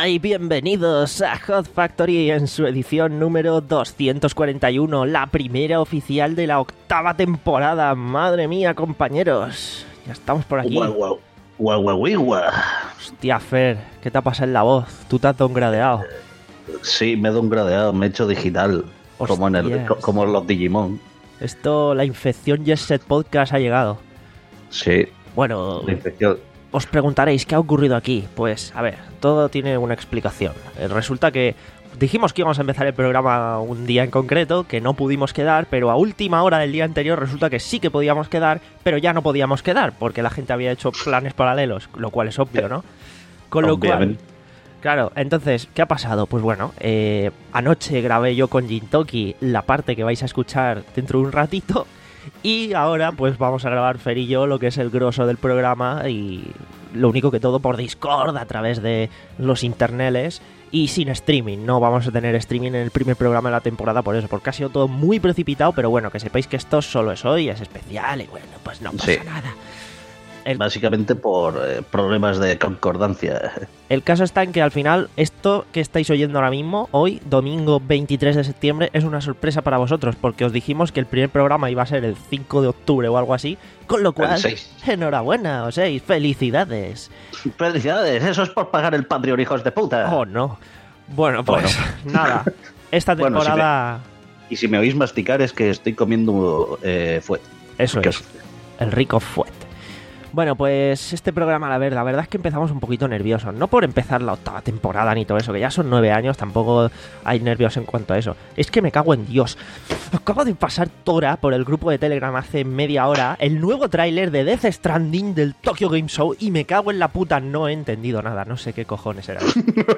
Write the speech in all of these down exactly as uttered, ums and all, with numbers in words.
Hola y bienvenidos a Hot Factory en su edición número doscientos cuarenta y uno, la primera oficial de la octava temporada. Madre mía, compañeros, ya estamos por aquí. Guau, guau, guau, guau, guau, guau. Hostia, Fer, ¿qué te ha pasado en la voz? Tú te has dongradeado. Sí, me he dongradeado, me he hecho digital, como en, el, como en los Digimon. Esto, la infección Jet Set Podcast ha llegado. Sí, bueno, la infección. Os preguntaréis, ¿qué ha ocurrido aquí? Pues, a ver, todo tiene una explicación. Resulta que dijimos que íbamos a empezar el programa un día en concreto, que no pudimos quedar, pero a última hora del día anterior resulta que sí que podíamos quedar, pero ya no podíamos quedar, porque la gente había hecho planes paralelos, lo cual es obvio, ¿no? Con lo cual, claro, entonces, ¿qué ha pasado? Pues bueno, eh, anoche grabé yo con Jintoki la parte que vais a escuchar dentro de un ratito. Y ahora pues vamos a grabar Fer y yo lo que es el grosso del programa, y lo único que todo por Discord a través de los interneles y sin streaming. No vamos a tener streaming en el primer programa de la temporada por eso, porque ha sido todo muy precipitado, pero bueno, que sepáis que esto solo es hoy, es especial y bueno, pues no pasa sí. nada. El... Básicamente por eh, problemas de concordancia. El caso está en que al final esto que estáis oyendo ahora mismo, hoy, domingo veintitrés de septiembre, es una sorpresa para vosotros, porque os dijimos que el primer programa iba a ser el cinco de octubre o algo así, con lo cual, enhorabuena, o seis, felicidades. Felicidades, eso es por pagar el Patreon, hijos de puta. Oh, no. Bueno, pues bueno. nada, esta temporada... Bueno, si me... Y si me oís masticar es que estoy comiendo eh, fuet. Eso es, el rico fuet. Bueno, pues este programa, la verdad, la verdad es que empezamos un poquito nerviosos. No por empezar la octava temporada ni todo eso, que ya son nueve años, tampoco hay nervios en cuanto a eso. Es que me cago en Dios. Acabo de pasar Tora por el grupo de Telegram hace media hora el nuevo tráiler de Death Stranding del Tokyo Game Show y me cago en la puta, no he entendido nada. No sé qué cojones era.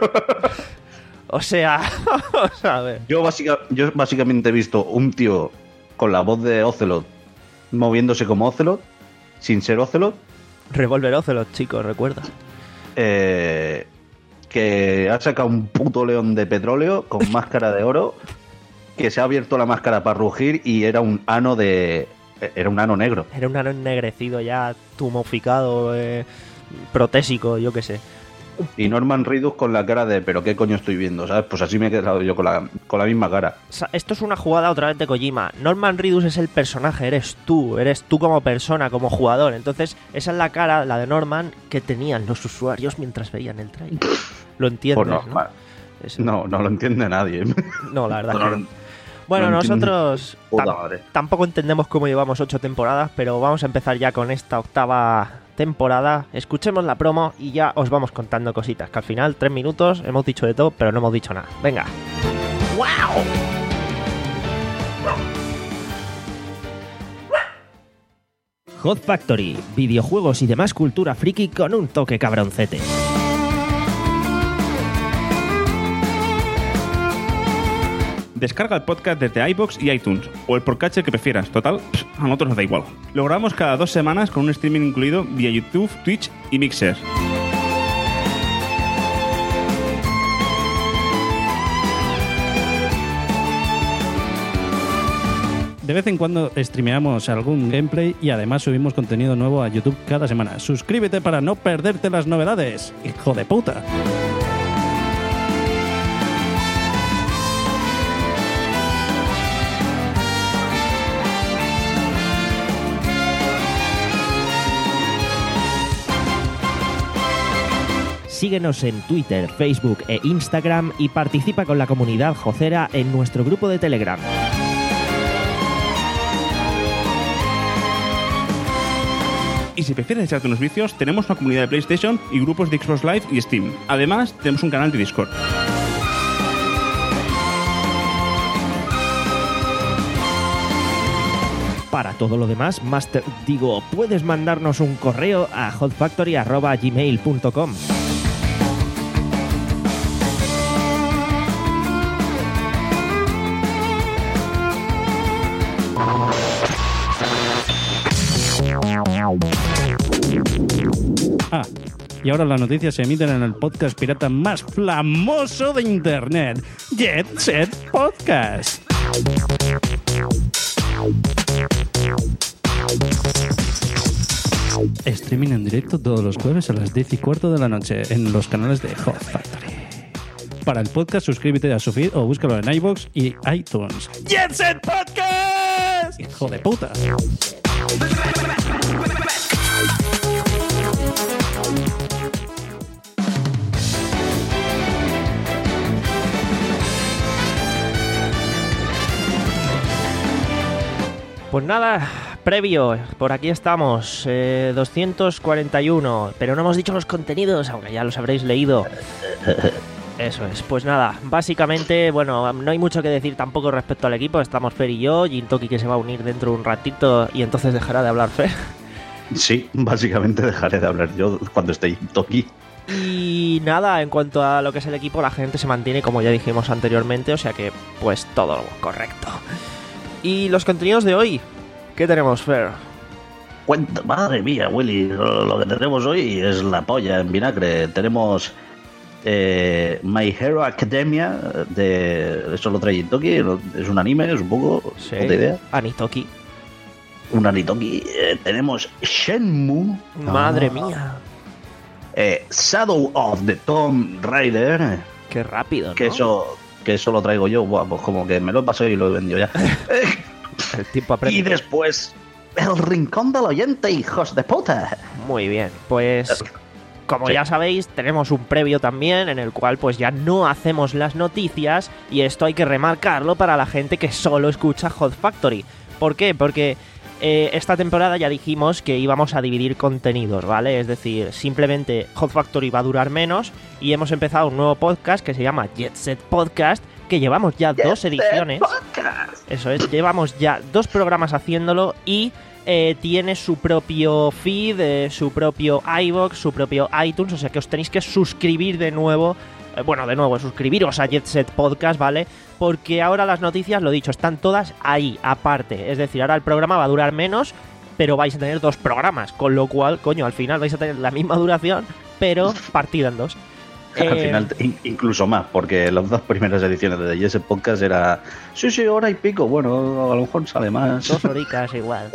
O sea, a ver. Yo, básica, yo básicamente he visto un tío con la voz de Ocelot moviéndose como Ocelot, sin ser Ocelot. Revolver Ocelot, chicos, recuerda. Eh, que ha sacado un puto león de petróleo con máscara de oro, que se ha abierto la máscara para rugir y era un ano de... Era un ano negro. Era un ano ennegrecido ya, tumoficado, eh, protésico, yo qué sé. Y Norman Reedus con la cara de ¿pero qué coño estoy viendo? ¿Sabes? Pues así me he quedado yo con la, con la misma cara. O sea, esto es una jugada otra vez de Kojima. Norman Reedus es el personaje, eres tú, eres tú como persona, como jugador. Entonces, esa es la cara, la de Norman, que tenían los usuarios mientras veían el trailer. Lo entiendes, pues no, ¿no? Es... no, no lo entiende nadie. No, la verdad no, que no. Bueno, no nosotros tam- tampoco entendemos cómo llevamos ocho temporadas, pero vamos a empezar ya con esta octava temporada. Escuchemos la promo y ya os vamos contando cositas, que al final, tres minutos, hemos dicho de todo, pero no hemos dicho nada. Venga. ¡Wow! Hot Factory, videojuegos y demás cultura friki con un toque cabroncete. Descarga el podcast desde iVoox y iTunes, o el podcatcher que prefieras. Total, a nosotros nos da igual. Lo grabamos cada dos semanas con un streaming incluido vía YouTube, Twitch y Mixer. De vez en cuando streameamos algún gameplay y además subimos contenido nuevo a YouTube cada semana. Suscríbete para no perderte las novedades, hijo de puta. Síguenos en Twitter, Facebook e Instagram y participa con la comunidad jocera en nuestro grupo de Telegram. Y si prefieres echarte unos vicios, tenemos una comunidad de PlayStation y grupos de Xbox Live y Steam. Además, tenemos un canal de Discord. Para todo lo demás, Master, digo, puedes mandarnos un correo a hotfactory arroba gmail punto com. Ah, y ahora las noticias se emiten en el podcast pirata más famoso de internet, Jet Set Podcast. Streaming en directo todos los jueves a las diez y cuarto de la noche en los canales de Hot Factory. Para el podcast, suscríbete a su feed o búscalo en iVoox y iTunes. ¡Jet Set Podcast! ¡Hijo de puta! Pues nada, previo, por aquí estamos, eh, doscientos cuarenta y uno, pero no hemos dicho los contenidos, aunque ya los habréis leído. Eso es, pues nada, básicamente, bueno, no hay mucho que decir tampoco respecto al equipo, estamos Fer y yo, Jintoki que se va a unir dentro de un ratito y entonces dejará de hablar Fer. Sí, básicamente dejaré de hablar yo cuando esté Jintoki. Y nada, en cuanto a lo que es el equipo, la gente se mantiene como ya dijimos anteriormente, o sea que pues todo correcto. Y los contenidos de hoy, ¿qué tenemos, Fer? Cuenta, madre mía, Willy, lo, lo que tenemos hoy es la polla en vinagre. Tenemos eh, My Hero Academia, de eso lo trae Jintoki, es un anime, es un poco, Sí, ¿no te idea? Anitoki. Un Anitoki. Eh, tenemos Shenmue, Madre Ah. mía, eh, Shadow of the Tomb Raider, qué rápido, ¿no? que eso que eso lo traigo yo. Buah, pues como que me lo he pasado y lo he vendido ya. El tiempo Y apremia. después El Rincón del Oyente, hijos de puta. Muy bien, pues como ya sabéis, tenemos un previo también en el cual pues ya no hacemos las noticias y esto hay que remarcarlo para la gente que solo escucha Hot Factory. ¿Por qué? Porque eh, esta temporada ya dijimos que íbamos a dividir contenidos, ¿vale? Es decir, simplemente Hot Factory va a durar menos y hemos empezado un nuevo podcast que se llama Jet Set Podcast, que llevamos ya dos ediciones. Eso es, llevamos ya dos programas haciéndolo y eh, tiene su propio feed, eh, su propio iVoox, su propio iTunes, o sea que os tenéis que suscribir de nuevo, eh, bueno, de nuevo, suscribiros a Jet Set Podcast, ¿vale? Porque ahora las noticias, lo dicho, están todas ahí, aparte, es decir, ahora el programa va a durar menos, pero vais a tener dos programas, con lo cual, coño, al final vais a tener la misma duración, pero partido en dos. Al Eh, final, in- incluso más, porque las dos primeras ediciones de ese podcast era. Sí, sí, hora y pico. Bueno, a lo mejor sale más. Dos horicas igual.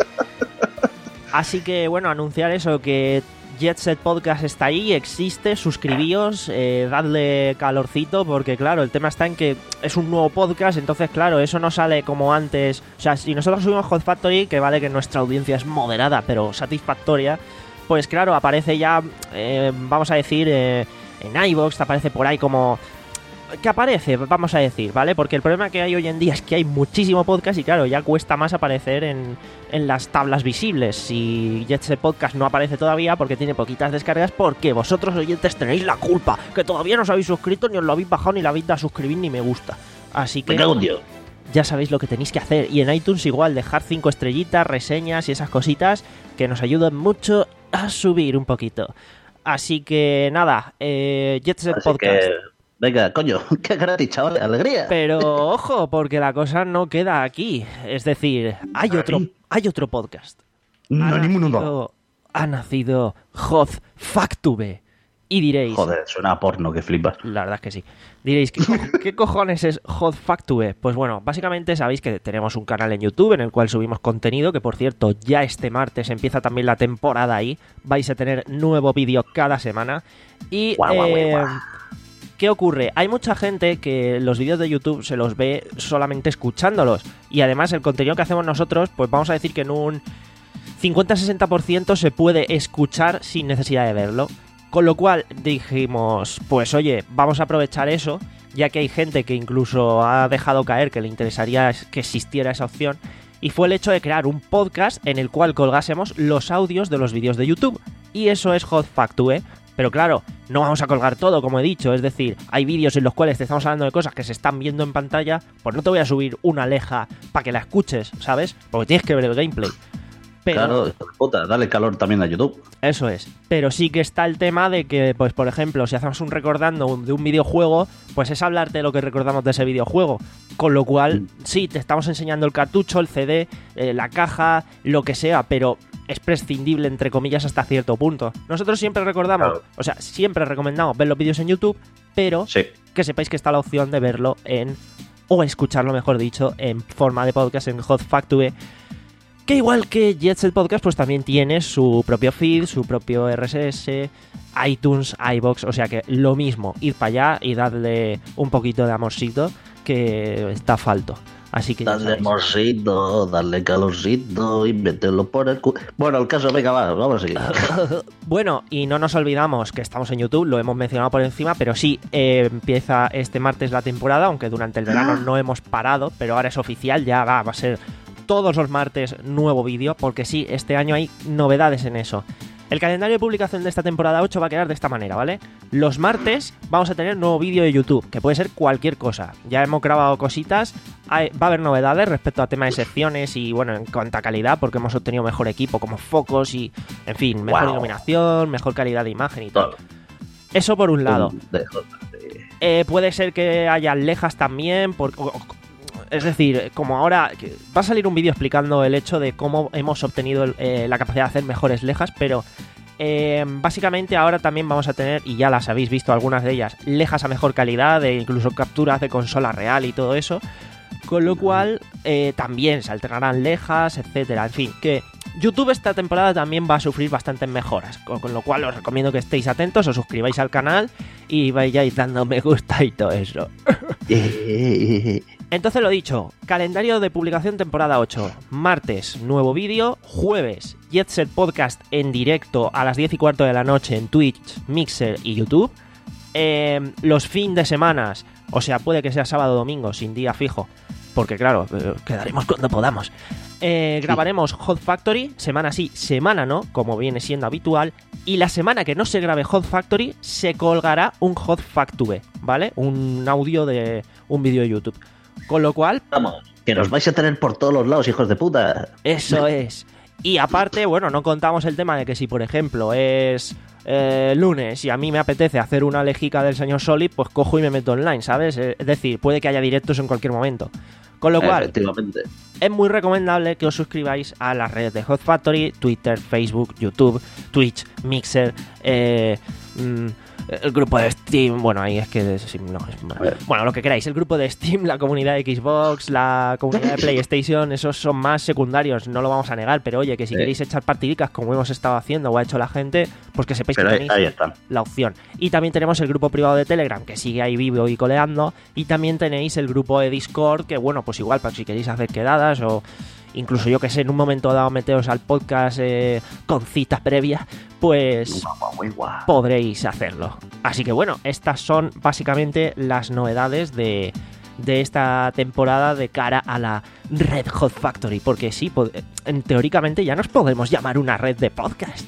Así que, bueno, anunciar eso, que Jet Set Podcast está ahí, existe, suscribíos, eh, dadle calorcito, porque claro, el tema está en que es un nuevo podcast, entonces claro, eso no sale como antes. O sea, si nosotros subimos Hot Factory, que vale que nuestra audiencia es moderada, pero satisfactoria, pues claro, aparece ya, eh, vamos a decir, eh, en iVoox, te aparece por ahí como... que aparece, vamos a decir, ¿vale? Porque el problema que hay hoy en día es que hay muchísimo podcast y claro, ya cuesta más aparecer en, en las tablas visibles. Si Jet Set Podcast no aparece todavía porque tiene poquitas descargas, porque vosotros oyentes tenéis la culpa, que todavía no os habéis suscrito, ni os lo habéis bajado, ni la habéis dado a suscribir, ni me gusta. Así que Me cago en Dios. ya sabéis lo que tenéis que hacer. Y en iTunes igual, dejar cinco estrellitas, reseñas y esas cositas que nos ayudan mucho a subir un poquito. Así que nada, eh, Jet Set Así Podcast. que, venga, coño, qué gratis, chaval, alegría. Pero ojo, porque la cosa no queda aquí. Es decir, hay otro, hay otro podcast. No, Ha ninguno no. nacido- Ha nacido Hot Factube. Y diréis, Joder, suena a porno, que flipas. la verdad es que sí. Diréis, ¿qué, co- qué cojones es Hot Factube? Pues bueno, básicamente sabéis que tenemos un canal en YouTube en el cual subimos contenido, que por cierto, ya este martes empieza también la temporada ahí. Vais a tener nuevo vídeo cada semana. Y... Guau, guau, guau, eh, guau. ¿qué ocurre? Hay mucha gente que los vídeos de YouTube se los ve solamente escuchándolos. Y además el contenido que hacemos nosotros, pues vamos a decir que en un cincuenta a sesenta por ciento se puede escuchar sin necesidad de verlo. Con lo cual dijimos, pues oye, vamos a aprovechar eso, ya que hay gente que incluso ha dejado caer que le interesaría que existiera esa opción. Y fue el hecho de crear un podcast en el cual colgásemos los audios de los vídeos de YouTube. Y eso es Hot Factube. Pero claro, no vamos a colgar todo, como he dicho. Es decir, hay vídeos en los cuales te estamos hablando de cosas que se están viendo en pantalla. Pues no te voy a subir una aleja para que la escuches, ¿sabes? Porque tienes que ver el gameplay. Pero, Claro, hijo de puta, dale calor también a YouTube. eso es. Pero sí que está el tema de que, pues por ejemplo, si hacemos un recordando un- de un videojuego, pues es hablarte de lo que recordamos de ese videojuego. Con lo cual, Mm. sí, te estamos enseñando el cartucho, el C D, eh, la caja, lo que sea, pero es prescindible, entre comillas, hasta cierto punto. Nosotros siempre recordamos, Claro. o sea, siempre recomendamos ver los vídeos en YouTube, pero Sí. que sepáis que está la opción de verlo en, o escucharlo, mejor dicho, en forma de podcast en Hot Factube. Que igual que Jet Set Podcast, pues también tiene su propio feed, su propio R S S, iTunes, iVoox, o sea que lo mismo, id para allá y dadle un poquito de amorcito que está falto. Así que darle amorcito, darle calorcito y meterlo por el cu... Bueno, el caso, venga, va, vamos a seguir. Bueno, y no nos olvidamos que estamos en YouTube, lo hemos mencionado por encima, pero sí, eh, empieza este martes la temporada, aunque durante el verano no hemos parado, pero ahora es oficial, ya va, va a ser todos los martes nuevo vídeo, porque sí, este año hay novedades en eso. El calendario de publicación de esta temporada ocho va a quedar de esta manera, ¿vale? Los martes vamos a tener nuevo vídeo de YouTube, que puede ser cualquier cosa. Ya hemos grabado cositas, hay, va a haber novedades respecto a temas de secciones y, bueno, en cuanto a calidad, porque hemos obtenido mejor equipo, como focos y, en fin, mejor wow. iluminación, mejor calidad de imagen y todo. Eso por un lado. Eh, puede ser que haya lejas también, porque... Es decir, como ahora va a salir un vídeo explicando el hecho de cómo hemos obtenido eh, la capacidad de hacer mejores lejas, pero eh, básicamente ahora también vamos a tener, y ya las habéis visto algunas de ellas, lejas a mejor calidad, e incluso capturas de consola real y todo eso, con lo cual eh, también se alternarán lejas, etcétera. En fin, que YouTube esta temporada también va a sufrir bastantes mejoras, con, con lo cual os recomiendo que estéis atentos, os suscribáis al canal y vayáis dando me gusta y todo eso. Entonces, lo dicho, calendario de publicación temporada ocho. Martes, nuevo vídeo. Jueves, Jet Set Podcast en directo a las diez y cuarto de la noche en Twitch, Mixer y YouTube. Eh, los fines de semanas, o sea, puede que sea sábado o domingo, sin día fijo, porque claro, eh, quedaremos cuando podamos. Eh, sí. Grabaremos Hot Factory, semana sí, semana no, como viene siendo habitual. Y la semana que no se grabe Hot Factory, se colgará un Hot Factube, ¿vale? Un audio de un vídeo de YouTube. Con lo cual... Vamos, que nos vais a tener por todos los lados, hijos de puta. Eso es. Y aparte, bueno, no contamos el tema de que si, por ejemplo, es eh, lunes y a mí me apetece hacer una lejica del señor Solid, pues cojo y me meto online, ¿sabes? Es decir, puede que haya directos en cualquier momento. Con lo cual, es muy recomendable que os suscribáis a las redes de Hot Factory, Twitter, Facebook, YouTube, Twitch, Mixer, eh... Mmm, el grupo de Steam, bueno, ahí es que no, es, bueno, lo que queráis, el grupo de Steam, la comunidad de Xbox, la comunidad de PlayStation, esos son más secundarios, no lo vamos a negar, pero oye, que si sí. queréis echar partidicas como hemos estado haciendo o ha hecho la gente, pues que sepáis pero que tenéis ahí, ahí está. La opción. Y también tenemos el grupo privado de Telegram, que sigue ahí vivo y coleando, y también tenéis el grupo de Discord, que bueno, pues igual, para si queréis hacer quedadas o... Incluso yo que sé, en un momento dado meteos al podcast eh, con citas previas, pues podréis hacerlo. Así que bueno, estas son básicamente las novedades de, de esta temporada de cara a la Red Hot Factory. Porque sí, en, teóricamente ya nos podemos llamar una red de podcast.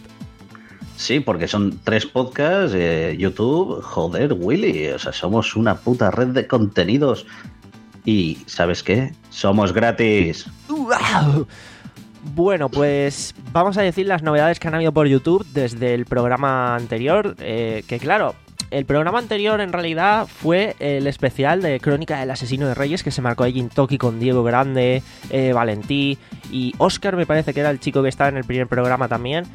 Sí, porque son tres podcasts, eh, YouTube, joder, Willy, o sea, somos una puta red de contenidos. Y, ¿sabes qué? ¡Somos gratis! ¡Wow! Bueno, pues vamos a decir las novedades que han habido por YouTube desde el programa anterior. Eh, que claro, el programa anterior en realidad fue el especial de Crónica del Asesino de Reyes, que se marcó allí en Toki con Diego Grande, eh, Valentí y Óscar, me parece que era el chico que estaba en el primer programa también.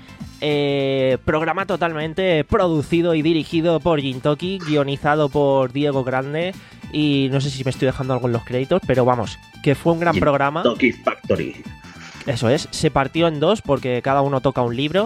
Eh, programa totalmente producido y dirigido por Gintoki, guionizado por Diego Grande. Y no sé si me estoy dejando algo en los créditos, pero vamos, que fue un gran Gintoki programa. Factory. Eso es, se partió en dos porque cada uno toca un libro.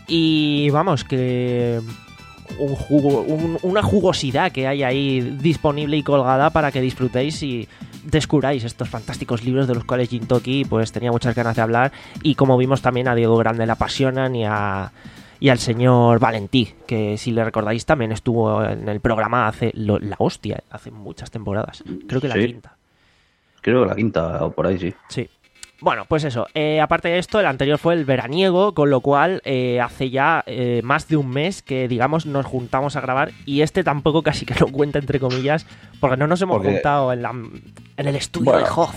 Y vamos, que un jugo, un, una jugosidad que hay ahí disponible y colgada para que disfrutéis y descubráis estos fantásticos libros de los cuales Gintoki pues tenía muchas ganas de hablar. Y como vimos también a Diego Grande le apasionan y a... Y al señor Valentí, que si le recordáis también estuvo en el programa hace lo, la hostia, hace muchas temporadas. Creo que la sí. quinta. Creo que la quinta o por ahí, sí. Sí. Bueno, pues eso. Eh, aparte de esto, el anterior fue el veraniego, con lo cual eh, hace ya eh, más de un mes que, digamos, nos juntamos a grabar. Y este tampoco casi que lo cuenta, entre comillas, porque no nos hemos porque... juntado en, la, en el estudio bueno, de Hoth.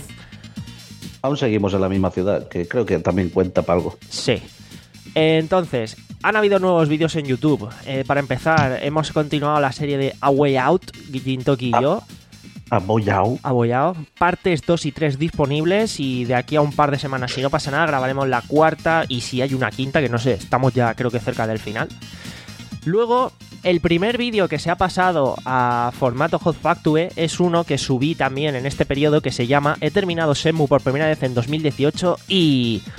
Aún seguimos en la misma ciudad, que creo que también cuenta para algo. Sí. Entonces, han habido nuevos vídeos en YouTube. Eh, para empezar, hemos continuado la serie de A Way Out, Gintoki y yo. A Way Out. A Way Out. Partes dos y tres disponibles y de aquí a un par de semanas, si no pasa nada, grabaremos la cuarta y si hay una quinta, que no sé, estamos ya creo que cerca del final. Luego, el primer vídeo que se ha pasado a formato Hot Factube es uno que subí también en este periodo que se llama He terminado Shenmue por primera vez en dos mil dieciocho y...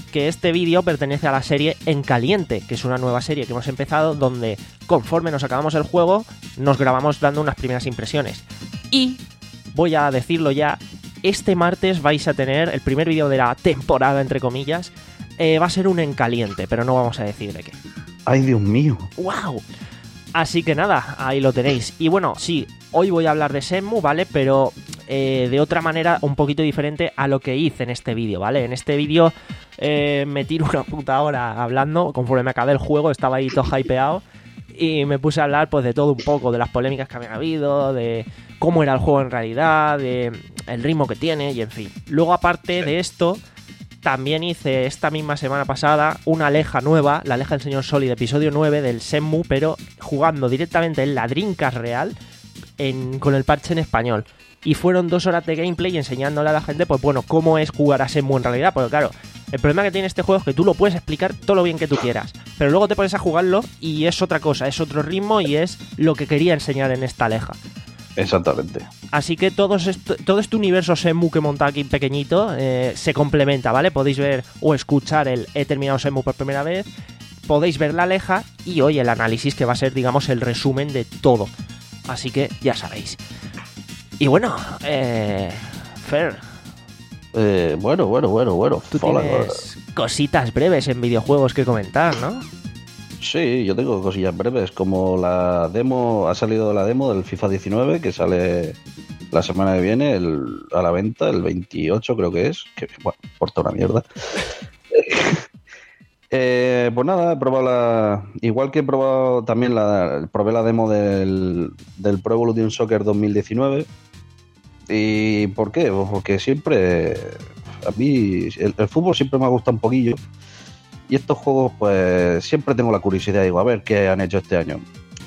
que este vídeo pertenece a la serie En Caliente, que es una nueva serie que hemos empezado donde conforme nos acabamos el juego nos grabamos dando unas primeras impresiones. Y voy a decirlo ya, este martes vais a tener el primer vídeo de la temporada, entre comillas. Eh, va a ser un En Caliente, pero no vamos a decir de qué. ¡Ay, Dios mío! ¡Wow! Así que nada, ahí lo tenéis. Y bueno, sí, hoy voy a hablar de Shenmue, ¿vale? Pero eh, de otra manera un poquito diferente a lo que hice en este vídeo, ¿vale? En este vídeo eh, me tiro una puta hora hablando, conforme me acabé el juego, estaba ahí todo hypeado. Y me puse a hablar pues de todo un poco, de las polémicas que habían habido, de cómo era el juego en realidad, de el ritmo que tiene y en fin. Luego, aparte de esto, también hice esta misma semana pasada una aleja nueva, la aleja del señor Solid, episodio nueve del Shenmue, pero jugando directamente en la Dreamcast real en, con el parche en español. Y fueron dos horas de gameplay enseñándole a la gente, pues bueno, cómo es jugar a Shenmue en realidad, porque claro, el problema que tiene este juego es que tú lo puedes explicar todo lo bien que tú quieras, pero luego te pones a jugarlo y es otra cosa, es otro ritmo y es lo que quería enseñar en esta aleja. Exactamente. Así que todos esto, todo este universo Shenmue que he montado aquí pequeñito eh, se complementa, ¿vale? Podéis ver o escuchar el he terminado Shenmue por primera vez, podéis ver la aleja y hoy el análisis que va a ser, digamos, el resumen de todo. Así que ya sabéis. Y bueno, eh, Fer, Eh, bueno, bueno, bueno, bueno. tú Hola, tienes cositas breves en videojuegos que comentar, ¿no? Sí, yo tengo cosillas breves, como la demo, ha salido la demo del FIFA diecinueve, que sale la semana que viene el, a la venta, el veintiocho creo que es, que bueno, importa una mierda. eh, pues nada, he probado la, igual que he probado también la, probé la demo del, del Pro Evolution Soccer dos mil diecinueve. ¿Y por qué? Pues porque siempre, a mí el, el fútbol siempre me ha gustado un poquillo. Y estos juegos, pues siempre tengo la curiosidad, digo, a ver qué han hecho este año.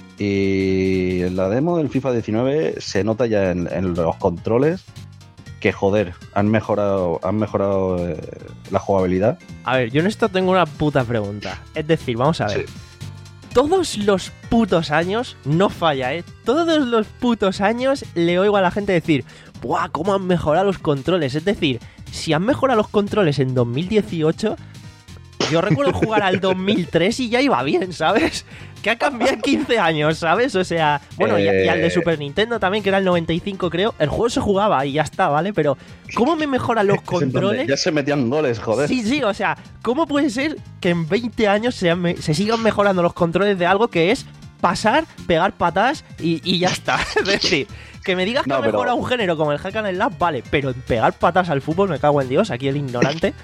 Y en la demo del FIFA diecinueve se nota ya en, en los controles que, joder, han mejorado, han mejorado eh, la jugabilidad. A ver, yo en esto tengo una puta pregunta. Es decir, vamos a ver. Sí. Todos los putos años, no falla, ¿eh? Todos los putos años le oigo a la gente decir, ¡buah, cómo han mejorado los controles! Es decir, si han mejorado los controles en dos mil dieciocho... Yo recuerdo jugar al dos mil tres y ya iba bien, ¿sabes? Que ha cambiado en quince años, ¿sabes? O sea, bueno, eh... y, y al de Super Nintendo también, que era el noventa y cinco, creo. El juego se jugaba y ya está, ¿vale? Pero, ¿cómo me mejoran los controles? Ya se metían goles, joder. Sí, sí, o sea, ¿cómo puede ser que en veinte años se, me... se sigan mejorando los controles de algo que es pasar, pegar patas y, y ya está? Es decir, que me digas que no, mejora pero... un género como el Hack and Slash, vale, pero en pegar patas al fútbol me cago en Dios, aquí el ignorante.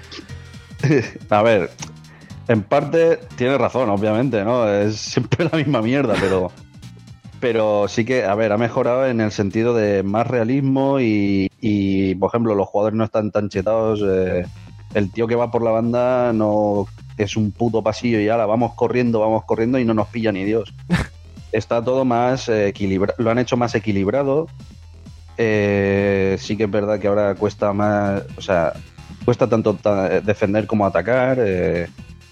A ver, en parte tiene razón, obviamente, ¿no? Es siempre la misma mierda, pero pero sí que, a ver, ha mejorado en el sentido de más realismo y, y por ejemplo, los jugadores no están tan chetados. Eh, el tío que va por la banda no es un puto pasillo y ya la vamos corriendo, vamos corriendo y no nos pilla ni Dios. Está todo más eh, equilibrado, lo han hecho más equilibrado. Eh, sí que es verdad que ahora cuesta más, o sea, cuesta tanto ta- defender como atacar. Eh,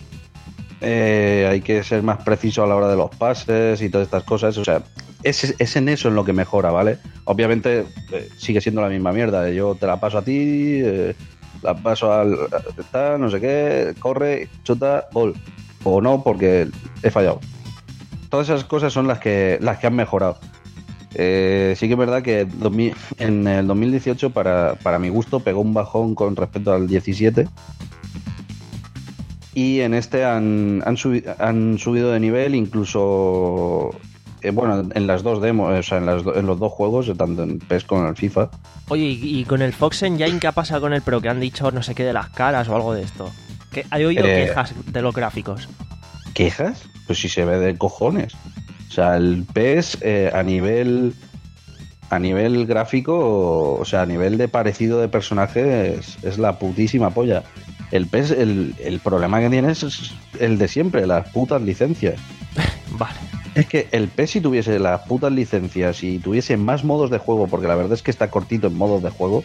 eh, hay que ser más preciso a la hora de los pases y todas estas cosas. O sea, es, es en eso en lo que mejora, ¿vale? Obviamente eh, sigue siendo la misma mierda. Yo te la paso a ti, eh, la paso al tal, no sé qué, corre, chuta, gol. O no, porque he fallado. Todas esas cosas son las que las que han mejorado. Eh, sí que es verdad que en el dos mil dieciocho, para, para mi gusto, pegó un bajón con respecto al diecisiete. Y en este han, han, subi- han subido de nivel, incluso eh, bueno, en las dos demos, o sea, en, las do- en los dos juegos, tanto en P E S como en el FIFA. Oye, y, y con el Fox Engine, ¿qué ha pasado con el Pro? Que han dicho no sé qué de las caras o algo de esto. Que he oído Eh, quejas de los gráficos. ¿Quejas? Pues si se ve de cojones. O sea, el P E S eh, a nivel a nivel gráfico, o sea, a nivel de parecido de personaje es, es la putísima polla. El P E S, el, el problema que tiene es el de siempre, las putas licencias. Vale. Es que el P E S, si tuviese las putas licencias y tuviese más modos de juego, porque la verdad es que está cortito en modos de juego,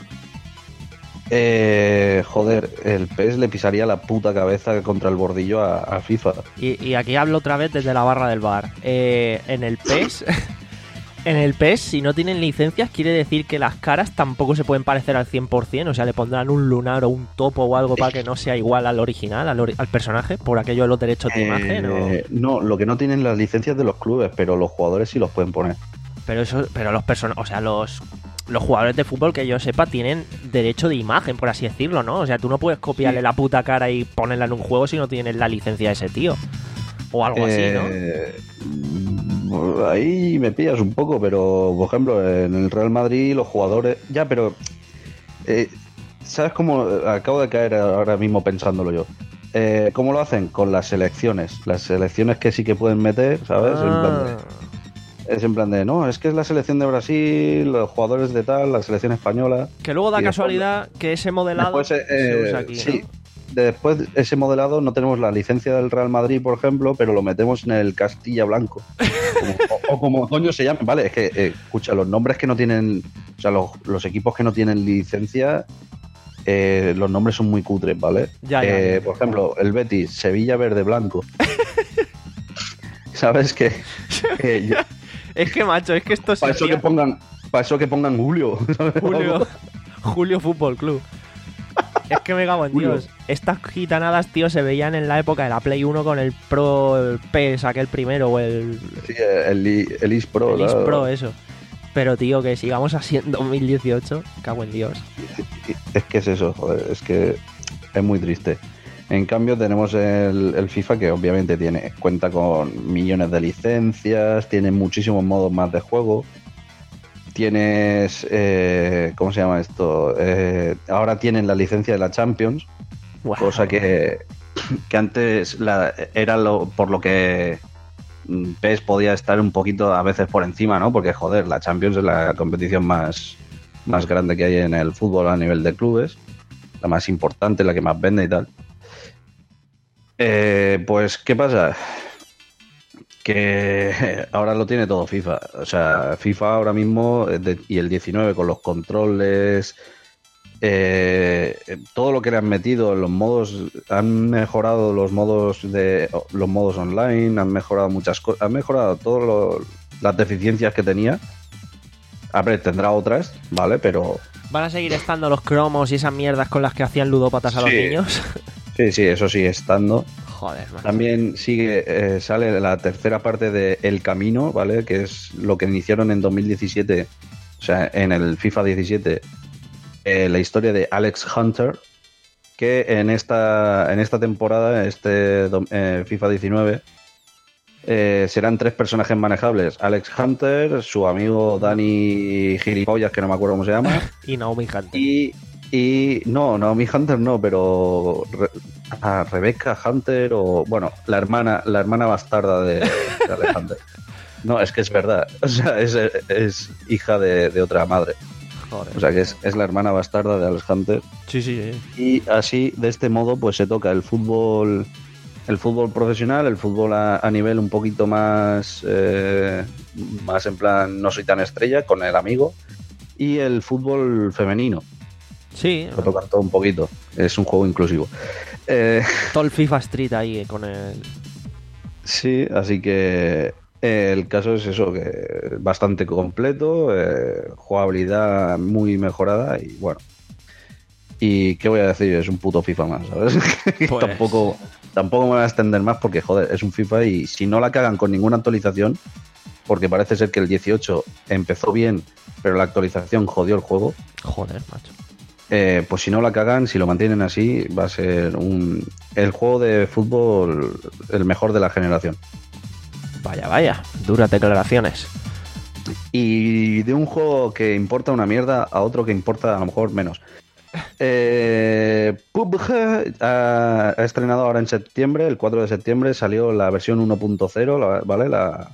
eh, joder, el P E S le pisaría la puta cabeza contra el bordillo a, a FIFA. Y, y aquí hablo otra vez desde la barra del bar. Eh, en el P E S, En el P E S, si no tienen licencias, quiere decir que las caras tampoco se pueden parecer al cien por ciento. O sea, le pondrán un lunar o un topo o algo para que no sea igual al original, al, ori- al personaje, por aquello de los derechos de Eh, imagen. ¿O? No, lo que no tienen las licencias de los clubes, pero los jugadores sí los pueden poner. Pero eso, pero los person o sea, los, los jugadores de fútbol que yo sepa tienen derecho de imagen, por así decirlo, ¿no? O sea, tú no puedes copiarle Sí. la puta cara y ponerla en un juego si no tienes la licencia de ese tío. O algo así, ¿no? Eh, mm, Ahí me pillas un poco, pero por ejemplo, en el Real Madrid los jugadores. Ya, pero. eh, ¿Sabes cómo? Acabo de caer ahora mismo pensándolo yo. Eh, ¿Cómo lo hacen? Con las selecciones. Las selecciones que sí que pueden meter, ¿sabes? En plan de- Ah, es en plan de, no, es que es la selección de Brasil, los jugadores de tal, la selección española. que luego da y después- casualidad que ese modelado Después, eh, se usa aquí, sí, ¿no? después ese modelado no tenemos la licencia del Real Madrid, por ejemplo, pero lo metemos en el Castilla Blanco. Como- o, o como coño se llama. Vale, es que, eh, escucha, los nombres que no tienen, o sea, los, los equipos que no tienen licencia, eh, los nombres son muy cutres, ¿vale? Ya, ya, Eh, ya. Por ejemplo, el Betis, Sevilla Verde Blanco. ¿Sabes qué? Que yo- Es que, macho, es que esto para eso que sería pongan, para eso que pongan Julio. ¿sabes? Julio, Julio Fútbol Club. Es que me cago en Julio. Dios. Estas gitanadas, tío, se veían en la época de la Play uno con el Pro, el P E S, aquel primero, o el, Sí, el, I- el Is Pro. el Is ¿sabes? Pro, eso. Pero, tío, que sigamos así en dos mil dieciocho, cago en Dios. Es que es eso, joder, es que es muy triste. En cambio tenemos el, el FIFA que obviamente tiene cuenta con millones de licencias, tiene muchísimos modos más de juego. Tienes, eh, ¿cómo se llama esto? Eh, ahora tienen la licencia de la Champions, Buah. cosa que, que antes la, era lo, por lo que mm, P E S podía estar un poquito a veces por encima, ¿no? Porque, joder, la Champions es la competición más, más grande que hay en el fútbol a nivel de clubes, la más importante, la que más vende y tal. Eh, pues, ¿qué pasa? Que ahora lo tiene todo FIFA. O sea, FIFA ahora mismo eh, de- y el diecinueve con los controles, eh, todo lo que le han metido en los modos, han mejorado los modos de los modos online, han mejorado muchas cosas, han mejorado todas las deficiencias que tenía. A ver, tendrá otras, ¿vale? Pero ¿Van a seguir estando los cromos y esas mierdas con las que hacían ludópatas a los Sí. niños? sí, sí, eso sigue estando. Joder, man. También sigue, eh, sale la tercera parte de El Camino, ¿vale? Que es lo que iniciaron en dos mil diecisiete, o sea, en el FIFA diecisiete, eh, la historia de Alex Hunter, que en esta, en esta temporada, este do- eh, FIFA diecinueve, eh, serán tres personajes manejables. Alex Hunter, su amigo Danny Gilipollas, que no me acuerdo cómo se llama, Y Naomi Hunter. y, y no, no, mi Hunter no, pero Re- a Rebecca Hunter o bueno, la hermana, la hermana bastarda de, de Alex Hunter. No, es que es verdad. O sea, es, es hija de, de otra madre. Joder. O sea, que es, es la hermana bastarda de Alex Hunter. Sí, sí, sí. Y así, de este modo, pues se toca el fútbol, el fútbol profesional, el fútbol a, a nivel un poquito más, eh, más en plan, no soy tan estrella, con el amigo, y el fútbol femenino. Sí, Lo tocan todo un poquito. Es un juego inclusivo. Eh, todo el FIFA Street ahí eh, con el... sí, así que eh, el caso es eso, que es bastante completo, eh, jugabilidad muy mejorada y bueno. Y qué voy a decir, es un puto FIFA más, ¿sabes? Pues- tampoco, tampoco me voy a extender más porque, joder, es un FIFA y si no la cagan con ninguna actualización, porque parece ser que el dieciocho empezó bien, pero la actualización jodió el juego. Joder, macho. Eh, pues si no la cagan, si lo mantienen así, va a ser un el juego de fútbol el mejor de la generación. Vaya, vaya. Duras declaraciones. Y de un juego que importa una mierda a otro que importa a lo mejor menos. Eh, P U B G ha, ha estrenado ahora en septiembre, el cuatro de septiembre salió la versión uno punto cero, la- ¿vale? La,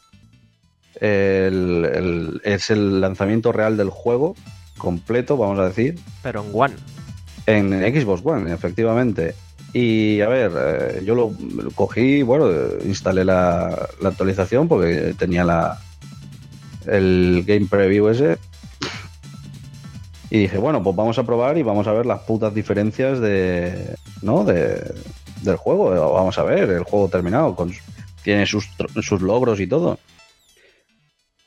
el- el- es el lanzamiento real del juego, completo, vamos a decir. Pero en One. En Xbox One, efectivamente. Y a ver, eh, yo lo, lo cogí, bueno, eh, instalé la, la actualización porque tenía la el Game Preview ese. Y dije, bueno, pues vamos a probar y vamos a ver las putas diferencias de, ¿no? de, del juego. Vamos a ver el juego terminado. Con, tiene sus, tro- sus logros y todo.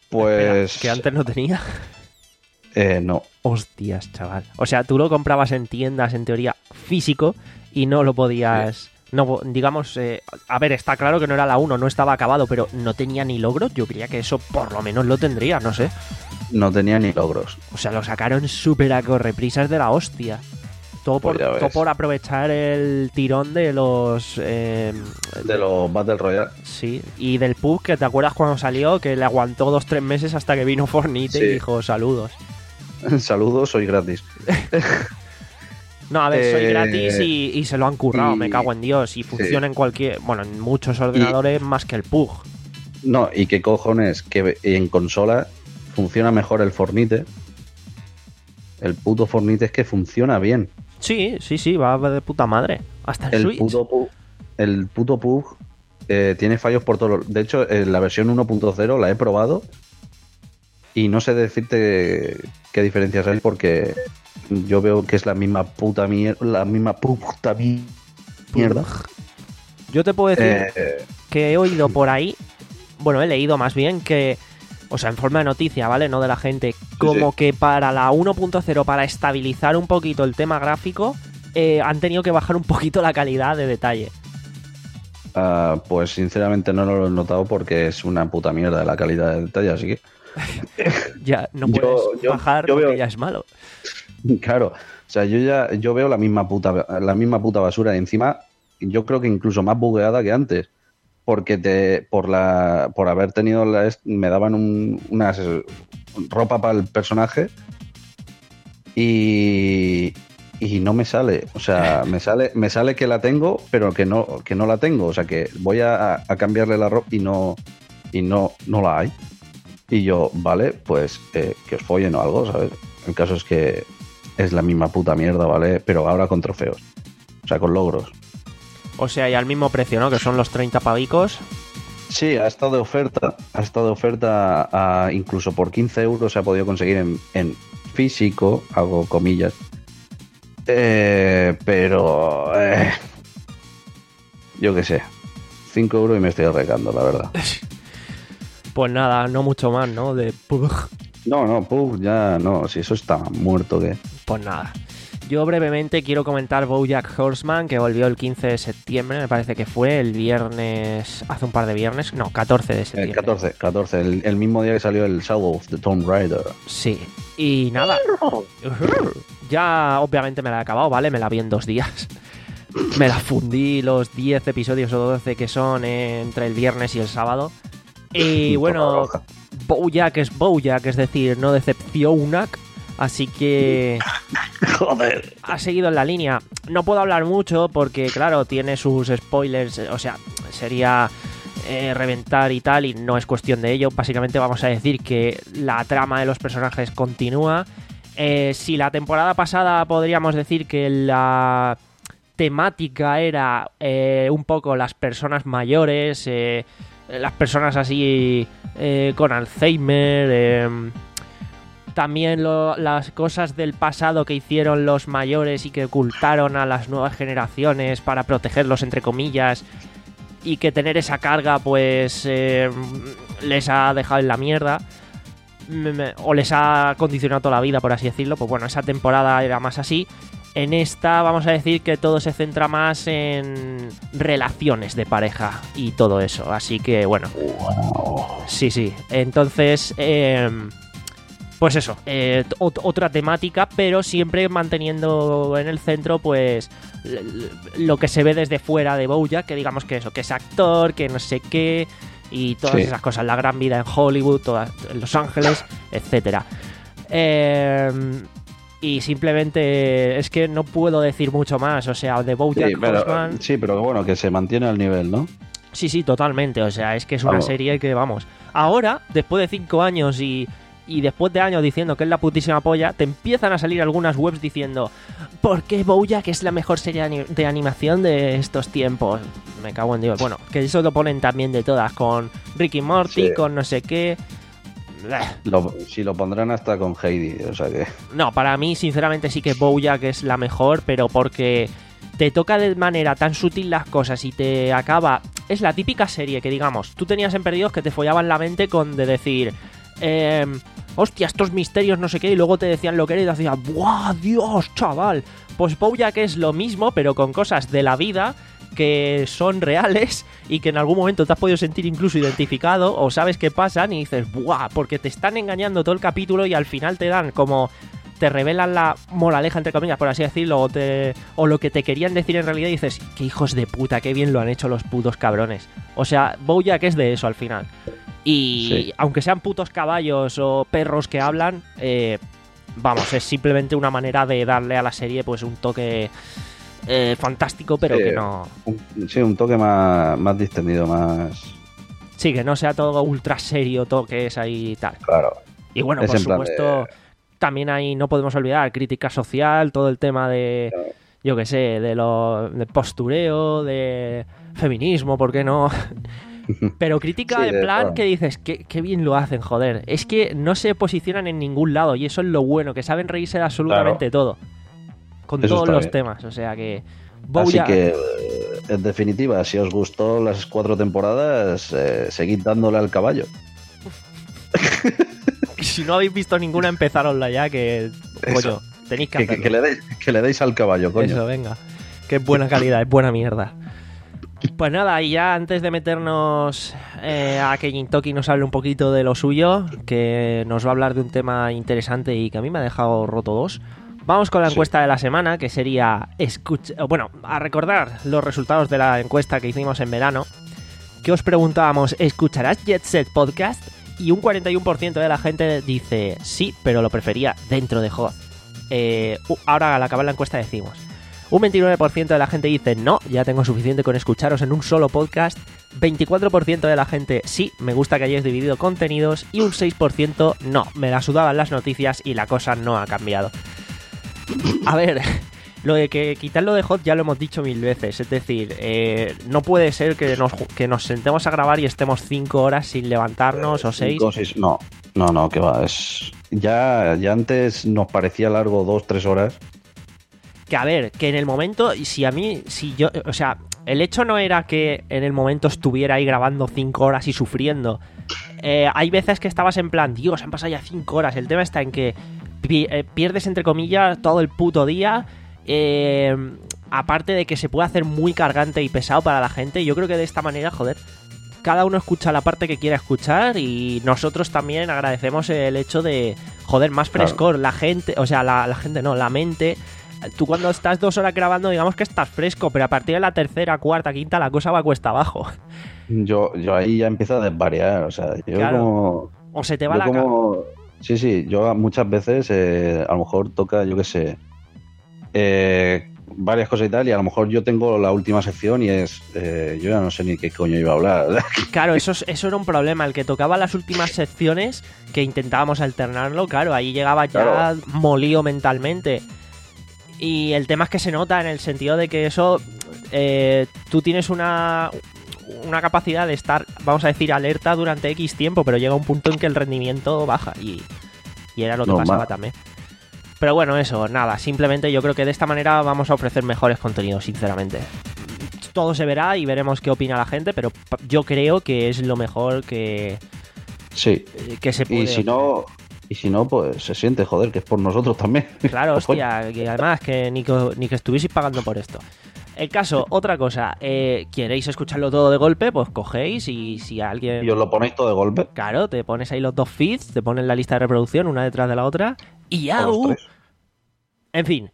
Pues... Espera, que antes no tenía. Eh, no. Hostias, chaval. O sea, tú lo comprabas en tiendas, en teoría, físico, y no lo podías... Sí. No, digamos, eh, a ver, está claro que no era la uno, no estaba acabado, pero no tenía ni logros. Yo creía que eso por lo menos lo tendría, no sé. No tenía ni logros. O sea, lo sacaron súper a correprisas de la hostia. Todo por, Pues todo por aprovechar el tirón de los... Eh, de los Battle Royale. Sí, y del P U B G, que te acuerdas cuando salió, que le aguantó dos, tres meses hasta que vino Fortnite sí. y dijo saludos. Saludos, soy gratis. No, a ver, eh, soy gratis y, y se lo han currado, y, me cago en Dios. Y funciona sí. en cualquier... Bueno, en muchos ordenadores y, más que el P U B G. No, y qué cojones, que en consola funciona mejor el Fortnite. El puto Fortnite es que funciona bien. Sí, sí, sí, va de puta madre. Hasta el, el Switch. Puto, el puto P U B G eh, tiene fallos por todos. De hecho, en la versión uno punto cero la he probado y no sé decirte qué diferencias hay porque yo veo que es la misma puta mierda. La misma puta mierda. Yo te puedo decir eh, que he oído por ahí, bueno, he leído más bien que, o sea, en forma de noticia, ¿vale? No de la gente, como sí. que para la uno punto cero, para estabilizar un poquito el tema gráfico, eh, han tenido que bajar un poquito la calidad de detalle. Uh, pues sinceramente no lo he notado porque es una puta mierda la calidad de detalle, así que... ya, no puedes yo, yo, bajar yo porque veo... ya es malo. Claro, o sea, yo ya yo veo la misma puta, la misma puta basura y encima yo creo que incluso más bugueada que antes. Porque te por la por haber tenido la, me daban un, una ropa para el personaje y, y no me sale, o sea, me sale me sale que la tengo, pero que no que no la tengo, o sea, que voy a, a cambiarle la ropa y no y no no la hay. Y yo, vale, pues eh, que os follen o algo, ¿sabes? El caso es que es la misma puta mierda, ¿vale? Pero ahora con trofeos, o sea, con logros. O sea, y al mismo precio, ¿no? Que son los treinta pavicos. Sí, ha estado de oferta. Ha estado de oferta a, incluso por quince euros se ha podido conseguir en, en físico, hago comillas. Eh, pero... Eh, yo qué sé. cinco euros y me estoy arrancando, la verdad. Pues nada, no mucho más, ¿no? De P U B G. No, no, P U B G ya no. Si eso está muerto, ¿qué? Pues nada. Yo brevemente quiero comentar BoJack Horseman, que volvió el quince de septiembre, me parece que fue el viernes, hace un par de viernes, no, catorce de septiembre. El catorce, catorce, el, el mismo día que salió el Shadow of the Tomb Raider. Sí, y nada, ya obviamente me la he acabado, ¿vale? Me la vi en dos días. Me la fundí los diez episodios o doce que son eh, entre el viernes y el sábado. Y bueno, BoJack es BoJack, es decir, no decepciona. Así que... Joder. Ha seguido en la línea. No puedo hablar mucho porque, claro, tiene sus spoilers. O sea, sería eh, reventar y tal, y no es cuestión de ello. Básicamente vamos a decir que la trama de los personajes continúa. Eh, si la temporada pasada podríamos decir que la temática era eh, un poco las personas mayores, eh, las personas así eh, con Alzheimer... Eh, También lo, las cosas del pasado que hicieron los mayores y que ocultaron a las nuevas generaciones para protegerlos, entre comillas, y que tener esa carga pues eh, les ha dejado en la mierda o les ha condicionado toda la vida, por así decirlo. Pues bueno, esa temporada era más así. En esta vamos a decir que todo se centra más en relaciones de pareja y todo eso. Así que bueno, wow. sí, sí. Entonces... Eh, Pues eso, eh, ot- otra temática, pero siempre manteniendo en el centro, pues, l- lo que se ve desde fuera de BoJack, que digamos que eso, que es actor, que no sé qué, y todas sí. esas cosas, la gran vida en Hollywood, todas, en Los Ángeles, etcétera. Eh, y simplemente es que no puedo decir mucho más, o sea, de BoJack sí, pero, Horseman... Sí, pero bueno, que se mantiene al nivel, ¿no? Sí, sí, totalmente, o sea, es que es una vamos. serie que, vamos, ahora, después de cinco años y... Y después de años diciendo que es la putísima polla, te empiezan a salir algunas webs diciendo ¿por qué BoJack es la mejor serie de animación de estos tiempos? Me cago en Dios. Bueno, que eso lo ponen también de todas, con Ricky Morty, sí. con no sé qué. Lo, si lo pondrán hasta con Heidi, o sea que... No, para mí sinceramente sí que BoJack es la mejor, pero porque te toca de manera tan sutil las cosas y te acaba... Es la típica serie que, digamos, tú tenías en Perdidos que te follaban la mente con de decir... eh, hostia, estos misterios no sé qué, y luego te decían lo que era y te hacías, ¡buah, Dios, chaval! Pues BoJack es lo mismo, pero con cosas de la vida que son reales y que en algún momento te has podido sentir incluso identificado o sabes qué pasan y dices, ¡buah! Porque te están engañando todo el capítulo y al final te dan como... te revelan la moraleja, entre comillas, por así decirlo, o, te, o lo que te querían decir en realidad y dices, qué hijos de puta, qué bien lo han hecho los putos cabrones. O sea, BoJack es de eso al final. Y sí. Aunque sean putos caballos o perros que hablan, eh, vamos, es simplemente una manera de darle a la serie pues un toque eh, fantástico, pero sí, que no... Un, sí, un toque más, más distendido, más... Sí, que no sea todo ultra serio, toques ahí y tal. Claro. Y bueno, es por supuesto... De... También ahí no podemos olvidar crítica social, todo el tema de, yo qué sé, de, lo, de postureo, de feminismo, ¿por qué no? Pero crítica sí, en plan todo. Que dices, qué, qué bien lo hacen, joder. Es que no se posicionan en ningún lado y eso es lo bueno, que saben reírse de absolutamente claro. todo. Con eso todos los bien. Temas, o sea que... Así que, en definitiva, si os gustó las cuatro temporadas, eh, seguid dándole al caballo. Si no habéis visto ninguna, empezárosla ya, que coño, tenéis que, que, que, que, le deis, que le deis al caballo, coño. Eso, venga. Que es buena calidad, es buena mierda. Pues nada, y ya antes de meternos eh, a que Gintoki nos hable un poquito de lo suyo, que nos va a hablar de un tema interesante y que a mí me ha dejado roto dos, vamos con la encuesta sí. de la semana, que sería escucha, bueno, a recordar los resultados de la encuesta que hicimos en verano, que os preguntábamos, ¿escucharás Jet Set Podcast? Y un cuarenta y uno por ciento de la gente dice sí, pero lo prefería dentro de Hot. Eh, ahora al acabar la encuesta decimos. Un veintinueve por ciento de la gente dice no, ya tengo suficiente con escucharos en un solo podcast. veinticuatro por ciento de la gente sí, me gusta que hayáis dividido contenidos. Y un seis por ciento no, me la sudaban las noticias y la cosa no ha cambiado. A ver... Lo de que quitarlo de Hot ya lo hemos dicho mil veces, es decir, eh, no puede ser que nos, que nos sentemos a grabar y estemos cinco horas sin levantarnos eh, o seis. Cinco, seis. No, no, no, que va, es ya, ya antes nos parecía largo dos, tres horas. Que a ver, que en el momento, si a mí, si yo, o sea, el hecho no era que en el momento estuviera ahí grabando cinco horas y sufriendo. Eh, hay veces que estabas en plan, Dios, han pasado ya cinco horas, el tema está en que pi- eh, pierdes entre comillas todo el puto día. Eh, aparte de que se puede hacer muy cargante y pesado para la gente, yo creo que de esta manera, joder, cada uno escucha la parte que quiera escuchar y nosotros también agradecemos el hecho de, joder, más frescor, claro. La gente, o sea, la, la gente no, la mente, tú cuando estás dos horas grabando digamos que estás fresco, pero a partir de la tercera, cuarta, quinta la cosa va cuesta abajo. Yo, yo ahí ya empiezo a desvariar, o sea, yo claro. como... O se te va la como... Sí, sí, yo muchas veces eh, a lo mejor toca, yo qué sé... Eh, varias cosas y tal, y a lo mejor yo tengo la última sección y es eh, yo ya no sé ni qué coño iba a hablar. Claro, eso, eso era un problema, el que tocaba las últimas secciones, que intentábamos alternarlo, claro, ahí llegaba ya claro. Molido mentalmente. Y el tema es que se nota en el sentido de que eso eh, tú tienes una una capacidad de estar, vamos a decir, alerta durante X tiempo, pero llega un punto en que el rendimiento baja y, y era lo que no, pasaba man. también. Pero bueno, eso, nada, simplemente yo creo que de esta manera vamos a ofrecer mejores contenidos, sinceramente. Todo se verá y veremos qué opina la gente, pero yo creo que es lo mejor que, sí. que se puede. Y si no, y si no, pues se siente, joder, que es por nosotros también. Claro, hostia, que además que ni, que ni que estuvieseis pagando por esto. El caso, otra cosa, eh, ¿queréis escucharlo todo de golpe? Pues cogéis y si alguien... ¿Y os lo ponéis todo de golpe? Claro, te pones ahí los dos feeds, te pones la lista de reproducción una detrás de la otra y ya... Uh, en fin,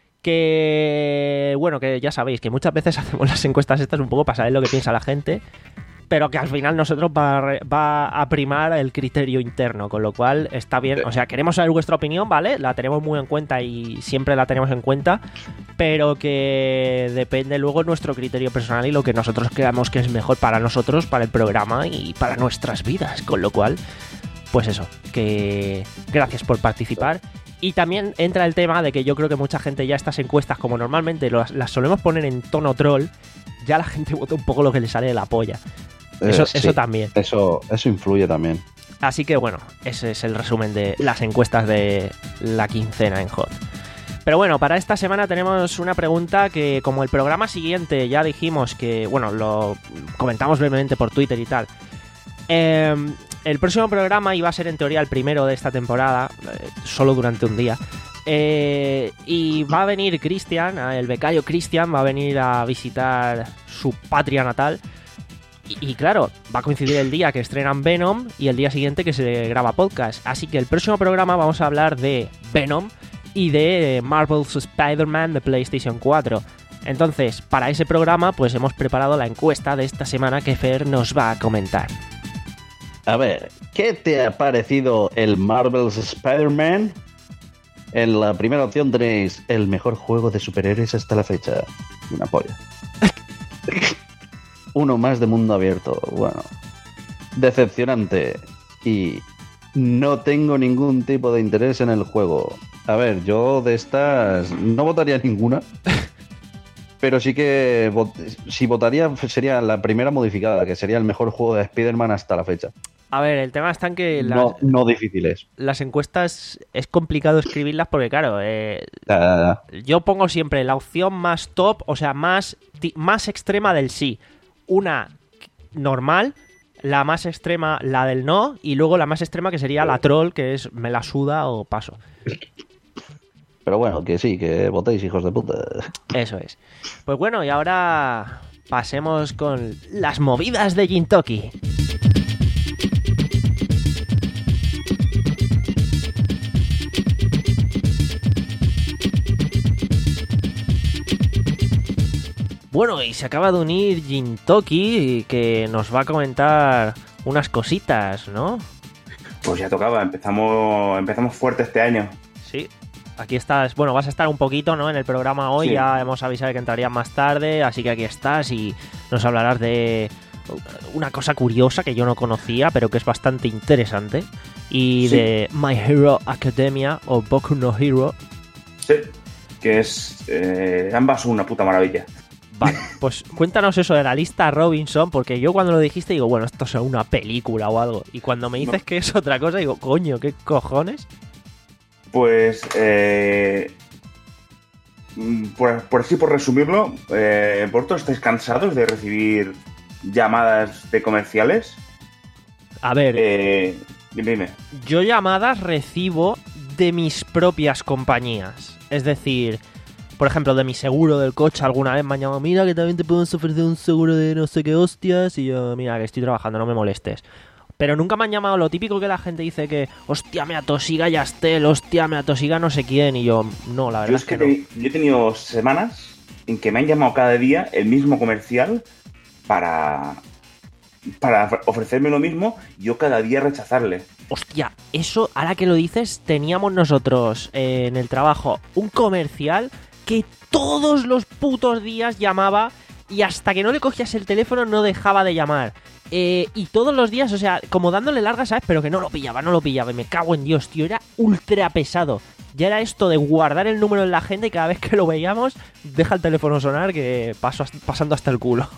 que... Bueno, que ya sabéis que muchas veces hacemos las encuestas estas un poco para saber lo que piensa la gente, pero que al final nosotros va a, va a primar el criterio interno, con lo cual está bien. O sea, queremos saber vuestra opinión, ¿vale? La tenemos muy en cuenta y siempre la tenemos en cuenta, pero que depende luego nuestro criterio personal y lo que nosotros creamos que es mejor para nosotros, para el programa y para nuestras vidas, con lo cual, pues eso, que gracias por participar. Y también entra el tema de que yo creo que mucha gente ya estas encuestas, como normalmente las, las solemos poner en tono troll, ya la gente vota un poco lo que le sale de la polla. Eso, eh, sí, eso también. Eso, eso influye también. Así que bueno, ese es el resumen de las encuestas de la quincena en Hot. Pero bueno, para esta semana tenemos una pregunta que, como el programa siguiente ya dijimos que, bueno, lo comentamos brevemente por Twitter y tal, eh, el próximo programa iba a ser en teoría el primero de esta temporada, eh, solo durante un día. Eh, y va a venir Cristian, el becario Cristian, va a venir a visitar su patria natal. Y, y claro, va a coincidir el día que estrenan Venom y el día siguiente que se graba podcast. Así que el próximo programa vamos a hablar de Venom y de Marvel's Spider-Man de PlayStation cuatro. Entonces, para ese programa, pues hemos preparado la encuesta de esta semana que Fer nos va a comentar. A ver, ¿qué te ha parecido el Marvel's Spider-Man? En la primera opción tenéis el mejor juego de superhéroes hasta la fecha. Una polla. Uno más de mundo abierto. Bueno, decepcionante. Y no tengo ningún tipo de interés en el juego. A ver, yo de estas no votaría ninguna. Pero sí que si votaría sería la primera modificada, que sería el mejor juego de Spider-Man hasta la fecha. A ver, el tema está en que las, no, no difíciles. Las encuestas es complicado escribirlas porque, claro, eh, ya, ya, ya. yo pongo siempre la opción más top, o sea, más, más extrema del sí. Una normal, la más extrema la del no, y luego la más extrema que sería la troll, que es me la suda o paso. Pero bueno, que sí, que votéis, hijos de puta. Eso es. Pues bueno, y ahora pasemos con las movidas de Gintoki. Bueno, y se acaba de unir Gintoki, que nos va a comentar unas cositas, ¿no? Pues ya tocaba, empezamos empezamos fuerte este año. Sí, aquí estás, bueno, vas a estar un poquito, ¿no? En el programa hoy, sí. Ya hemos avisado que entrarías más tarde, así que aquí estás y nos hablarás de una cosa curiosa que yo no conocía, pero que es bastante interesante, y sí. De My Hero Academia o Boku no Hero. Sí, que es eh, ambas son una puta maravilla. Vale, pues cuéntanos eso de la lista Robinson, porque yo cuando lo dijiste digo, bueno, esto es una película o algo, y cuando me dices no. que es otra cosa digo, coño, ¿qué cojones? Pues, eh, por, por así por resumirlo, eh, ¿vosotros estáis cansados de recibir llamadas de comerciales? A ver, eh, dime, dime. Yo llamadas recibo de mis propias compañías, es decir... Por ejemplo, de mi seguro del coche alguna vez me han llamado, mira que también te podemos ofrecer un seguro de no sé qué hostias, y yo, mira que estoy trabajando, no me molestes. Pero nunca me han llamado lo típico que la gente dice que, hostia, me atosiga Yastel, hostia, me atosiga no sé quién, y yo, no, la verdad yo es que, que no. Te, yo he tenido semanas en que me han llamado cada día el mismo comercial para, para ofrecerme lo mismo, y yo cada día rechazarle. Hostia, eso, ahora que lo dices, teníamos nosotros eh, en el trabajo un comercial... que todos los putos días llamaba y hasta que no le cogías el teléfono no dejaba de llamar. Eh, y todos los días, o sea, como dándole largas, ¿sabes? Pero que no lo pillaba, no lo pillaba. Y me cago en Dios, tío, era ultra pesado. Ya era esto de guardar el número en la agenda y cada vez que lo veíamos, deja el teléfono sonar que paso pasando hasta el culo.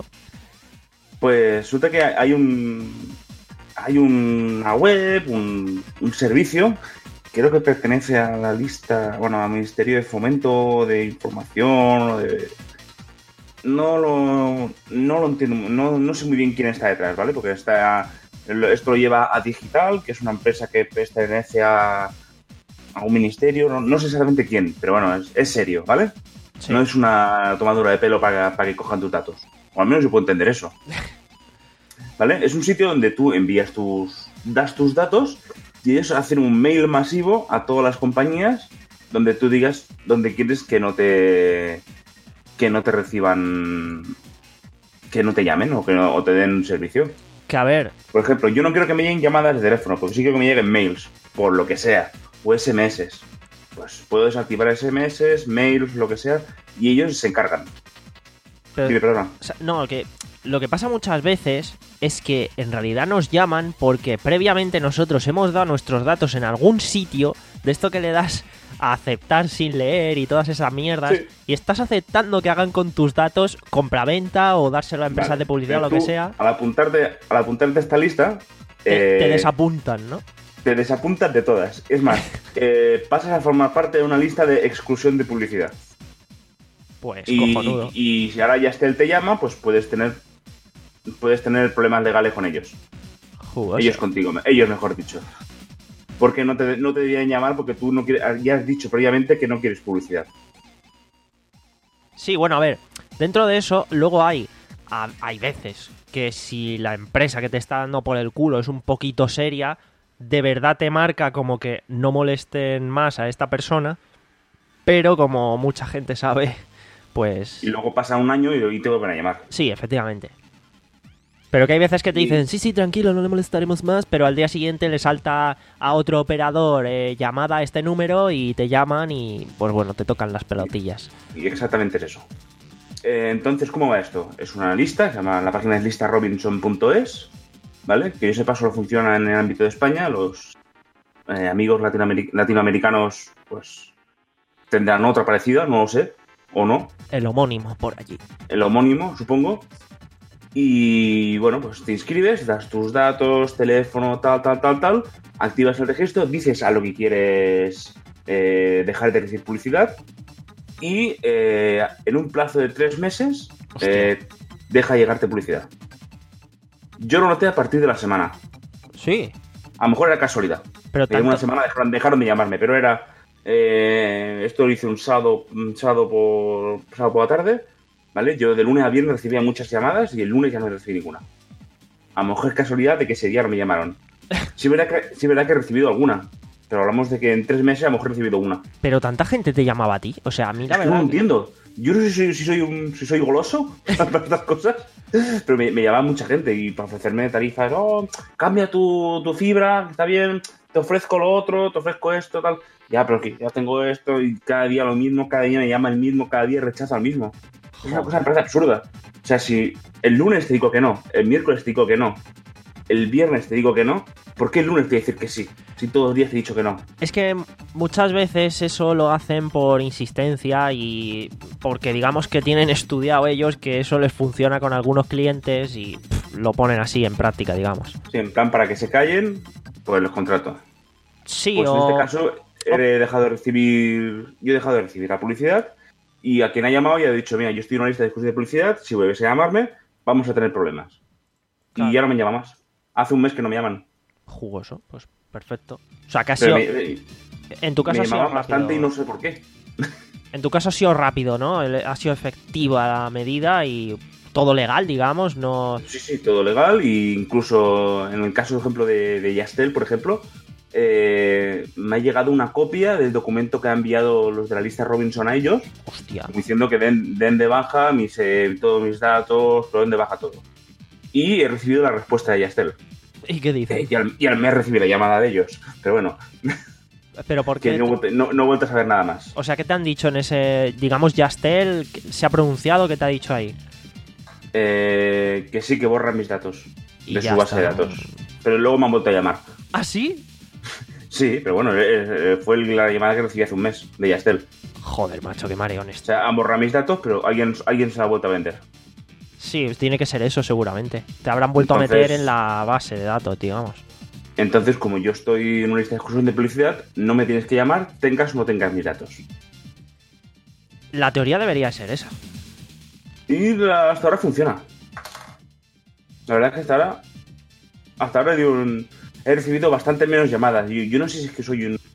Pues resulta que hay un... hay una web, un, un servicio... Creo que pertenece a la lista, bueno, al Ministerio de Fomento de Información o de... No lo, no lo entiendo, no, no sé muy bien quién está detrás, ¿vale? Porque está, esto lo lleva a Digital, que es una empresa que pertenece a, a un ministerio, no, no sé exactamente quién, pero bueno, es, es serio, ¿vale? Sí. No es una tomadura de pelo para, para que cojan tus datos, o al menos yo puedo entender eso, ¿vale? Es un sitio donde tú envías tus, das tus datos... y ellos hacen un mail masivo a todas las compañías donde tú digas donde quieres que no te que no te reciban, que no te llamen o que no, o te den un servicio. Que a ver, por ejemplo, yo no quiero que me lleguen llamadas de teléfono, porque sí quiero que me lleguen mails, por lo que sea, o ese eme ese. Pues puedo desactivar ese eme ese, mails, lo que sea, y ellos se encargan. Pero, Dime, perdona. O sea, no, que lo que pasa muchas veces es que en realidad nos llaman porque previamente nosotros hemos dado nuestros datos en algún sitio, de esto que le das a aceptar sin leer y todas esas mierdas, sí. Y estás aceptando que hagan con tus datos compraventa o dárselo a empresas vale, de publicidad o lo que sea. Al apuntarte, al apuntarte a esta lista... Te, eh, te desapuntan, ¿no? Te desapuntas de todas. Es más, eh, pasas a formar parte de una lista de exclusión de publicidad. Pues y, cojonudo. Y, y si ahora Yastel te llama, pues puedes tener puedes tener problemas legales con ellos. Jugoso. Ellos contigo, ellos mejor dicho. Porque no te, no te debían llamar porque tú no quieres, ya has dicho previamente que no quieres publicidad. Sí, bueno, a ver, dentro de eso, luego hay, a- hay veces que si la empresa que te está dando por el culo es un poquito seria, de verdad te marca como que no molesten más a esta persona, pero como mucha gente sabe, pues... Y luego pasa un año y, y te vuelven a llamar. Sí, efectivamente. Pero que hay veces que te Y- dicen, sí, sí, tranquilo, no le molestaremos más, pero al día siguiente le salta a otro operador eh, llamada a este número y te llaman y, pues bueno, te tocan las pelotillas. Y exactamente es eso. Eh, entonces, ¿cómo va esto? Es una lista, se llama, la página es lista robinson punto es, ¿vale? Que yo sepa solo funciona en el ámbito de España. Los eh, amigos latinoameric- latinoamericanos, pues, tendrán otra parecida, no lo sé, o no. El homónimo por allí. El homónimo, supongo. Y bueno, pues te inscribes, das tus datos, teléfono, tal, tal, tal, tal, activas el registro, dices a lo que quieres eh, dejar de recibir publicidad y eh, en un plazo de tres meses eh, deja llegarte publicidad. Yo lo noté a partir de la semana. Sí, A lo mejor era casualidad. pero En una tanto... semana dejaron, dejaron de llamarme, pero era... eh, esto lo hice un sábado, un sábado, por, sábado por la tarde, ¿vale? Yo de lunes a viernes recibía muchas llamadas y el lunes ya no recibí ninguna. A lo mejor es casualidad de que ese día no me llamaron. Sí es verdad que, sí es verdad que he recibido alguna, pero hablamos de que en tres meses a lo mejor he recibido una. Pero tanta gente te llamaba a ti. O sea, a mí la Es que no verdad... lo entiendo. Yo no sé si, si soy un, si soy goloso para estas cosas, pero me, me llamaba mucha gente y para ofrecerme tarifas, oh, cambia tu, tu fibra, está bien, te ofrezco lo otro, te ofrezco esto, tal. Ya, pero que ya tengo esto y cada día lo mismo, cada día me llama el mismo, cada día rechaza el mismo. Es una cosa que me parece absurda. O sea, si el lunes te digo que no, el miércoles te digo que no, el viernes te digo que no, ¿por qué el lunes te voy a decir que sí? Si todos los días te he dicho que no. Es que muchas veces eso lo hacen por insistencia y porque digamos que tienen estudiado ellos que eso les funciona con algunos clientes y pff, lo ponen así en práctica, digamos. Sí, en plan, para que se callen, pues los contrato. Sí, Pues en o... este caso he dejado de recibir, yo he dejado de recibir la publicidad y a quien ha llamado ya he dicho, mira, yo estoy en una lista de exclusión de publicidad, si vuelves a llamarme, vamos a tener problemas. Claro. Y ya no me llama más. Hace un mes que no me llaman. Jugoso, pues perfecto. O sea, que ha Pero sido... me, me- En tu caso me ha sido llamaban bastante y rápido. no sé por qué. En tu caso ha sido rápido, ¿no? El- Ha sido efectiva la medida y todo legal, digamos, no... Sí, sí, todo legal e incluso en el caso, por ejemplo, de, de Yastel, por ejemplo, eh, me ha llegado una copia del documento que han enviado los de la lista Robinson a ellos, Hostia. diciendo que den, den de baja mis, eh, todos mis datos, lo den de baja todo. Y he recibido la respuesta de Yastel. ¿Y qué Eh, dices? y, al, y al mes recibí la llamada de ellos. Pero bueno, Pero ¿por que qué? no, he vuelto- no, no he vuelto a saber nada más. O sea, ¿qué te han dicho en ese... Digamos, Yastel, ¿se ha pronunciado? ¿Qué te ha dicho ahí? Eh, que sí que borran mis datos Y de ya su base de está. datos. Pero luego me han vuelto a llamar. ¿Ah, sí? Sí, pero bueno, eh, eh, fue la llamada que recibí hace un mes de Yastel. Joder, macho, qué mareón O esto. sea, han borrado mis datos, pero alguien, alguien se la ha vuelto a vender. Sí, tiene que ser eso seguramente. Te habrán vuelto a Entonces- meter en la base de datos, digamos. Entonces, como yo estoy en una lista de exclusión de publicidad, no me tienes que llamar, tengas o no tengas mis datos. La teoría debería ser esa. Y la- hasta ahora funciona. La verdad es que hasta ahora, hasta ahora digo, un- he recibido bastante menos llamadas. Yo, yo no sé si es que soy un,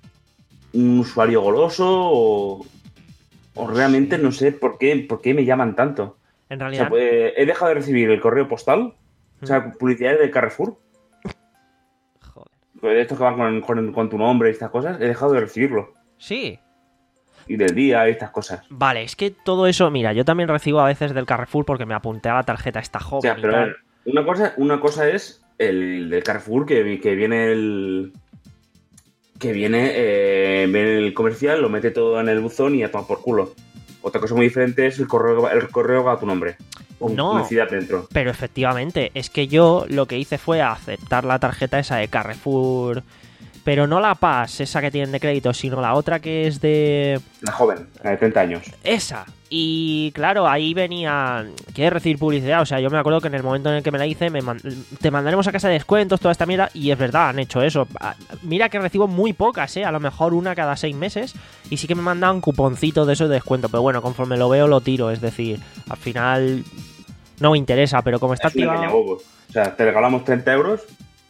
un usuario goloso o, o realmente no sé por qué, por qué me llaman tanto. En O sea, realidad... pues, he dejado de recibir el correo postal, o sea, publicidad de Carrefour, Joder. de estos que van con, con- con tu nombre y estas cosas, he dejado de recibirlo. Sí. Y del día y estas cosas. Vale, es que todo eso... Mira, yo también recibo a veces del Carrefour porque me apunté a la tarjeta esta O joven sea, y pero a tal. ver, una cosa, una cosa es el del Carrefour que, que viene el. Que viene, eh, viene el comercial, lo mete todo en el buzón y a tomar por culo. Otra cosa muy diferente es el correo, el correo a tu nombre. Con No. publicidad dentro. Pero efectivamente, es que yo lo que hice fue aceptar la tarjeta esa de Carrefour, pero no la Pass, esa que tienen de crédito, sino la otra que es de... La joven, la de treinta años. Esa. Y claro, ahí venía... ¿Quieres recibir publicidad? O sea, yo me acuerdo que en el momento en el que me la hice, me man- te mandaremos a casa de descuentos, toda esta mierda, y es verdad, han hecho eso. Ah, Mira que recibo muy pocas, ¿eh? A lo mejor una cada seis meses, y sí que me mandan cuponcitos de esos de descuento, pero bueno, conforme lo veo lo tiro, es decir, al final no me interesa, pero como está Es un activado... engañabobos. O sea, te regalamos treinta euros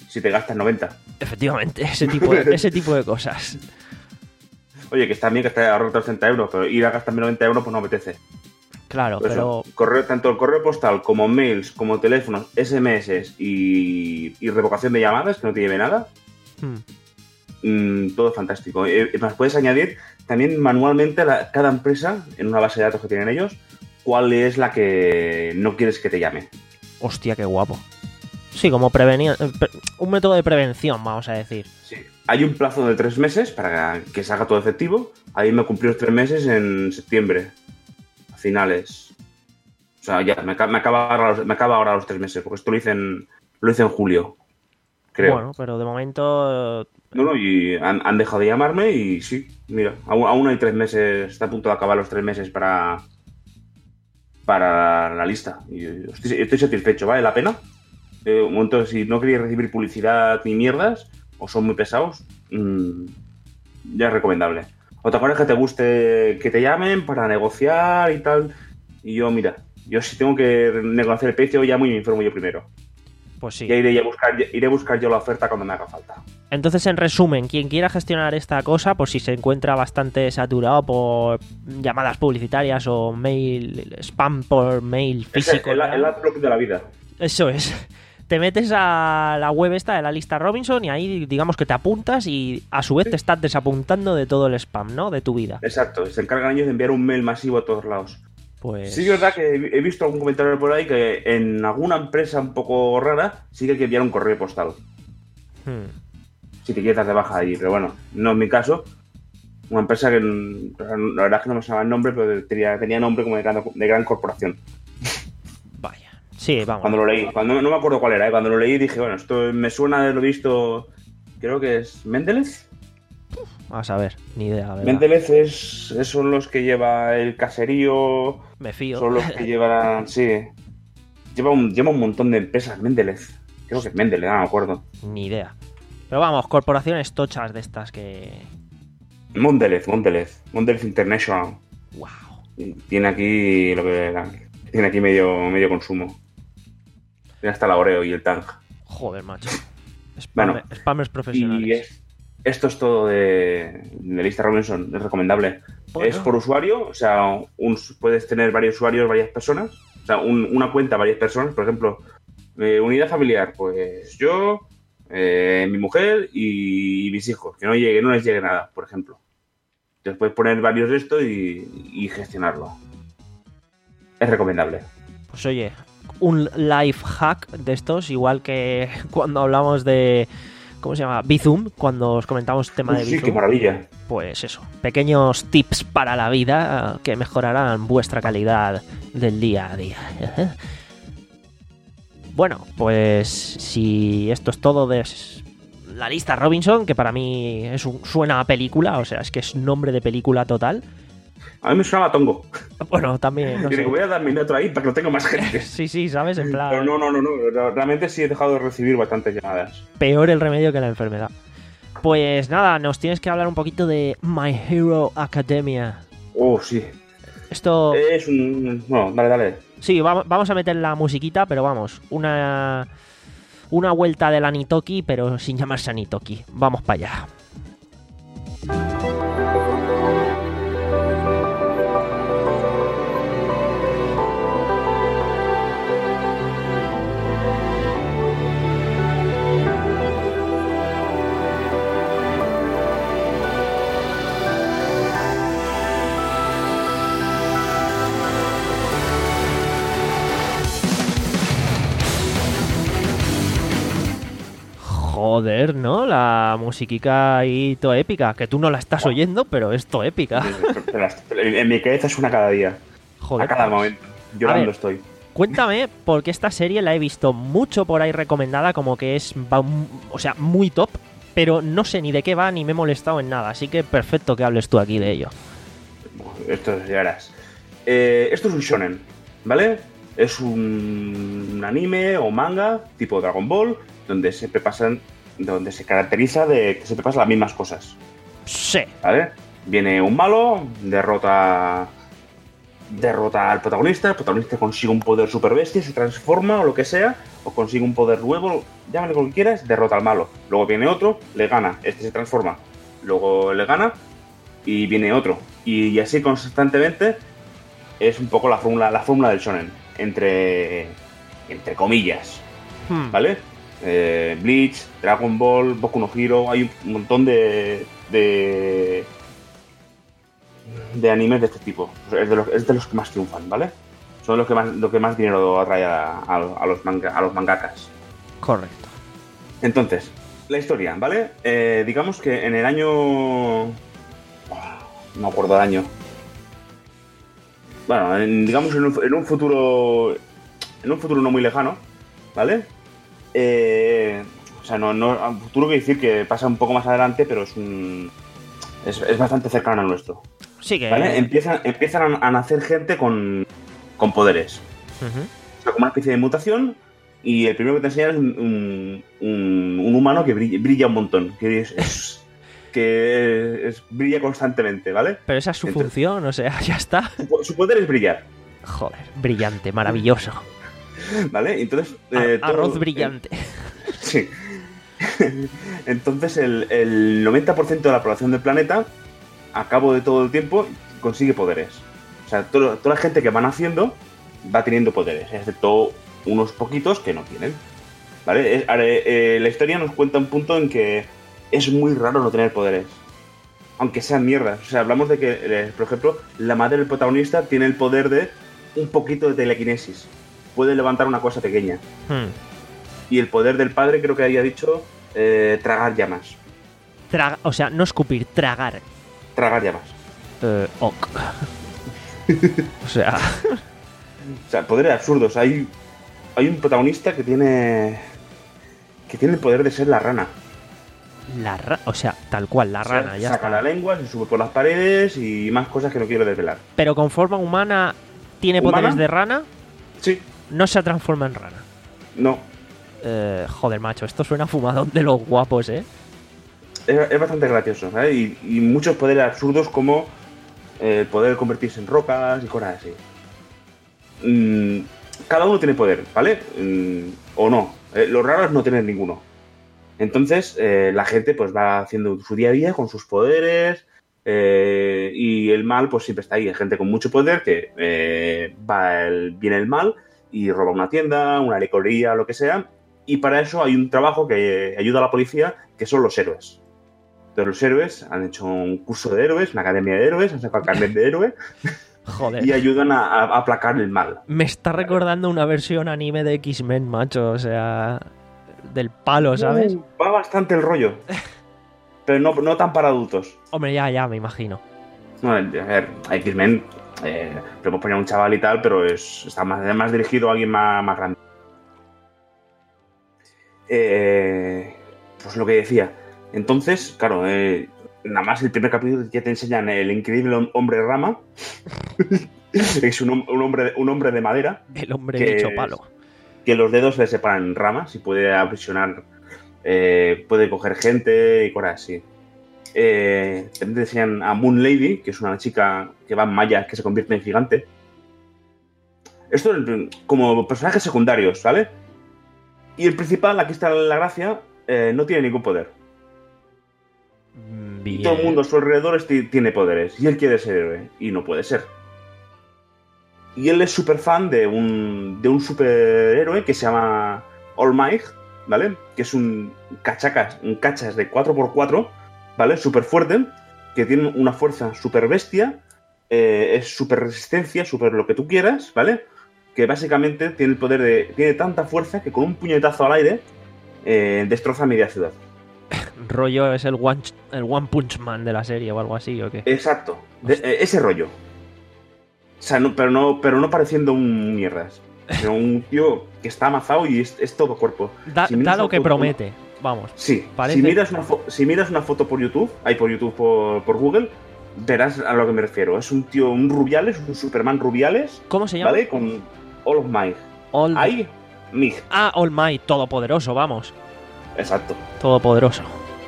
si te gastas noventa. Efectivamente, ese tipo de, ese tipo de cosas. Oye, que está bien que esté ahorrando treinta euros, pero ir a gastarme noventa euros pues no apetece. Claro, Pues pero... eso, correo, tanto el correo postal como mails, como teléfonos, ese eme ese y, y revocación de llamadas, que no te lleve nada, Hmm. mmm, todo fantástico. Eh, más puedes añadir también manualmente a la, cada empresa, en una base de datos que tienen ellos, cuál es la que no quieres que te llame. Hostia, qué guapo. Sí, como prevenir... un método de prevención, vamos a decir. Sí. Hay un plazo de tres meses para que se haga todo efectivo. Ahí me cumplí los tres meses en septiembre. Finales. O sea, ya, me, me, acaba ahora los, me acaba ahora los tres meses, porque esto lo hice en, lo hice en julio, creo. Bueno, pero de momento... No, no, y han, han dejado de llamarme y sí, mira, aún, aún hay tres meses, está a punto de acabar los tres meses para para la lista. Y estoy, estoy satisfecho, ¿vale la pena? Eh, un momento, si no queréis recibir publicidad ni mierdas, o son muy pesados, mmm, ya es recomendable. Otra cosa es que te guste que te llamen para negociar y tal. Y yo, mira, yo si tengo que negociar el precio, llamo y me informo yo primero. Pues sí. Ya iré a buscar, iré a buscar yo la oferta cuando me haga falta. Entonces, en resumen, quien quiera gestionar esta cosa, por si se encuentra bastante saturado por llamadas publicitarias o mail, spam por mail físico. Es el, el, el adblock de la vida. Eso es. Te metes a la web esta de la lista Robinson y ahí digamos que te apuntas y a su vez te estás desapuntando de todo el spam, ¿no? De tu vida. Exacto, se encargan ellos de enviar un mail masivo a todos lados. Pues... Sí, es verdad que he visto algún comentario por ahí que en alguna empresa un poco rara sí que hay que enviar un correo postal. Hmm. Si te quieres dar de baja ahí, pero bueno, no es mi caso. Una empresa que la verdad es que no me sabía el nombre, pero tenía, tenía nombre como de gran, de gran corporación. Vaya. Sí, vamos. Cuando lo leí, cuando no me acuerdo cuál era, ¿eh? Cuando lo leí dije, bueno, esto me suena de haberlo visto, creo que es Mendelez. Vamos a ver, ni idea. ¿Verdad? Mendelez es, es, son los que lleva el caserío. Me fío. Son los que llevan, sí. Lleva un, lleva un montón de empresas, Mendelez. Creo que es Mendelez, no me acuerdo. Ni idea. Pero vamos, corporaciones tochas de estas que... Mondelez, Mondelez. Mondelez International. Wow. Tiene aquí lo que tiene aquí medio, medio consumo. Tiene hasta la Oreo y el Tang. Joder, macho. Spam, bueno, spammers profesionales. Y es, esto es todo de, de lista Robinson. Es recomendable. Bueno. Es por usuario, o sea, un, puedes tener varios usuarios, varias personas. O sea, un, una cuenta, varias personas. Por ejemplo, eh, unidad familiar. Pues yo... Eh, mi mujer y, y mis hijos, que no llegue, no les llegue nada, por ejemplo. Entonces puedes poner varios de esto y, y gestionarlo. Es recomendable. Pues oye, un life hack de estos, igual que cuando hablamos de, ¿cómo se llama? Bizum, cuando os comentamos el tema Uf, de Bizum. Sí, qué maravilla. Pues eso, pequeños tips para la vida que mejorarán vuestra calidad del día a día. Bueno, pues si esto es todo de la lista Robinson, que para mí es un, suena a película, o sea, es que es nombre de película total. A mí me suena a Tongo. Bueno, también, no sé. Voy a dar mi nota ahí para que lo tenga más gente. Sí, sí, ¿sabes? En plan... Pero no, no, no, no, realmente sí he dejado de recibir bastantes llamadas. Peor el remedio que la enfermedad. Pues nada, nos tienes que hablar un poquito de My Hero Academia. Oh, sí. Esto... Es un... No, dale, dale. Sí, vamos a meter la musiquita, pero vamos, una una vuelta del Anitoki, pero sin llamarse Anitoki. Vamos para allá. Joder, ¿no? La musiquica ahí todo épica, que tú no la estás oyendo, pero es todo épica. En mi cabeza suena cada día. Joder. A cada momento. Llorando ver, estoy. Cuéntame, porque esta serie la he visto mucho por ahí recomendada, como que es, o sea, muy top, pero no sé ni de qué va ni me he molestado en nada, así que perfecto que hables tú aquí de ello. Esto ya verás. Eh, esto es un shonen, ¿vale? Es un, un anime o manga tipo Dragon Ball, donde siempre pasan, donde se caracteriza de que siempre pasan las mismas cosas. Sí. ¿Vale? Viene un malo, derrota derrota al protagonista, el protagonista consigue un poder super bestia, se transforma o lo que sea, o consigue un poder nuevo, llámale como quieras, derrota al malo. Luego viene otro, le gana, este se transforma. Luego le gana y viene otro. Y, y así constantemente es un poco la fórmula, la fórmula del shonen. Entre, entre comillas. Hmm. ¿Vale? Eh, Bleach, Dragon Ball, Boku no Hero, hay un montón de... de de animes de este tipo. Es de los, es de los que más triunfan, ¿vale? Son los que más, lo que más dinero atrae a, a, a, los, manga, a los mangakas. Correcto. Entonces, la historia, ¿vale? Eh, digamos que en el año... Oh, no me acuerdo el año. Bueno, en, digamos en un, en un futuro... En un futuro no muy lejano, ¿vale? Eh, o sea, no, no, un futuro quiere decir que pasa un poco más adelante, pero es un... Es, es bastante cercano al nuestro. Sí que... ¿Vale? Empiezan, empiezan a, a nacer gente con, con poderes. Uh-huh. O sea, como una especie de mutación. Y el primero que te enseñan es un, un, un humano que brilla, brilla un montón. Que es, es que es, brilla constantemente, ¿vale? Pero esa es su Entonces, función, o sea, ya está. Su, su poder es brillar. Joder, brillante, maravilloso. ¿Vale? Entonces... A- Eh, arroz todo- brillante. eh, sí. Entonces el, el noventa por ciento de la población del planeta, a cabo de todo el tiempo, consigue poderes. O sea, todo- toda la gente que van haciendo va teniendo poderes, excepto unos poquitos que no tienen. ¿Vale? Es- eh, eh, la historia nos cuenta un punto en que es muy raro no tener poderes. Aunque sean mierdas. O sea, hablamos de que, eh, por ejemplo, la madre del protagonista tiene el poder de un poquito de telequinesis. Puede levantar una cosa pequeña. Hmm. Y el poder del padre creo que había dicho eh, tragar llamas. Traga- o sea, no escupir, tragar. Tragar llamas. Eh, ok. O sea, O sea, poderes absurdos. Hay, hay un protagonista que tiene que tiene el poder de ser la rana. la ra- o sea, tal cual, la O sea, rana, ya saca está. la lengua, se sube por las paredes y más cosas que no quiero desvelar. Pero con forma humana tiene ¿Humana? poderes de rana, Sí, no se transforma en rana. no. Eh, joder, macho, esto suena a fumadón de los guapos, ¿eh? Es, es bastante gracioso, ¿sabes? Y, y muchos poderes absurdos como eh, el poder convertirse en rocas y cosas así. Mm, cada uno tiene poder, ¿vale? Mm, o no. Eh, lo raro es no tener ninguno. Entonces, eh, la gente pues va haciendo su día a día con sus poderes eh, y el mal pues siempre está ahí. Hay gente con mucho poder que eh, va el, viene el mal y roba una tienda, una licorería, lo que sea. Y para eso hay un trabajo que ayuda a la policía, que son los héroes. Entonces los héroes han hecho un curso de héroes, una academia de héroes, han sacado el carnet de héroe Joder. y ayudan a, a- a aplacar el mal. Me está recordando una versión anime de X-Men, macho, o sea, del palo, ¿sabes? Uh, va bastante el rollo. Pero no, no tan para adultos. Hombre, ya, ya, me imagino. No, a ver, X-Men, eh, podemos poner a un chaval y tal, pero es, está más, más dirigido a alguien más, más grande. Eh, pues lo que decía. Entonces, claro, eh, nada más el primer capítulo ya te enseñan el increíble hom- hombre rama. Es un, hom- un hombre, un hombre de madera El hombre Que bicho es- palo. que los dedos se le separan en ramas y puede aprisionar, eh, puede coger gente y cosas así. Eh, también te enseñan a Moon Lady, que es una chica que va en mallas que se convierte en gigante. Esto es como personajes secundarios, ¿vale? Y el principal, aquí está la gracia, eh, no tiene ningún poder. Mm, Y Bien. todo el mundo a su alrededor esti- tiene poderes. Y él quiere ser héroe. Y no puede ser. Y él es súper fan de un, de un superhéroe que se llama All Might, ¿vale? Que es un cachacas, un cachas de cuatro por cuatro, ¿vale? Súper fuerte, que tiene una fuerza súper bestia, eh, es súper resistencia, súper lo que tú quieras, ¿vale? Que básicamente tiene el poder de... Tiene tanta fuerza que con un puñetazo al aire eh, destroza media ciudad. Rollo es el one, el one Punch Man de la serie o algo así, ¿o qué? Exacto. De- eh, ese rollo. O sea, no, pero, no, pero no pareciendo un mierdas. Sino un tío que está amazado y es, es todo cuerpo. Da, Si miras da lo una que foto- promete, vamos. Sí. Parece- Si, miras una fo- si miras una foto por YouTube, hay por YouTube, por, por Google, verás a lo que me refiero. Es un tío, un Rubiales, un Superman Rubiales, ¿Cómo se llama? ¿vale? Con All of Might. All... Ahí, Mig. Ah, All Might, todopoderoso, vamos. Exacto. Todopoderoso.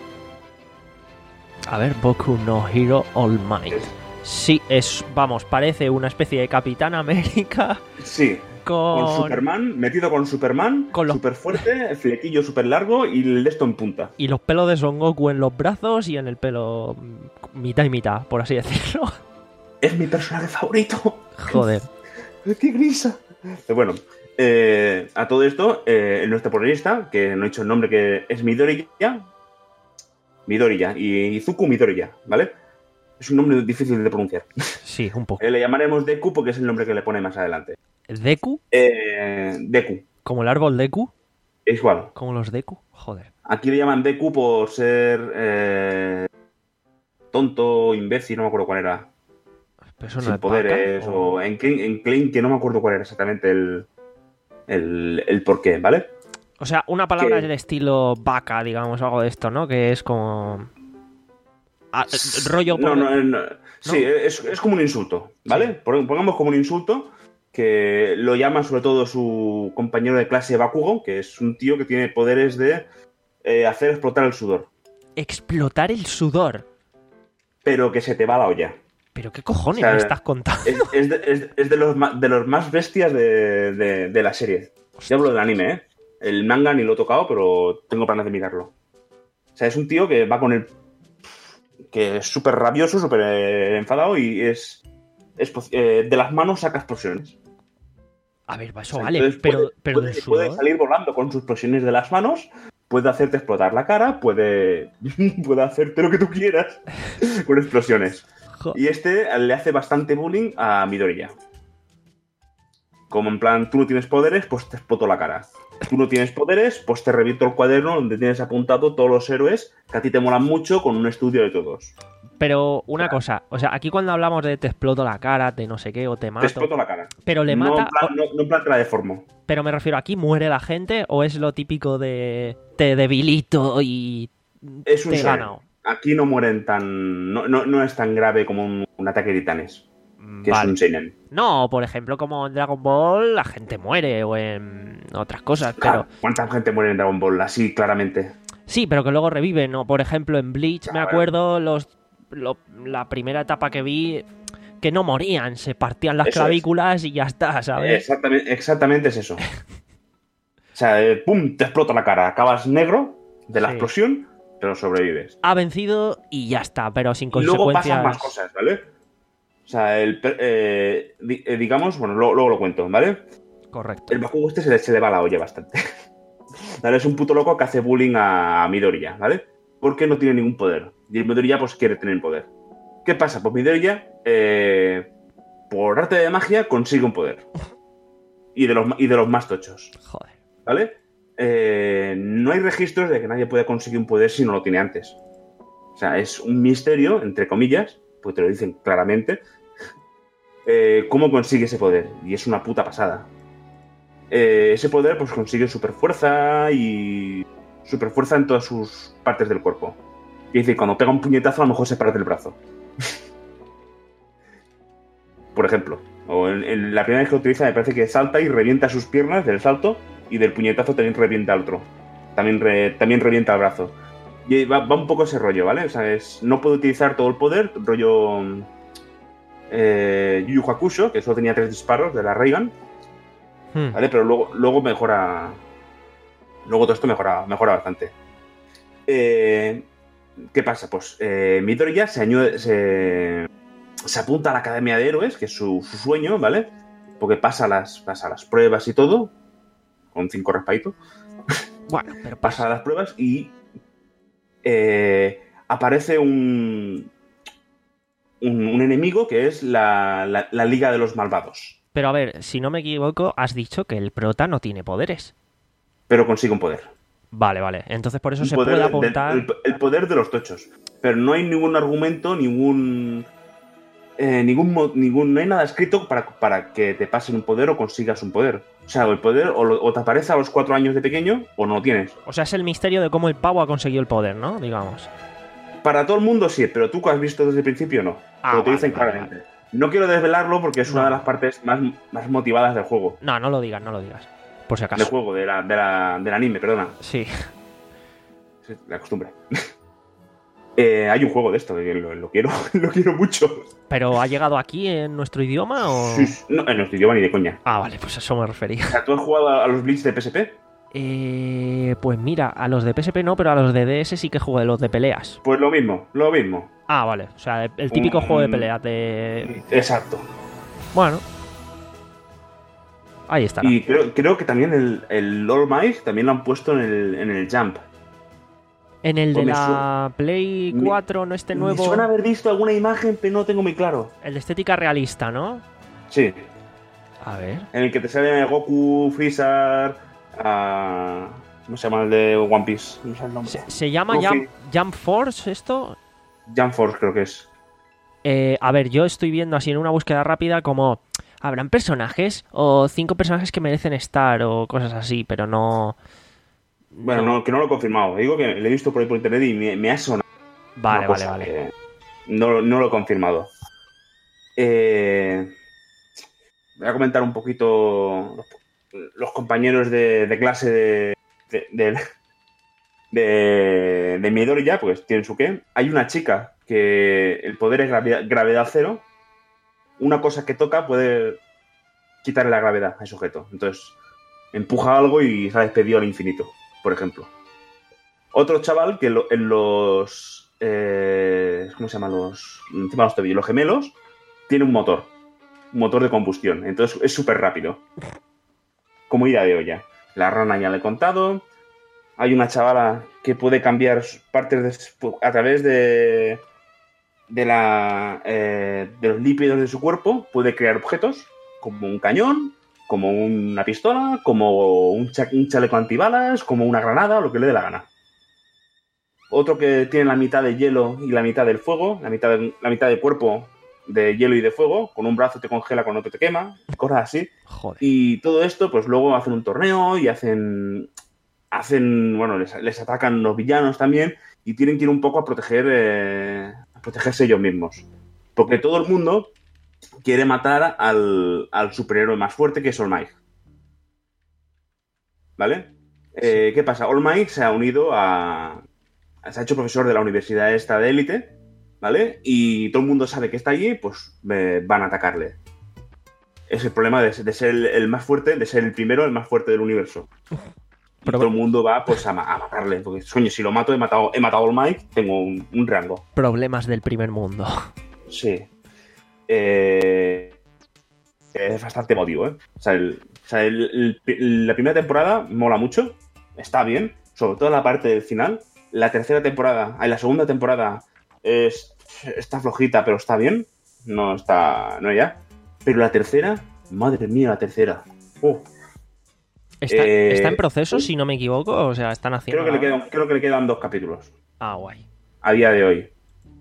A ver, Boku no Hero All Might. Sí, es, vamos, parece una especie de Capitán América. Sí. Con... Con Superman, metido con Superman, Con los- súper fuerte, el flequillo súper largo y el de esto en punta. Y los pelos de Son Goku en los brazos y en el pelo mm, mitad y mitad, por así decirlo. Es mi personaje favorito. Joder. ¡Qué grisa! Pero bueno, eh, a todo esto, eh, nuestro protagonista, que no he dicho el nombre, que es Midoriya. Midoriya. Y Izuku Midoriya, ¿vale? Es un nombre difícil de pronunciar. Sí, un poco. Eh, le llamaremos Deku porque es el nombre que le pone más adelante. ¿Deku? Eh, Deku. ¿Como el árbol Deku? Es igual. ¿Como los Deku? Joder. Aquí le llaman Deku por ser eh, tonto, imbécil, no me acuerdo cuál era. ¿Pero eso no Sin es poderes, vaca? o en Klein, en Klein, que no me acuerdo cuál era exactamente el, el, el porqué, ¿vale? O sea, una palabra que- del estilo vaca, digamos, algo de esto, ¿no? Que es como... Ah, rollo... No, por- no, no. Sí, es, es como un insulto, ¿vale? Sí. Pon- Pongamos como un insulto que lo llama sobre todo su compañero de clase Bakugo, que es un tío que tiene poderes de eh, hacer explotar el sudor, Explotar el sudor. pero que se te va la olla. ¿Pero qué cojones O sea, me estás contando? Es, es de, es- es de los, ma- de los más bestias de, de- de la serie. Ya hablo del anime, ¿eh? El manga ni lo he tocado, pero tengo planes de mirarlo. O sea, es un tío que va con el... que es súper rabioso, súper eh, enfadado y es... es po- eh, de las manos saca explosiones. A ver, eso O sea, vale, entonces pero, puede, pero puede- del puede sudor... salir volando con sus explosiones de las manos, puede hacerte explotar la cara, puede, puede hacerte lo que tú quieras con explosiones. Jo- Y este le hace bastante bullying a Midoriya. Como en plan, tú no tienes poderes, pues te exploto la cara. Tú no tienes poderes, pues te reviento el cuaderno donde tienes apuntado todos los héroes que a ti te molan mucho con un estudio de todos. Pero una cosa, o sea, aquí cuando hablamos de te exploto la cara, te no sé qué, o te Te mato... exploto la cara. Pero le no, mata... en plan, no, no en plan te la deformo. Pero me refiero, ¿aquí muere la gente o es lo típico de te debilito y Es un te he shonen. ganado? Aquí no mueren tan... No, no, no es tan grave como un, un ataque de titanes, que Vale. es un seinen. No, por ejemplo, como en Dragon Ball la gente muere o en otras cosas, Claro, pero... ¿cuánta gente muere en Dragon Ball? Así, claramente. Sí, pero que luego reviven, ¿no? Por ejemplo, en Bleach me Claro. acuerdo los, lo- la primera etapa que vi que no morían, se partían las Eso es. clavículas y ya está, ¿sabes? Exactamente, exactamente es eso. O sea, eh, pum, te explota la cara. Acabas negro de la Sí. explosión, pero sobrevives. Ha vencido y ya está, pero sin Y luego consecuencias. pasan más cosas, ¿vale? O sea, el, per- eh, di- eh, digamos, bueno, luego, luego lo cuento, ¿vale? Correcto. El Bakugo este se le, se le va la olla bastante. ¿Vale? Es un puto loco que hace bullying a, a Midoriya, ¿vale? Porque no tiene ningún poder. Y Midoriya, pues, quiere tener poder. ¿Qué pasa? Pues Midoriya, eh, por arte de magia, consigue un poder. Y de los, ma- y de los más tochos, Joder. ¿vale? Eh, no hay registros de que nadie pueda conseguir un poder si no lo tiene antes. O sea, es un misterio, entre comillas, porque te lo dicen claramente, eh, cómo consigue ese poder. Y es una puta pasada. Eh, ese poder pues consigue super fuerza y super fuerza en todas sus partes del cuerpo. Y decir, cuando pega un puñetazo a lo mejor se parte el brazo. Por ejemplo. O en, en la primera vez que lo utiliza me parece que salta y revienta sus piernas del salto y del puñetazo también revienta al otro. También, re- también revienta el brazo. Y va, va un poco ese rollo, ¿vale? O sea, es, no puede utilizar todo el poder, rollo eh, Yu Yu Hakusho, que solo tenía tres disparos de la Raygun, Hmm. ¿vale? Pero luego, luego mejora. Luego todo esto mejora, mejora bastante. Eh, ¿Qué pasa? Pues eh, Midoriya se, añade- se, se apunta a la Academia de Héroes, que es su, su sueño, ¿vale? Porque pasa las, pasa las pruebas y todo, con cinco raspaditos. Bueno, pero Pasa las pruebas y eh, aparece un, un, un enemigo que es la, la, la Liga de los Malvados. Pero a ver, si no me equivoco, has dicho que el prota no tiene poderes. Pero consigue un poder. Vale, vale. Entonces por eso Un se poder puede de- apuntar. el, el poder de los tochos. Pero no hay ningún argumento, ningún. eh, ningún, mo- ningún. No hay nada escrito para, para que te pasen un poder o consigas un poder. O sea, el poder o, lo- o te aparece a los cuatro años de pequeño o no lo tienes. O sea, es el misterio de cómo el pavo ha conseguido el poder, ¿no? Digamos. Para todo el mundo sí, pero tú que has visto desde el principio no. Ah, Te lo te vale, dicen vale, claramente. No quiero desvelarlo porque es una No. de las partes más, más motivadas del juego. No, no lo digas, no lo digas. Por si Del acaso. juego, de la, de la- del anime, perdona. Sí. Sí, la costumbre. Eh, hay un juego de esto, que lo, lo quiero, lo quiero mucho. ¿Pero ha llegado aquí en nuestro idioma o...? Sí, sí. No, en nuestro idioma ni de coña. Ah, vale, pues a eso me refería. O sea, ¿tú has jugado a, a los Blitz de P S P? Eh, pues mira, a los de P S P no, pero a los de D S sí que jugué, los de peleas. Pues lo mismo, lo mismo. Ah, vale, o sea, el, el típico Un- juego de peleas de... Exacto. Bueno. Ahí estará. Y creo, creo que también el, el All Might también lo han puesto en el, en el Jump. En el de pues me la Play me- cuatro, ¿no? Este Me nuevo... suena haber visto alguna imagen, pero no tengo muy claro. El de estética realista, ¿no? Sí, A ver... en el que te sale Goku, Freezer, ah, ¿cómo se llama el de One Piece? No sé el nombre. ¿Se, se llama Goofy. Jump, Jump Force esto? Jump Force creo que es. Eh, a ver, yo estoy viendo así en una búsqueda rápida como... ¿Habrán personajes? O cinco personajes que merecen estar o cosas así, pero no... Bueno, no, que no lo he confirmado. Digo que lo he visto por ahí por internet y me, me ha sonado. Vale, una vale, cosa vale. que No, no lo he confirmado. Eh, voy a comentar un poquito los, los compañeros de, de clase de, de, de, de, de Midoriya, pues tienen su qué. Hay una chica que el poder es gravedad, gravedad cero. Una cosa que toca puede quitarle la gravedad al sujeto. Entonces, empuja algo y se ha despedido al infinito, por ejemplo. Otro chaval que lo- en los... eh, ¿Cómo se llaman los...? Encima de los tobillos, los gemelos, tiene un motor. Un motor de combustión. Entonces es súper rápido. Como ida de olla. La rana ya le he contado. Hay una chavala que puede cambiar partes de, a través de... De, la, eh, de los lípidos de su cuerpo. Puede crear objetos. Como un cañón. Como una pistola. Como un, cha- un chaleco antibalas. Como una granada. Lo que le dé la gana. Otro que tiene la mitad de hielo y la mitad del fuego, la mitad, de, la mitad del cuerpo de hielo y de fuego, con un brazo te congela, con otro te quema, cosas así. Joder. Y todo esto, pues luego hacen un torneo y hacen, hacen bueno, les, les atacan los villanos también y tienen que ir un poco a proteger, eh, a protegerse ellos mismos. Porque todo el mundo quiere matar al, al superhéroe más fuerte, que es All Might. ¿Vale? Eh, ¿Qué pasa? All Might se ha unido a... Se ha hecho profesor de la universidad esta de élite, ¿vale? Y todo el mundo sabe que está allí, pues eh, van a atacarle. Es el problema de, de ser el, el más fuerte, de ser el primero, el más fuerte del universo. Y Pero- todo el mundo va pues a, ma- a matarle. Porque, coño, si lo mato, he matado, he matado a All Might, tengo un, un rango. Problemas del primer mundo. Sí. Eh, es bastante emotivo, ¿eh? O sea, el- o sea, el- el- la primera temporada mola mucho, está bien, sobre todo la parte del final. La tercera temporada, ay, la segunda temporada es, está flojita, pero está bien. No está, no ya. Pero la tercera, madre mía, la tercera. Uh, ¿Está, Eh, está en proceso, si no me equivoco? O sea, están haciendo... creo, que le quedan, creo que le quedan dos capítulos Ah, guay. a día de hoy.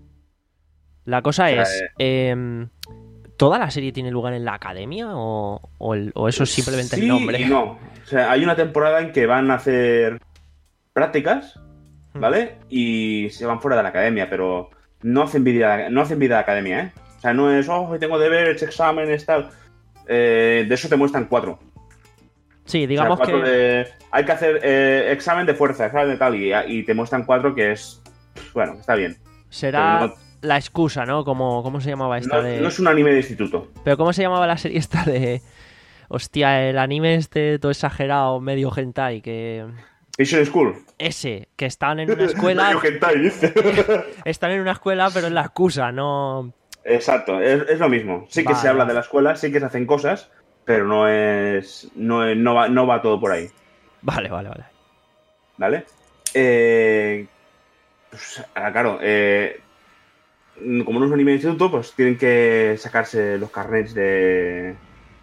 La cosa O sea, es... em, ¿toda la serie tiene lugar en la academia o, o el- o eso es simplemente Sí el nombre? y no. O sea, hay una temporada en que van a hacer prácticas, ¿vale? Y se van fuera de la academia, pero no hacen vida, no hacen vida de academia, ¿eh? O sea, no es, oh, hoy tengo deberes, exámenes, tal. Eh, de eso te muestran cuatro. Sí, O sea, digamos cuatro que... de- hay que hacer eh, examen de fuerza, examen de tal, y, y te muestran cuatro que es... Bueno, está bien. Será pero no- la excusa, ¿no? Como, ¿cómo se llamaba esta No, de...? no es un anime de instituto. Pero ¿cómo se llamaba la serie esta de...? Hostia, el anime este todo exagerado, medio hentai, que... Asian School. Ese, que están en una escuela... Medio hentai, dice. están en una escuela, pero es la excusa, no... Exacto, es, es lo mismo. Sí que Vale, se habla vale. de la escuela, sí que se hacen cosas, pero no es. No, es- no, va, no va todo por ahí, Vale, vale, vale. ¿vale? Eh, pues, ah, claro, eh, como no es un anime de instituto, pues tienen que sacarse los carnets de.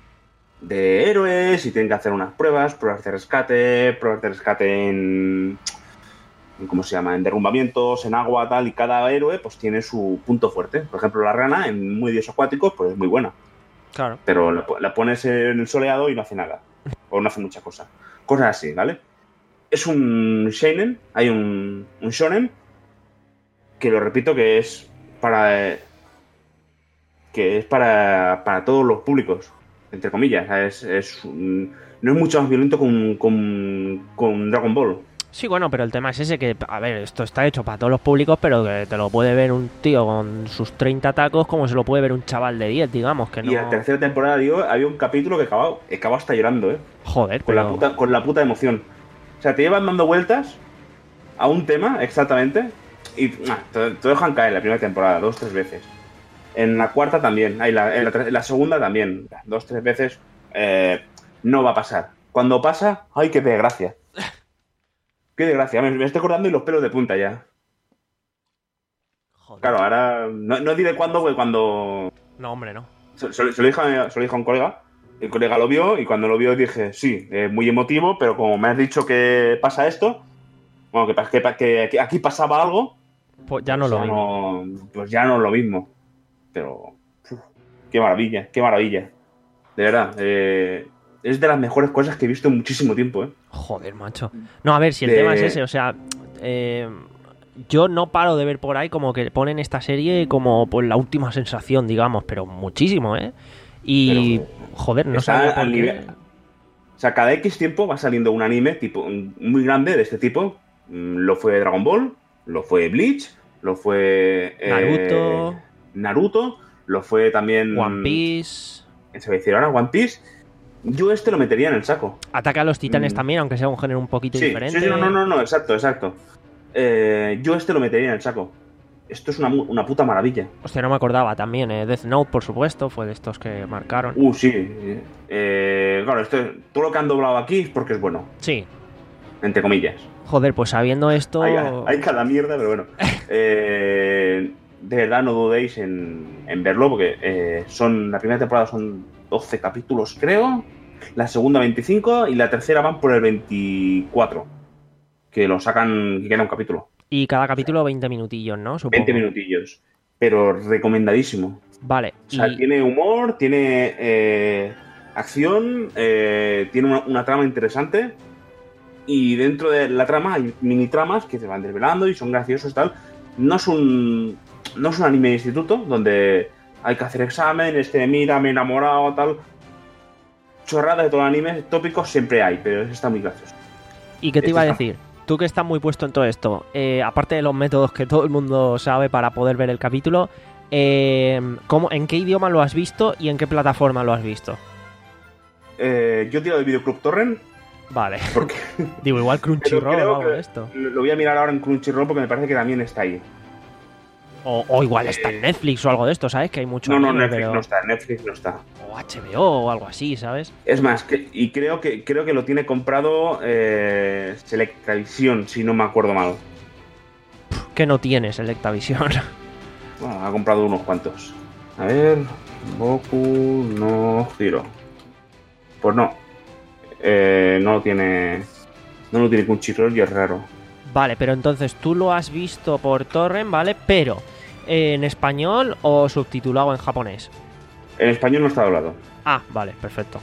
de héroes y tienen que hacer unas pruebas, pruebas de rescate, pruebas de rescate en. en ¿Cómo se llama? En derrumbamientos, en agua, tal, y cada héroe pues tiene su punto fuerte. Por ejemplo, la rana en medios acuáticos pues es muy buena, Claro. pero la, la pones en el soleado y no hace nada, o no hace mucha cosa. Cosas así, ¿vale? Es un shonen, hay un, un shonen, que lo repito que es para... eh, que es para, para todos los públicos, entre comillas. Es, es un- no es mucho más violento con, con, con Dragon Ball. Sí, bueno, pero el tema es ese que, a ver, esto está hecho para todos los públicos, pero que te lo puede ver un tío con sus treinta tacos como se lo puede ver un chaval de diez, digamos, que no... Y en la tercera temporada, digo, había un capítulo que acababa, acababa hasta llorando, ¿eh? Joder, Con, pero... la puta, con la puta emoción. O sea, te llevan dando vueltas a un tema, exactamente, y nah, te, te dejan caer en la primera temporada, dos, tres veces. En la cuarta también, en la, en la, en la segunda también, dos, tres veces, eh, no va a pasar. Cuando pasa, ¡ay, qué desgracia! ¡Qué desgracia! Me, me estoy acordando y los pelos de punta ya. Joder. Claro, ahora, no, no diré cuándo, porque cuando... No, hombre, no. Se, se, se, lo dije, a- se lo dije a un colega, el colega lo vio, y cuando lo vio dije, sí, eh, muy emotivo, pero como me has dicho que pasa esto, bueno, que, pa- que, pa- que, que aquí pasaba algo, Pues ya no pues lo ya mismo. no, pues ya no es lo mismo. Pero, uf, qué maravilla, qué maravilla. De verdad, eh, es de las mejores cosas que he visto en muchísimo tiempo, ¿eh? Joder, macho. No, a ver, si el De- tema es ese, o sea, eh, yo no paro de ver por ahí como que ponen esta serie como pues la última sensación, digamos, pero muchísimo, ¿eh? Y, Pero, joder, no está sabía por al qué. nivel- O sea, cada X tiempo va saliendo un anime tipo muy grande de este tipo. Mm, Lo fue Dragon Ball, lo fue Bleach, lo fue... eh, Naruto. Naruto, lo fue también... One Piece. Se va a decir ahora, One Piece. Yo este lo metería en el saco. Ataca a los titanes Mm. también, aunque sea un género un poquito Sí, diferente. sí, sí, no, no, no, no, exacto, exacto. Eh, yo este lo metería en el saco. Esto es una, mu- una puta maravilla. Hostia, no me acordaba también. eh, Death Note, por supuesto, fue de estos que marcaron. Uh, sí. Eh, claro, esto, todo lo que han doblado aquí es porque es bueno, Sí. entre comillas. Joder, pues sabiendo esto... Hay, hay cada mierda, pero bueno. Eh, de verdad no dudéis en, en verlo, porque eh, son la primera temporada son doce capítulos, creo. La segunda veinticinco y la tercera van por el veinticuatro. Que lo sacan, que queda un capítulo. Y cada capítulo veinte minutillos, ¿no? Supongo. veinte minutillos. Pero recomendadísimo. Vale. O sea, y... tiene humor, tiene eh, acción, eh, tiene una, una trama interesante. Y dentro de la trama hay mini tramas que se van desvelando y son graciosos y tal. No es un, no es un anime de instituto donde hay que hacer exámenes, te mira, me he enamorado, tal. Chorradas de todo el anime, tópicos siempre hay, pero ese está muy gracioso. ¿Y qué te Este iba a está- decir? Tú que estás muy puesto en todo esto, eh, aparte de los métodos que todo el mundo sabe para poder ver el capítulo, eh, ¿cómo, ¿en qué idioma lo has visto y en qué plataforma lo has visto? Eh, yo tiro de Videoclub Torrent Vale. porque Digo, igual Crunchyroll Pero creo o algo que- de esto. lo voy a mirar ahora en Crunchyroll porque me parece que también está ahí. O, o igual está en Netflix o algo de esto, ¿sabes? Que hay mucho No, no, anime, Netflix pero- no está, Netflix no está. O H B O o algo así, ¿sabes? Es más, que, y creo que creo que lo tiene comprado eh, Selectavision, si no me acuerdo mal. Que no tiene Selectavision. Bueno, ha comprado unos cuantos. A ver, Boku no Hero. Pues no. Eh, no lo tiene. No lo tiene Crunchyroll y es raro. Vale, pero entonces tú lo has visto por torrent, ¿vale? Pero eh, en español o subtitulado en japonés. En español no está doblado. Ah, vale, perfecto.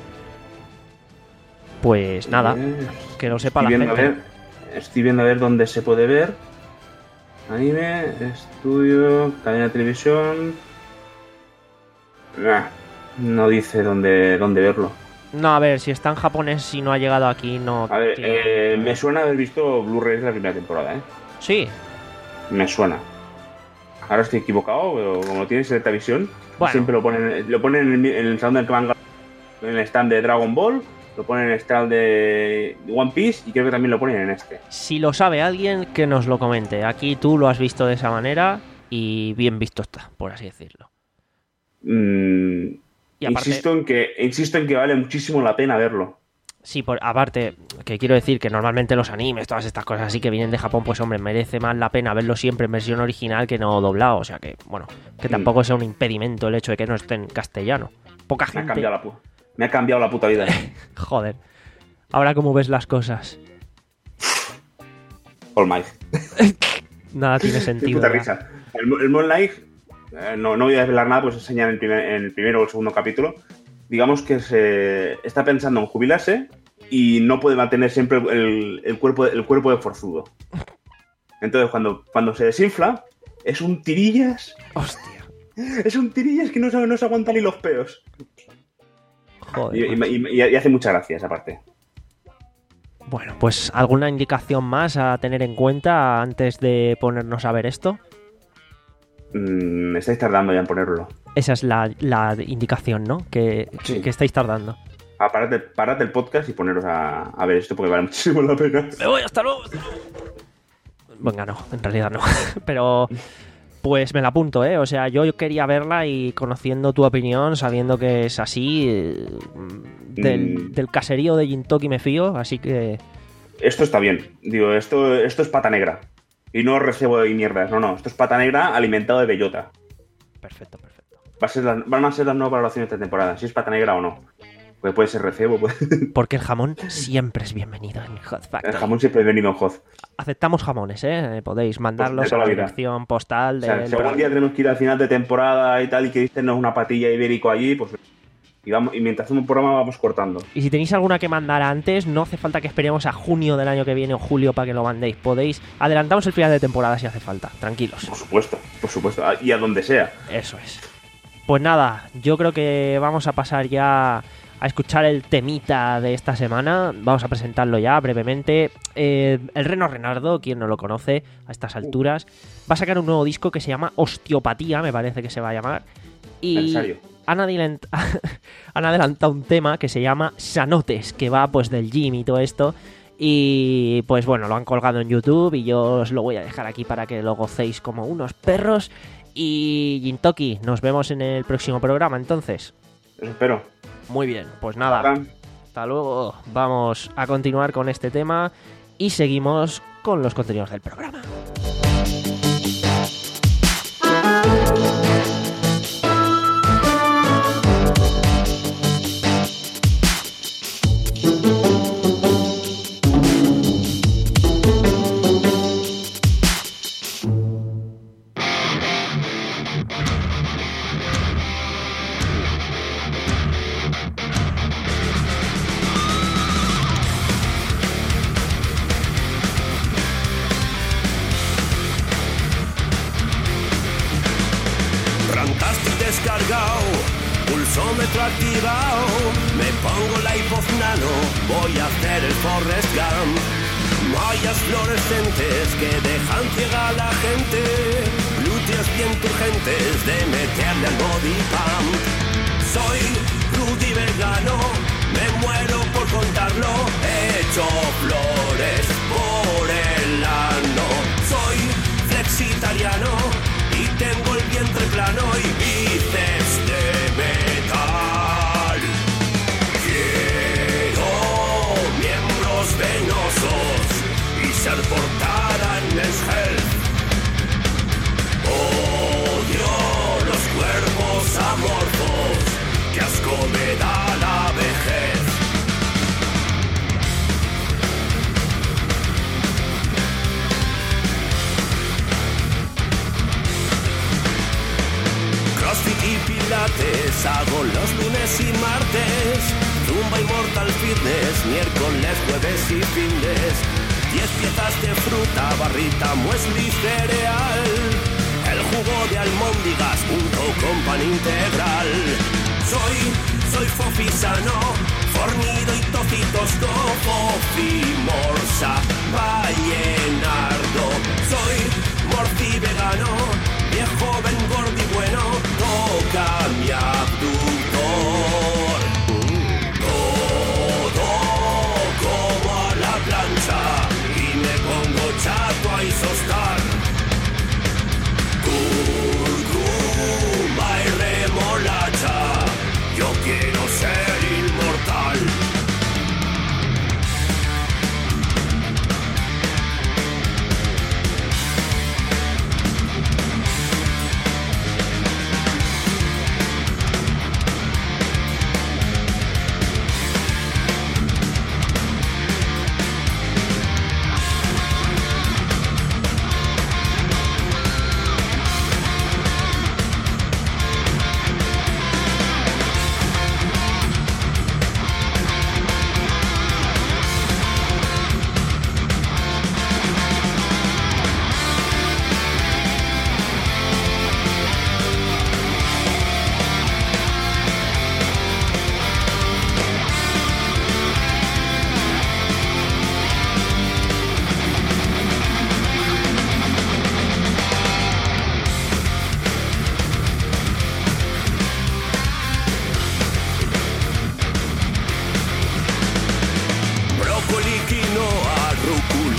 Pues nada, Eh, que lo sepa estoy la viendo gente. a ver, estoy viendo a ver dónde se puede ver. Anime, estudio, cadena de televisión. Nah, no dice dónde, dónde verlo. No, a ver, si está en japonés, si no ha llegado aquí, no. A ver, tiene- eh, me suena haber visto Blu-ray de la primera temporada, ¿eh? Sí, Me suena. Ahora estoy equivocado, pero como tiene Selectavision, Bueno. siempre lo ponen, lo ponen en el, mi- en el stand del manga, en el stand de Dragon Ball, lo ponen en el stand de One Piece y creo que también lo ponen en este. si lo sabe alguien, que nos lo comente. Aquí tú lo has visto de esa manera y bien visto está, por así decirlo. Mm, Y aparte, insisto en que insisto en que vale muchísimo la pena verlo. sí, por, aparte, que quiero decir que normalmente los animes, todas estas cosas así que vienen de Japón, pues hombre, merece más la pena verlo siempre en versión original que no doblado. O sea que, bueno, que Mm. tampoco sea un impedimento el hecho de que no esté en castellano. Poca Me ha gente. cambiado la, pu- me ha cambiado la puta vida. Joder. Ahora, ¿cómo ves las cosas? All Might. Nada tiene Qué sentido. puta ¿verdad? risa. El, el Moonlight, eh, no, no voy a desvelar nada, pues enseñan en el, primer- en el primero o el segundo capítulo. Digamos que se está pensando en jubilarse y no puede mantener siempre el, el cuerpo, el cuerpo de forzudo. Entonces, cuando, cuando se desinfla, es un tirillas. Hostia. Es un tirillas que no se, no se aguanta ni los peos. Joder. Y, macho. y- y- y hace mucha gracia esa parte. Bueno, pues ¿alguna indicación más a tener en cuenta antes de ponernos a ver esto? Mm, me estáis tardando ya en ponerlo. Esa es la, la indicación, ¿no? Que, Sí. que estáis tardando. Ah, parad, parad el podcast y poneros a, a ver esto porque vale muchísimo la pena. ¡Me voy, hasta luego! Venga, no, en realidad no. Pero pues me la apunto, ¿eh? O sea, yo quería verla y conociendo tu opinión, sabiendo que es así, eh, del, Mm. del caserío de Gintoki me fío, así que... Esto está bien. Digo, esto, esto es pata negra. Y no recebo y mierdas. No, no. Esto es pata negra alimentado de bellota. Perfecto, perfecto. Va a ser las- van a ser las nuevas valoraciones de esta temporada. Si es pata negra o no. Porque puede ser recebo. Puede... Porque el jamón siempre es bienvenido en Hot El Factory. jamón siempre ha venido en Hoz. Aceptamos jamones, ¿eh? Podéis mandarlos Pues de a toda la la vida. dirección postal O de... sea, si algún día tenemos que ir al final de temporada y tal, y que dicen una patilla ibérico allí, pues. Y, vamos, y mientras hacemos un programa vamos cortando. Y si tenéis alguna que mandar antes, no hace falta que esperemos a junio del año que viene o julio para que lo mandéis. Podéis... Adelantamos el final de temporada si hace falta. Tranquilos. Por supuesto, por supuesto. Y a donde sea. Eso es. Pues nada, yo creo que vamos a pasar ya a escuchar el temita de esta semana. Vamos a presentarlo ya brevemente. Eh, el Reno Renardo, quien no lo conoce a estas alturas, va a sacar un nuevo disco que se llama Osteopatía, me parece que se va a llamar. Y ¿En serio? han, adelant- han adelantado un tema que se llama Sanotes, que va pues del gym y todo esto. Y pues bueno, lo han colgado en YouTube y yo os lo voy a dejar aquí para que lo gocéis como unos perros. Y Gintoki, nos vemos en el próximo programa entonces. Eso espero. Muy bien, pues nada, Ahora, hasta luego. Vamos a continuar con este tema y seguimos con los contenidos del programa. Rantastic descargado, pulsómetro activado, me pongo la iPod Nano, voy a hacer el Forrest Gump. Mallas fluorescentes que dejan ciega a la gente, glúteos bien turgentes de meterle al body pump. Soy Rudy vegano, me muero por contarlo, he hecho flores por el ano. Soy flexitariano y tengo el vientre plano y bíceps de metal. Quiero miembros venosos y ser portada en Men's Health. Odio los cuerpos amorfos, que asco me da la vejez. CrossFit y pilates hago los lunes y martes. Zumba y Mortal Fitness, miércoles, jueves y fines. Diez piezas de fruta, barrita, muesli, cereal. El jugo de almóndigas, punto con pan integral. Soy, soy fofisano, fornido y tocitosco, fofimorsa, vallenardo. Soy morci vegano, viejo, ven gordo y bueno, toca mi abductor. Todo como a la plancha y me pongo chato a isostar. Curcuma y remolacha, yo quiero ser inmortal.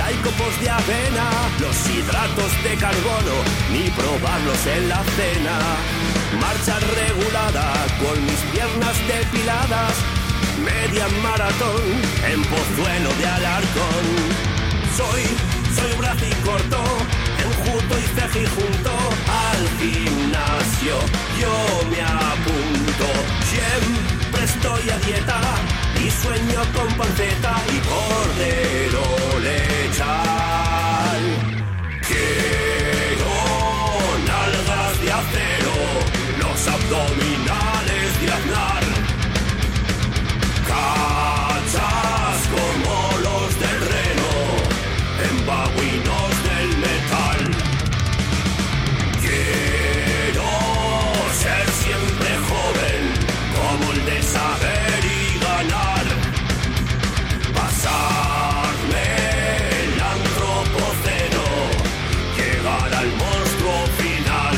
hay copos de avena, los hidratos de carbono, ni probarlos en la cena. Marcha regulada con mis piernas depiladas, media maratón en Pozuelo de Alarcón. Soy, soy un bracicorto, enjuto y cejijunto, al gimnasio yo me apunto. Siempre estoy a dieta y sueño con panceta y cordero lechal. Quiero nalgas de acero, los abdominales de Aznar, cachas como los del Reno, en babuinos del metal. Quiero ser siempre joven, como el de saber y ganar, pasarme el antropoceno, llegar al monstruo final.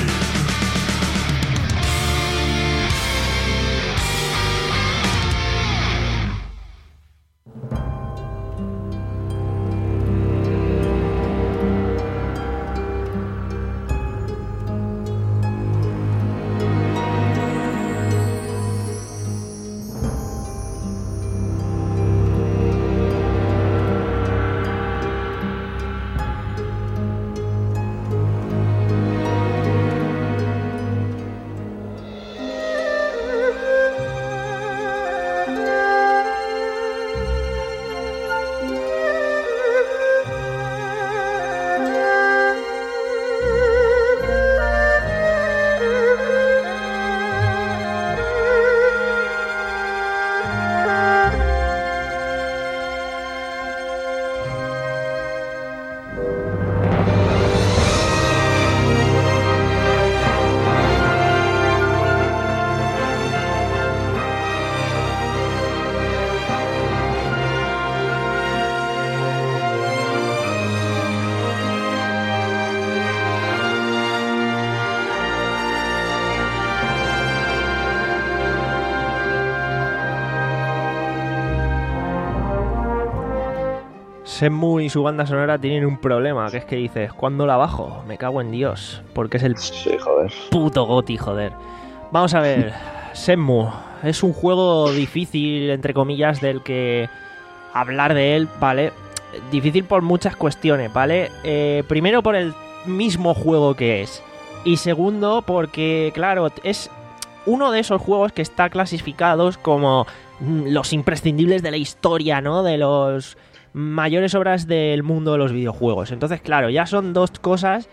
Shenmue y su banda sonora tienen un problema, que es que dices, ¿cuándo la bajo? Me cago en Dios, porque es el Sí, joder. puto goti, joder. Vamos a ver, Shenmue es un juego difícil, entre comillas, del que hablar de él, ¿vale? Difícil por muchas cuestiones, ¿vale? Eh, primero por el mismo juego que es, y segundo porque, claro, es uno de esos juegos que está clasificados como mm, los imprescindibles de la historia, ¿no? De los mayores obras del mundo de los videojuegos. Entonces, claro, ya son dos cosas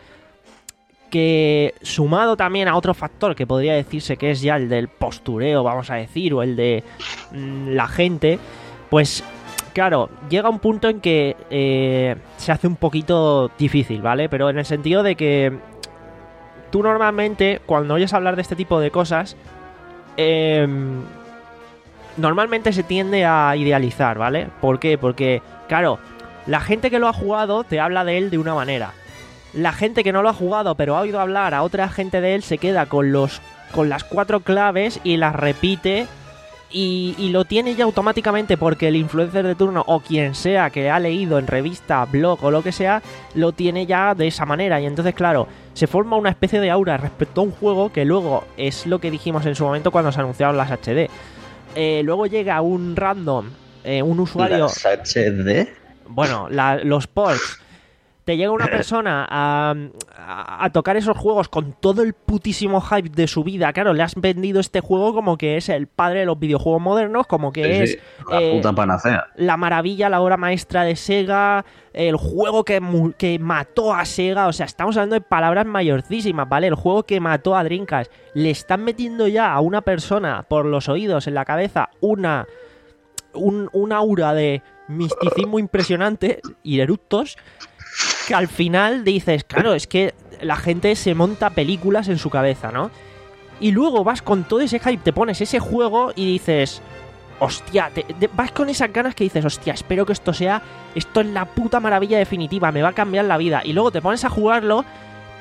que, sumado también a otro factor que podría decirse que es ya el del postureo, vamos a decir, o el de mmm, la gente, pues claro, llega un punto en que eh, se hace un poquito difícil, ¿vale? Pero en el sentido de que tú normalmente, cuando oyes hablar de este tipo de cosas, eh, normalmente se tiende a idealizar, ¿vale? ¿Por qué? Porque, claro, la gente que lo ha jugado te habla de él de una manera. La gente que no lo ha jugado pero ha oído hablar a otra gente de él se queda con los con las cuatro claves y las repite y, y lo tiene ya automáticamente porque el influencer de turno o quien sea que ha leído en revista, blog o lo que sea, lo tiene ya de esa manera. Y entonces, claro, se forma una especie de aura respecto a un juego que luego es lo que dijimos en su momento cuando se anunciaron las H D. Eh, luego llega un random, eh, un usuario... ¿Las H D? Bueno, la, los ports. Te llega una persona a, a, a tocar esos juegos con todo el putísimo hype de su vida. Claro, le has vendido este juego como que es el padre de los videojuegos modernos, como que Sí, es sí, la eh, puta panacea. la maravilla, la obra maestra de Sega, el juego que, mu- que mató a Sega. O sea, estamos hablando de palabras mayorcísimas, ¿vale? El juego que mató a Dreamcast. Le están metiendo ya a una persona por los oídos, en la cabeza, una un, un aura de misticismo impresionante y eructos, que al final dices, claro, es que la gente se monta películas en su cabeza, ¿no? Y luego vas con todo ese hype, te pones ese juego y dices, hostia, te, te- vas con esas ganas que dices, hostia, espero que esto sea, esto es la puta maravilla definitiva, me va a cambiar la vida. Y luego te pones a jugarlo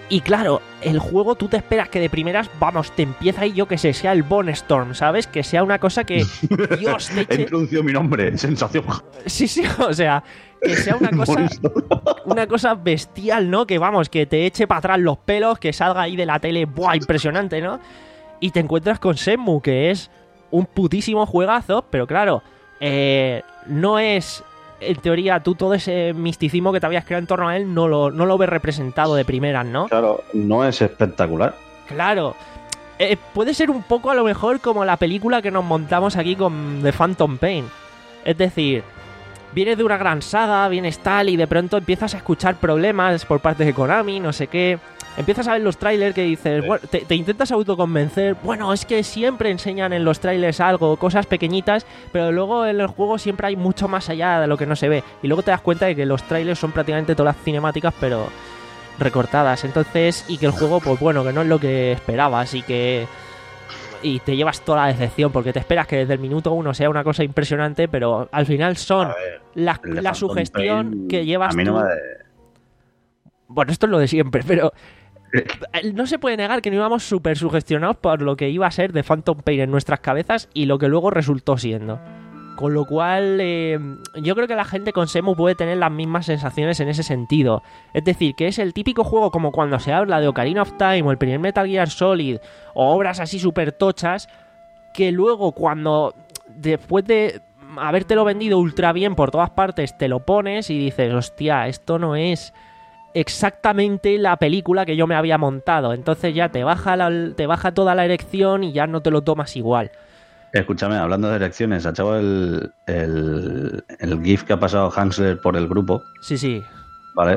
Y claro, el juego tú te esperas que de primeras, vamos, te empieza ahí, yo que sé, sea el Bone Storm, ¿sabes? Que sea una cosa que, Dios, te eche... He introducido mi nombre, sensación. Sí, sí, o sea, que sea una cosa, una cosa bestial, ¿no? Que vamos, que te eche para atrás los pelos, que salga ahí de la tele, ¡buah! Impresionante, ¿no? Y te encuentras con Shenmue, que es un putísimo juegazo, pero claro, eh, no es... En teoría, tú todo ese misticismo que te habías creado en torno a él no lo, no lo ves representado de primeras, ¿no? Claro, no es espectacular. Claro. Eh, puede ser un poco a lo mejor como la película que nos montamos aquí con The Phantom Pain. Es decir, vienes de una gran saga, vienes tal y de pronto empiezas a escuchar problemas por parte de Konami, no sé qué. Empiezas a ver los trailers que dices, Sí. bueno, te, te intentas autoconvencer, bueno, es que siempre enseñan en los trailers algo, cosas pequeñitas, pero luego en el juego siempre hay mucho más allá de lo que no se ve. Y luego te das cuenta de que los trailers son prácticamente todas las cinemáticas, pero recortadas. Entonces, y que el juego, pues bueno, que no es lo que esperabas y que... Y te llevas toda la decepción, porque te esperas que desde el minuto uno sea una cosa impresionante, pero al final son ver, la, El de la Phantom sugestión Pain, que llevas A mí no tú. me... Bueno, esto es lo de siempre, pero no se puede negar que no íbamos súper sugestionados por lo que iba a ser de Phantom Pain en nuestras cabezas y lo que luego resultó siendo. Con lo cual, eh, yo creo que la gente con Shenmue puede tener las mismas sensaciones en ese sentido. Es decir, que es el típico juego como cuando se habla de Ocarina of Time o el primer Metal Gear Solid o obras así súper tochas, que luego cuando, después de habértelo vendido ultra bien por todas partes, te lo pones y dices, hostia, esto no es exactamente la película que yo me había montado. Entonces ya te baja, la, te baja toda la erección y ya no te lo tomas igual. Escúchame, hablando de elecciones, ha echado el, el, el GIF que ha pasado Hansler por el grupo, Sí, sí. ¿vale?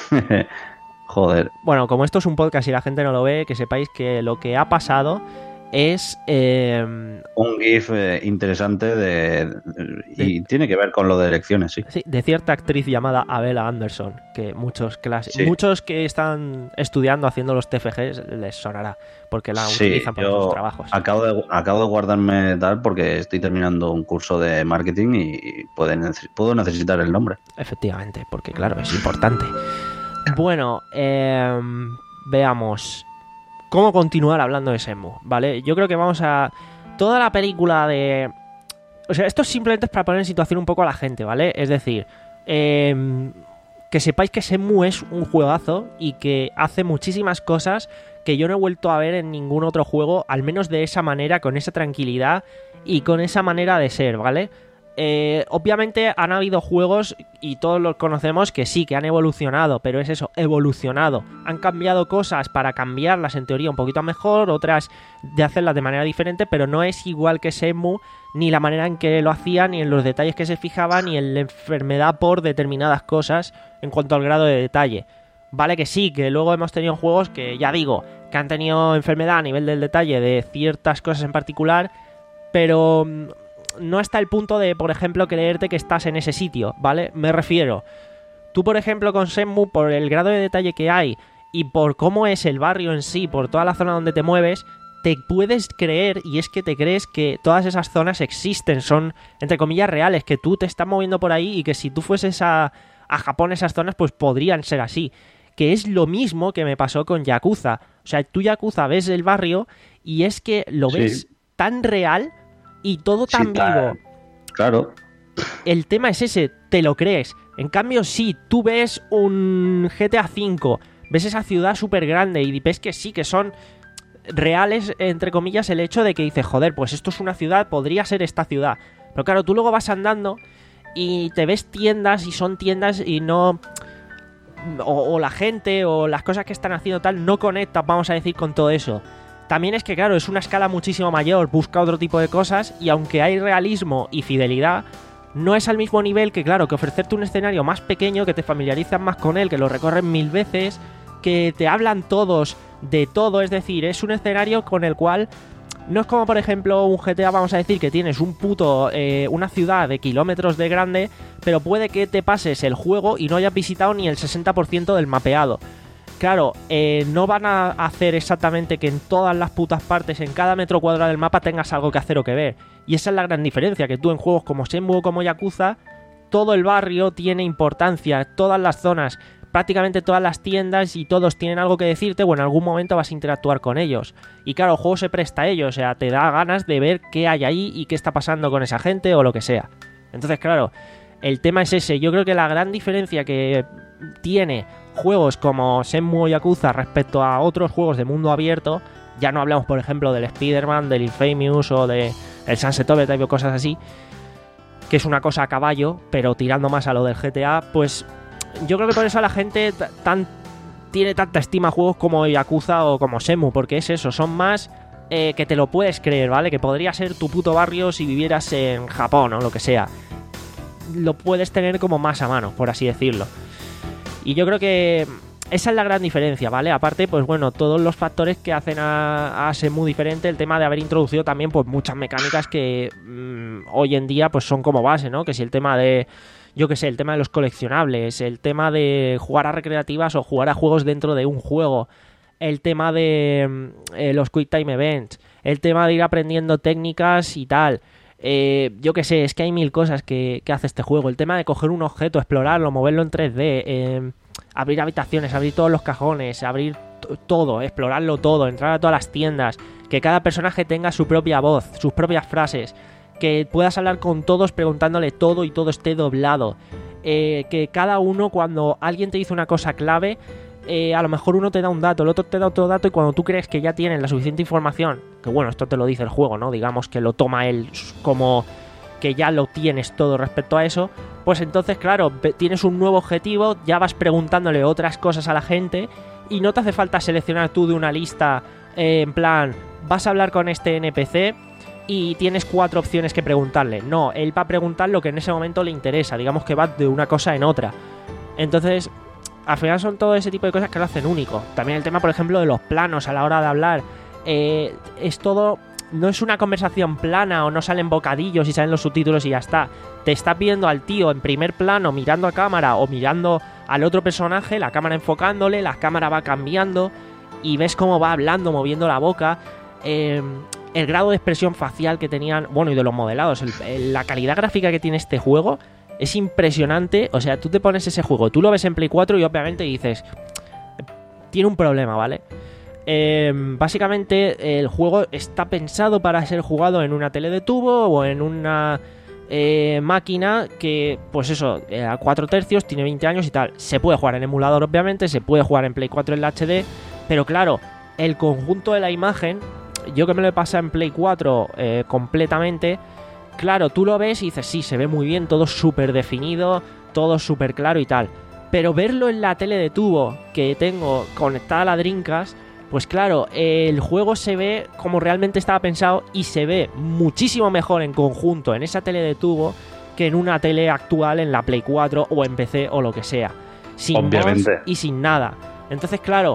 Joder. Bueno, como esto es un podcast y la gente no lo ve, que sepáis que lo que ha pasado es... Eh, Un GIF eh, interesante de, y Sí. tiene que ver con lo de elecciones, sí. sí, de cierta actriz llamada Abela Anderson, que muchos, clas- Sí. muchos que están estudiando haciendo los T F Gs les sonará, porque la Sí, utilizan para sus yo trabajos. acabo de, acabo de guardarme tal porque estoy terminando un curso de marketing y puede nece- puedo necesitar el nombre. Efectivamente, porque claro, es importante. Bueno, eh, veamos cómo continuar hablando de Shenmue, ¿vale? Yo creo que vamos a... Toda la película de... O sea, esto simplemente es para poner en situación un poco a la gente, ¿vale? Es decir, eh, que sepáis que Shenmue es un juegazo y que hace muchísimas cosas que yo no he vuelto a ver en ningún otro juego, al menos de esa manera, con esa tranquilidad y con esa manera de ser, ¿vale? Eh, obviamente han habido juegos, y todos los conocemos, que sí, que han evolucionado, pero es eso, evolucionado. Han cambiado cosas para cambiarlas en teoría un poquito a mejor, otras de hacerlas de manera diferente, pero no es igual que Shenmue, ni la manera en que lo hacían, ni en los detalles que se fijaban, ni en la enfermedad por determinadas cosas en cuanto al grado de detalle. Vale que sí, que luego hemos tenido juegos que, ya digo, que han tenido enfermedad a nivel del detalle de ciertas cosas en particular, pero no hasta el punto de, por ejemplo, creerte que estás en ese sitio, ¿vale? Me refiero, tú, por ejemplo, con Shenmue, por el grado de detalle que hay y por cómo es el barrio en sí, por toda la zona donde te mueves, te puedes creer, y es que te crees que todas esas zonas existen, son, entre comillas, reales, que tú te estás moviendo por ahí y que si tú fueses a, a Japón, esas zonas, pues podrían ser así. Que es lo mismo que me pasó con Yakuza. O sea, tú Yakuza ves el barrio y es que lo Sí. ves tan real y todo tan Sí, ta- vivo. Claro. El tema es ese, te lo crees. En cambio, sí, tú ves un G T A cinco, ves esa ciudad súper grande y ves que sí, que son reales, entre comillas, el hecho de que dices, joder, pues esto es una ciudad, podría ser esta ciudad. Pero claro, tú luego vas andando y te ves tiendas y son tiendas y no... O, o la gente o las cosas que están haciendo tal no conecta, vamos a decir, con todo eso. También es que, claro, es una escala muchísimo mayor, busca otro tipo de cosas y aunque hay realismo y fidelidad, no es al mismo nivel que, claro, que ofrecerte un escenario más pequeño, que te familiarizas más con él, que lo recorren mil veces, que te hablan todos de todo, es decir, es un escenario con el cual no es como, por ejemplo, un G T A, vamos a decir, que tienes un puto, eh, una ciudad de kilómetros de grande, pero puede que te pases el juego y no hayas visitado ni el sesenta por ciento del mapeado. Claro, eh, no van a hacer exactamente que en todas las putas partes, en cada metro cuadrado del mapa, tengas algo que hacer o que ver. Y esa es la gran diferencia, que tú en juegos como Shenmue o como Yakuza, todo el barrio tiene importancia, todas las zonas. prácticamente todas las tiendas y todos tienen algo que decirte, o en algún momento vas a interactuar con ellos. Y claro, el juego se presta a ello, o sea, te da ganas de ver qué hay ahí y qué está pasando con esa gente o lo que sea. Entonces, claro, el tema es ese. Yo creo que la gran diferencia que tiene juegos como Shenmue o Yakuza respecto a otros juegos de mundo abierto, ya no hablamos, por ejemplo, del Spider-Man, del Infamous o del Sunset Overdrive o cosas así, que es una cosa a caballo, pero tirando más a lo del G T A, pues yo creo que por eso la gente tan, tiene tanta estima a juegos como Yakuza o como Shenmue, porque es eso, son más eh, que te lo puedes creer, ¿vale? Que podría ser tu puto barrio si vivieras en Japón o lo que sea. Lo puedes tener como más a mano, por así decirlo. Y yo creo que esa es la gran diferencia, ¿vale? Aparte, pues bueno, todos los factores que hacen a, a Shenmue diferente, el tema de haber introducido también pues muchas mecánicas que mmm, hoy en día pues son como base, ¿no? Que si el tema de, yo qué sé, el tema de los coleccionables, el tema de jugar a recreativas o jugar a juegos dentro de un juego, el tema de eh, los Quick Time Events, el tema de ir aprendiendo técnicas y tal. Eh, yo qué sé, es que hay mil cosas que, que hace este juego. El tema de coger un objeto, explorarlo, moverlo en tres D, eh, abrir habitaciones, abrir todos los cajones, abrir t- todo, explorarlo todo, entrar a todas las tiendas, que cada personaje tenga su propia voz, sus propias frases, que puedas hablar con todos preguntándole todo y todo esté doblado, eh, que cada uno, cuando alguien te dice una cosa clave, Eh, a lo mejor uno te da un dato, el otro te da otro dato, y cuando tú crees que ya tienen la suficiente información, que bueno, esto te lo dice el juego, ¿no? Digamos que lo toma él como que ya lo tienes todo respecto a eso, pues entonces, claro, tienes un nuevo objetivo, ya vas preguntándole otras cosas a la gente y no te hace falta seleccionar tú de una lista, eh, en plan, vas a hablar con este N P C y tienes cuatro opciones que preguntarle. No, él va a preguntar lo que en ese momento le interesa, digamos que va de una cosa en otra. Entonces, al final son todo ese tipo de cosas que lo hacen único. También el tema, por ejemplo, de los planos a la hora de hablar. Eh, es todo... No es una conversación plana o no salen bocadillos y salen los subtítulos y ya está. Te estás viendo al tío en primer plano mirando a cámara o mirando al otro personaje, la cámara enfocándole, la cámara va cambiando y ves cómo va hablando, moviendo la boca. Eh, el grado de expresión facial que tenían, bueno, y de los modelados, el, el, la calidad gráfica que tiene este juego es impresionante. O sea, tú te pones ese juego, tú lo ves en Play cuatro y obviamente dices, tiene un problema, ¿vale? Eh, básicamente el juego está pensado para ser jugado en una tele de tubo o en una eh, máquina que, pues eso, eh, a cuatro tercios, tiene veinte años y tal. Se puede jugar en emulador, obviamente, se puede jugar en Play cuatro en la H D, pero claro, el conjunto de la imagen, yo que me lo he pasado en Play cuatro eh, completamente, claro, tú lo ves y dices, sí, se ve muy bien, todo súper definido, todo súper claro y tal. Pero verlo en la tele de tubo que tengo conectada a la Dreamcast, pues claro, el juego se ve como realmente estaba pensado y se ve muchísimo mejor en conjunto en esa tele de tubo que en una tele actual en la Play cuatro o en P C o lo que sea. Sin Obviamente. mods y sin nada. Entonces, claro,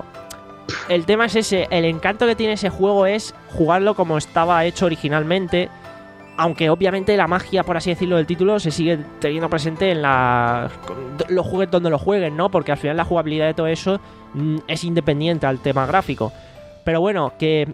el tema es ese. El encanto que tiene ese juego es jugarlo como estaba hecho originalmente, aunque obviamente la magia, por así decirlo, del título se sigue teniendo presente en la... los jueguen donde lo jueguen, ¿no? Porque al final la jugabilidad de todo eso mm, es independiente al tema gráfico. Pero bueno, que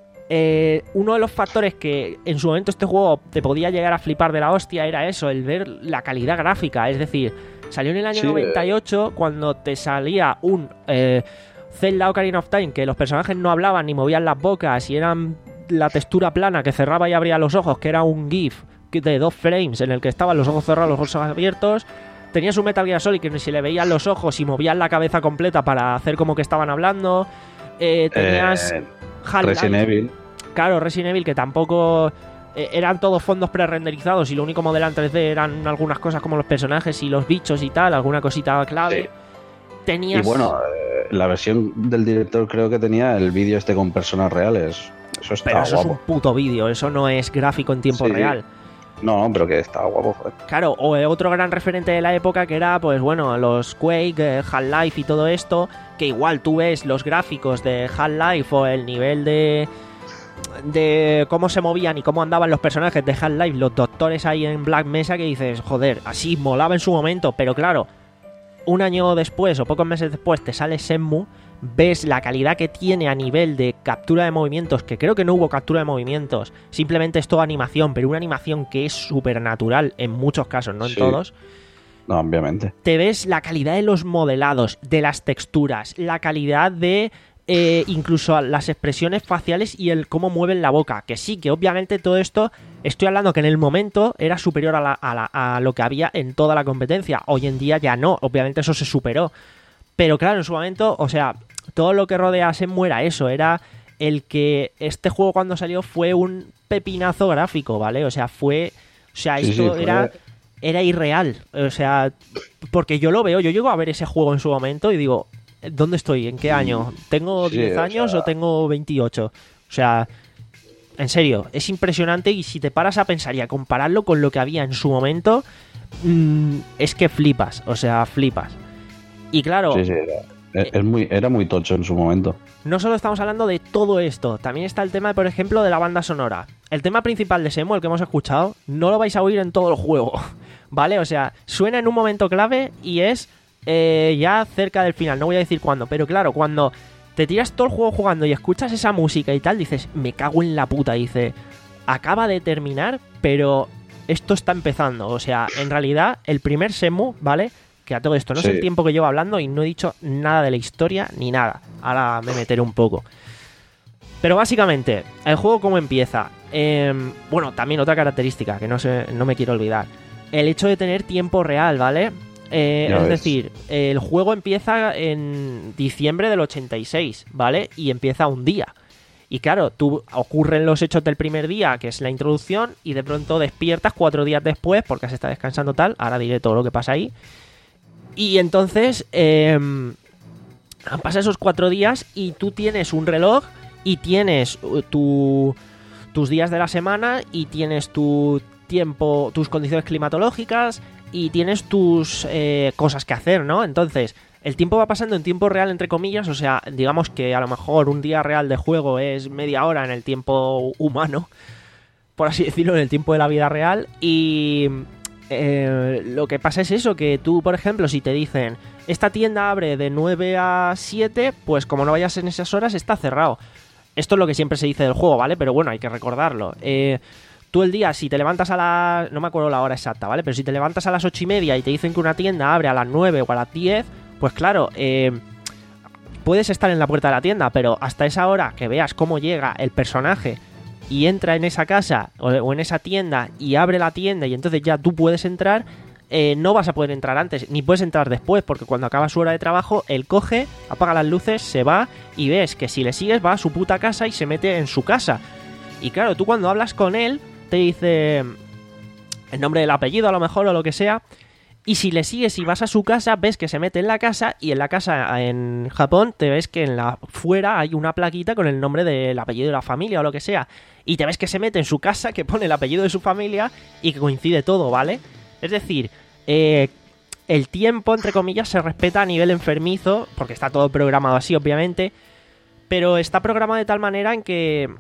eh, uno de los factores que en su momento este juego te podía llegar a flipar de la hostia era eso, el ver la calidad gráfica. Es decir, salió en el año Sí, noventa y ocho, cuando te salía un eh, Zelda Ocarina of Time, que los personajes no hablaban ni movían las bocas y eran la textura plana que cerraba y abría los ojos, que era un GIF de dos frames en el que estaban los ojos cerrados, los ojos abiertos. Tenías un Metal Gear Solid que ni se le veían los ojos y movían la cabeza completa para hacer como que estaban hablando. Eh, tenías Eh, Half-Life. Resident Evil. Claro, Resident Evil, que tampoco eh, eran todos fondos pre-renderizados y lo único modelado en tres D eran algunas cosas como los personajes y los bichos y tal, alguna cosita clave. Sí. Tenías... Y bueno, eh, la versión del director creo que tenía el vídeo este con personas reales. Eso está pero eso guapo. es un puto vídeo, eso no es gráfico en tiempo Sí. real. No, pero que estaba guapo, joder. Claro, o otro gran referente de la época que era, pues bueno, los Quake, eh, Half-Life y todo esto, que igual tú ves los gráficos de Half-Life o el nivel de de cómo se movían y cómo andaban los personajes de Half-Life, los doctores ahí en Black Mesa, que dices, joder, así molaba en su momento, pero claro, un año después o pocos meses después te sale Shenmue, ves la calidad que tiene a nivel de captura de movimientos, que creo que no hubo captura de movimientos, simplemente es toda animación, pero una animación que es súper natural en muchos casos, no en Sí. todos. No, obviamente. Te ves la calidad de los modelados, de las texturas, la calidad de eh, incluso las expresiones faciales y el cómo mueven la boca. Que sí, que obviamente todo esto, estoy hablando que en el momento era superior a, la, a, la, a lo que había en toda la competencia. Hoy en día ya no, obviamente eso se superó. Pero claro, en su momento, o sea, todo lo que rodea a Shenmue era eso, era el que este juego cuando salió fue un pepinazo gráfico, ¿vale? O sea, fue... O sea, Sí, esto sí, fue- era... Era irreal, o sea, porque yo lo veo, yo llego a ver ese juego en su momento y digo, ¿dónde estoy? ¿En qué año? ¿Tengo Sí, diez o años sea- o tengo veintiocho? O sea, en serio, es impresionante y si te paras a pensar y a compararlo con lo que había en su momento, mmm, es que flipas, o sea, flipas. Y claro, Sí, sí, era, es muy, era muy tocho en su momento. no solo estamos hablando de todo esto, también está el tema, por ejemplo, de la banda sonora. El tema principal de Shenmue, el que hemos escuchado, no lo vais a oír en todo el juego, ¿vale? O sea, suena en un momento clave y es eh, ya cerca del final, no voy a decir cuándo, pero claro, cuando te tiras todo el juego jugando y escuchas esa música y tal, dices, me cago en la puta, dice, acaba de terminar, pero esto está empezando. O sea, en realidad, el primer Shenmue, ¿vale? Que a todo esto, no Sí. sé el tiempo que llevo hablando y no he dicho nada de la historia ni nada. Ahora me meteré un poco. Pero básicamente, el juego cómo empieza. Eh, bueno, también otra característica que no, sé, no me quiero olvidar. El hecho de tener tiempo real, ¿vale? Eh, Ya es ves. decir, el juego empieza en diciembre del ochenta y seis, ¿vale? Y empieza un día. Y claro, tú ocurren los hechos del primer día, que es la introducción, y de pronto despiertas cuatro días después, porque has estado descansando tal, ahora diré todo lo que pasa ahí. Y entonces, eh, pasa esos cuatro días y tú tienes un reloj y tienes uh, tu, tus días de la semana y tienes tu tiempo, tus condiciones climatológicas y tienes tus eh, cosas que hacer, ¿no? Entonces, el tiempo va pasando en tiempo real, entre comillas, o sea, digamos que a lo mejor un día real de juego es media hora en el tiempo humano, por así decirlo, en el tiempo de la vida real, y eh, lo que pasa es eso, que tú, por ejemplo, si te dicen, esta tienda abre de nueve a siete, pues como no vayas en esas horas, está cerrado. Esto es lo que siempre se dice del juego, ¿vale? Pero bueno, hay que recordarlo. Eh... Tú el día, si te levantas a las... No me acuerdo la hora exacta, ¿vale? Pero si te levantas a las ocho y media y te dicen que una tienda abre a las nueve o a las diez, pues claro, eh, puedes estar en la puerta de la tienda, pero hasta esa hora que veas cómo llega el personaje y entra en esa casa o, o en esa tienda y abre la tienda y entonces ya tú puedes entrar, eh, no vas a poder entrar antes, ni puedes entrar después, porque cuando acaba su hora de trabajo, él coge, apaga las luces, se va y ves que si le sigues va a su puta casa y se mete en su casa. Y claro, tú cuando hablas con él, te dice el nombre del apellido a lo mejor o lo que sea, y si le sigues y vas a su casa, ves que se mete en la casa, y en la casa en Japón te ves que en la fuera hay una plaquita con el nombre del apellido de la familia o lo que sea, y te ves que se mete en su casa, que pone el apellido de su familia y que coincide todo, ¿vale? Es decir, eh, el tiempo, entre comillas, se respeta a nivel enfermizo, porque está todo programado así, obviamente, pero está programado de tal manera en que...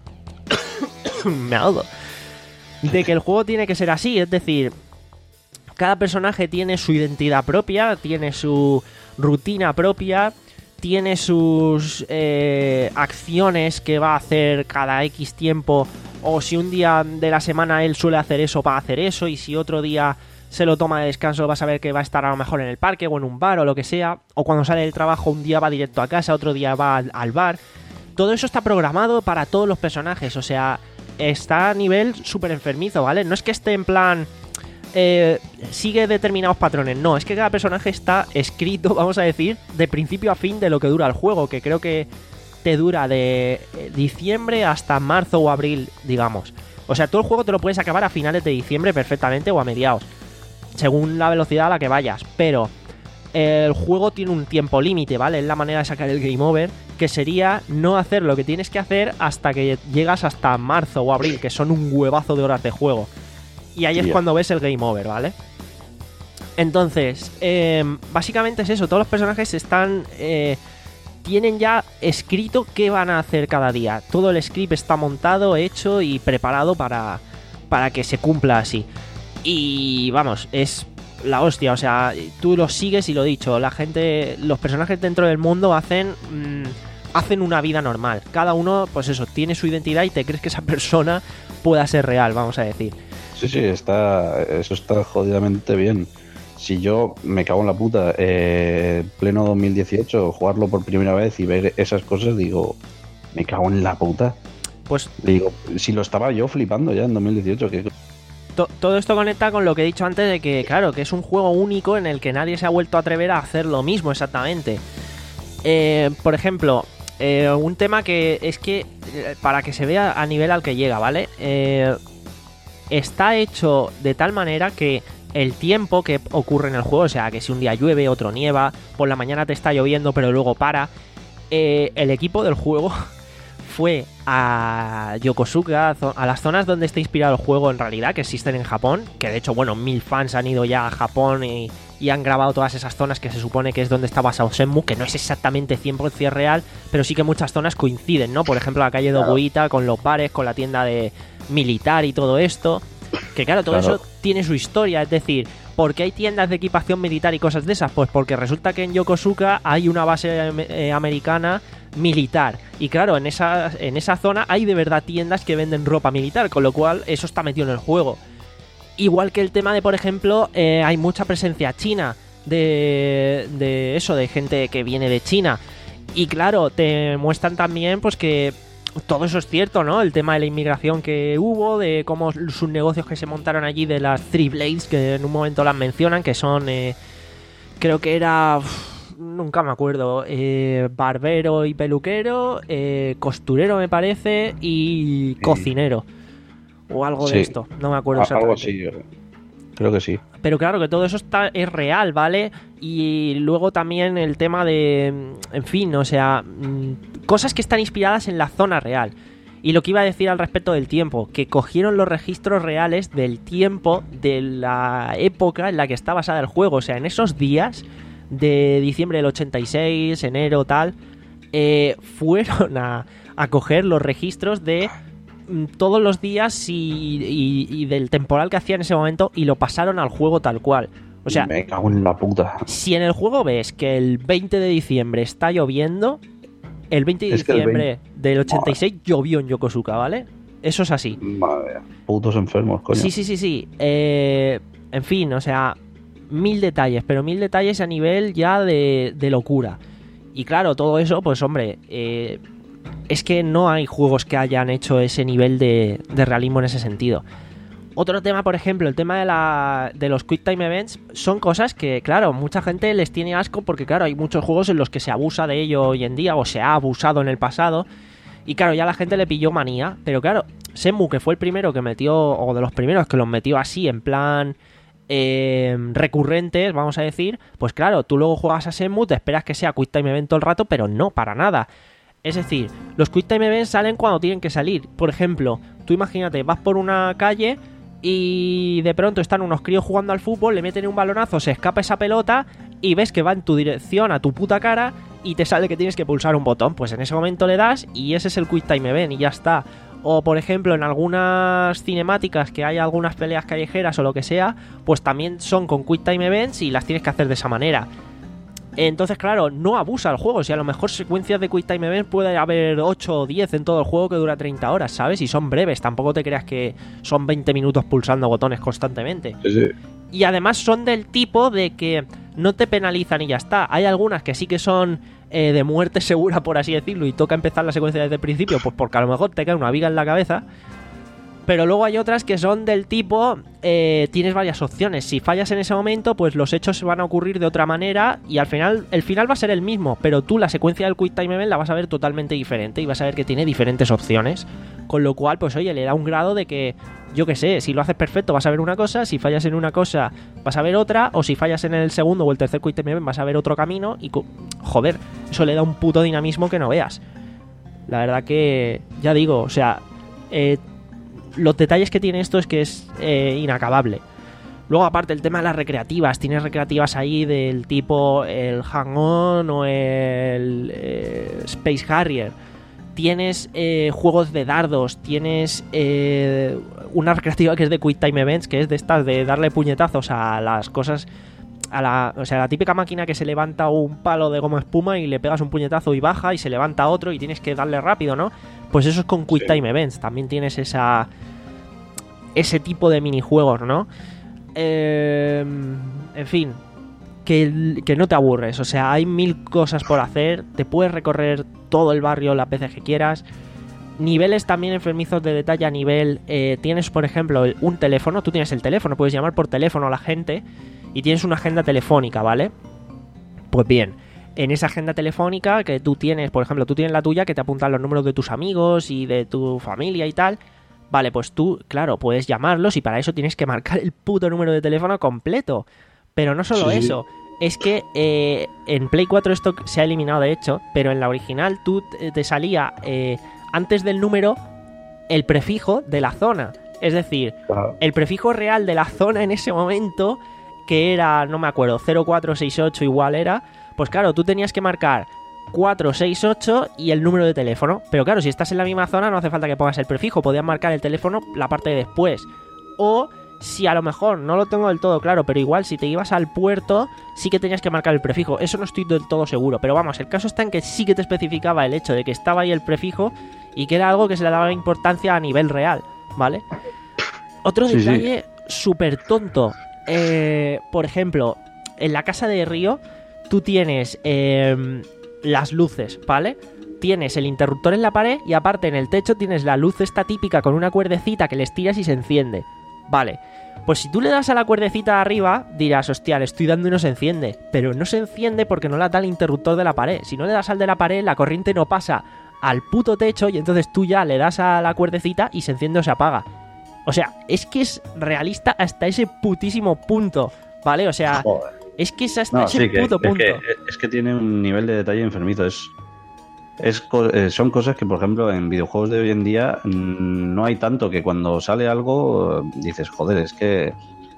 me ahogo. De que el juego tiene que ser así, es decir, cada personaje tiene su identidad propia, tiene su rutina propia, tiene sus eh, acciones que va a hacer cada X tiempo, o si un día de la semana él suele hacer eso, va a hacer eso, y si otro día se lo toma de descanso vas a ver que va a estar a lo mejor en el parque o en un bar o lo que sea, o cuando sale del trabajo un día va directo a casa, otro día va al, al bar. Todo eso está programado para todos los personajes, o sea... Está a nivel súper enfermizo, ¿vale? No es que esté en plan... Eh, sigue determinados patrones. No, es que cada personaje está escrito, vamos a decir, de principio a fin de lo que dura el juego. Que creo que te dura de diciembre hasta marzo o abril, digamos. O sea, todo el juego te lo puedes acabar a finales de diciembre perfectamente o a mediados, según la velocidad a la que vayas. Pero el juego tiene un tiempo límite, ¿vale? Es la manera de sacar el game over, que sería no hacer lo que tienes que hacer hasta que llegas hasta marzo o abril, que son un huevazo de horas de juego. Y ahí es Yeah. cuando ves el game over, ¿vale? Entonces, eh, básicamente es eso. Todos los personajes están... Eh, tienen ya escrito qué van a hacer cada día. Todo el script está montado, hecho y preparado para, para que se cumpla así. Y vamos, es... la hostia, o sea, tú lo sigues y lo dicho, la gente, los personajes dentro del mundo hacen mmm, hacen una vida normal. Cada uno, pues eso, tiene su identidad y te crees que esa persona pueda ser real, vamos a decir. Sí, sí, está, eso está jodidamente bien. si yo me cago en la puta, eh, pleno dos mil dieciocho, jugarlo por primera vez y ver esas cosas, digo, me cago en la puta. Pues digo, si lo estaba yo flipando ya en dos mil dieciocho, que to- todo esto conecta con lo que he dicho antes de que, claro, que es un juego único en el que nadie se ha vuelto a atrever a hacer lo mismo exactamente. Eh, por ejemplo, eh, un tema que es que, eh, para que se vea a nivel al que llega, ¿vale? Eh, está hecho de tal manera que el tiempo que ocurre en el juego, o sea, que si un día llueve, otro nieva, por la mañana te está lloviendo pero luego para, eh, el equipo del juego fue a Yokosuka, a las zonas donde está inspirado el juego en realidad, que existen en Japón, que de hecho, bueno, mil fans han ido ya a Japón y, y han grabado todas esas zonas que se supone que es donde está basado Shenmue, que no es exactamente cien por ciento real, pero sí que muchas zonas coinciden, ¿no? Por ejemplo, la calle de Oguita, con los bares, con la tienda de militar y todo esto, que claro, todo Claro. eso tiene su historia, es decir, ¿por qué hay tiendas de equipación militar y cosas de esas? Pues porque resulta que en Yokosuka hay una base eh, americana militar. Y claro, en esa, en esa zona hay de verdad tiendas que venden ropa militar, con lo cual eso está metido en el juego. Igual que el tema de, por ejemplo, eh, hay mucha presencia china de, de eso, de gente que viene de China. Y claro, te muestran también pues que todo eso es cierto, ¿no? El tema de la inmigración que hubo, de cómo sus negocios que se montaron allí, de las Three Blades, que en un momento las mencionan, que son, eh, creo que era, uf, nunca me acuerdo, eh, barbero y peluquero, eh, costurero me parece, y cocinero, o algo Sí. de esto, no me acuerdo algo exactamente. así, creo que sí. Pero claro, que todo eso está, es real, ¿vale? Y luego también el tema de... En fin, o sea... Cosas que están inspiradas en la zona real. Y lo que iba a decir al respecto del tiempo, que cogieron los registros reales del tiempo de la época en la que está basada el juego. O sea, en esos días de diciembre del ochenta y seis, enero, tal, eh, fueron a, a coger los registros de todos los días y, y, y del temporal que hacía en ese momento y lo pasaron al juego tal cual. O sea, me cago en la puta. si en el juego ves que el veinte de diciembre está lloviendo, el veinte de Es que el diciembre veinte del ochenta y seis llovió en Yokosuka, ¿vale? Eso es así. Madre, putos enfermos, coño. Sí, sí, sí, sí. Eh, en fin, o sea, mil detalles, pero mil detalles a nivel ya de, de locura. Y claro, todo eso, pues hombre, eh, es que no hay juegos que hayan hecho ese nivel de, de realismo en ese sentido. Otro tema, por ejemplo, el tema de, la, de los Quick Time Events, son cosas que, claro, mucha gente les tiene asco porque, claro, hay muchos juegos en los que se abusa de ello hoy en día o se ha abusado en el pasado. Y claro, ya la gente le pilló manía. Pero claro, Shenmue, que fue el primero que metió, o de los primeros que los metió así, en plan eh, recurrentes, vamos a decir, pues claro, tú luego juegas a Shenmue, te esperas que sea Quick Time Event todo el rato, pero no, para nada. Es decir, los Quick Time Events salen cuando tienen que salir. Por ejemplo, tú imagínate, vas por una calle y de pronto están unos críos jugando al fútbol, le meten un balonazo, se escapa esa pelota y ves que va en tu dirección, a tu puta cara, y te sale que tienes que pulsar un botón. Pues en ese momento le das y ese es el Quick Time Event y ya está. O por ejemplo, en algunas cinemáticas que hay algunas peleas callejeras o lo que sea, pues también son con Quick Time Events y las tienes que hacer de esa manera. Entonces, claro, no abusa el juego. Si a lo mejor secuencias de Quick Time Event puede haber ocho o diez en todo el juego que dura treinta horas, ¿sabes? Y son breves, tampoco te creas que son veinte minutos pulsando botones constantemente. Sí, sí. Y además son del tipo de que no te penalizan y ya está. Hay algunas que sí que son eh, de muerte segura, por así decirlo, y toca empezar la secuencia desde el principio, pues porque a lo mejor te cae una viga en la cabeza. Pero luego hay otras que son del tipo, eh, tienes varias opciones. Si fallas en ese momento, pues los hechos van a ocurrir de otra manera y al final, el final va a ser el mismo, pero tú la secuencia del Quick Time Event la vas a ver totalmente diferente y vas a ver que tiene diferentes opciones. Con lo cual, pues oye, le da un grado de que, yo qué sé, si lo haces perfecto vas a ver una cosa, si fallas en una cosa vas a ver otra, o si fallas en el segundo o el tercer Quick Time Event vas a ver otro camino y, joder, eso le da un puto dinamismo que no veas. La verdad que, ya digo, o sea, eh... los detalles que tiene esto es que es eh, inacabable. Luego, aparte, el tema de las recreativas. Tienes recreativas ahí del tipo el Hang-On o el eh, Space Harrier. Tienes eh, juegos de dardos. Tienes eh, una recreativa que es de Quick Time Events, que es de estas de darle puñetazos a las cosas... A la, o sea, la típica máquina que se levanta un palo de goma espuma y le pegas un puñetazo y baja y se levanta otro y tienes que darle rápido, ¿no? Pues eso es con Quick Time Events. También tienes esa ese tipo de minijuegos, ¿no? eh, en fin, que, que no te aburres. O sea, hay mil cosas por hacer. Te puedes recorrer todo el barrio las veces que quieras. Niveles también enfermizos de detalle a nivel... Eh, tienes, por ejemplo, un teléfono. Tú tienes el teléfono, puedes llamar por teléfono a la gente. Y tienes una agenda telefónica, ¿vale? Pues bien, en esa agenda telefónica que tú tienes, por ejemplo, tú tienes la tuya que te apuntan los números de tus amigos y de tu familia y tal. Vale, pues tú, claro, puedes llamarlos y para eso tienes que marcar el puto número de teléfono completo. Pero no solo Sí. eso, es que eh, en Play cuatro esto se ha eliminado de hecho, pero en la original tú te, te salía eh, antes del número el prefijo de la zona. Es decir, Claro. el prefijo real de la zona en ese momento, que era, no me acuerdo, cero cuatro seis ocho igual era, pues claro, tú tenías que marcar cuatro seis ocho y el número de teléfono. Pero claro, si estás en la misma zona no hace falta que pongas el prefijo, podías marcar el teléfono la parte de después. O si a lo mejor no lo tengo del todo claro, pero igual si te ibas al puerto sí que tenías que marcar el prefijo. Eso no estoy del todo seguro, pero vamos, el caso está en que sí que te especificaba el hecho de que estaba ahí el prefijo y que era algo que se le daba importancia a nivel real, ¿vale? Otro Sí, detalle súper tonto. Eh, por ejemplo, en la casa de Río tú tienes eh, las luces, ¿vale? Tienes el interruptor en la pared y aparte en el techo tienes la luz esta típica con una cuerdecita que le estiras y se enciende. Vale, pues si tú le das a la cuerdecita de arriba dirás, hostia, le estoy dando y no se enciende. Pero no se enciende porque no le da el interruptor de la pared. Si no le das al de la pared, la corriente no pasa al puto techo y entonces tú ya le das a la cuerdecita y se enciende o se apaga. O sea, es que es realista hasta ese putísimo punto, ¿vale? O sea, Joder. es que es hasta No, ese sí, que, puto es, punto. que, es que tiene un nivel de detalle enfermizo. Es, es, co- eh, son cosas que, por ejemplo, en videojuegos de hoy en día mm, no hay tanto, que cuando sale algo eh, dices, joder, es que...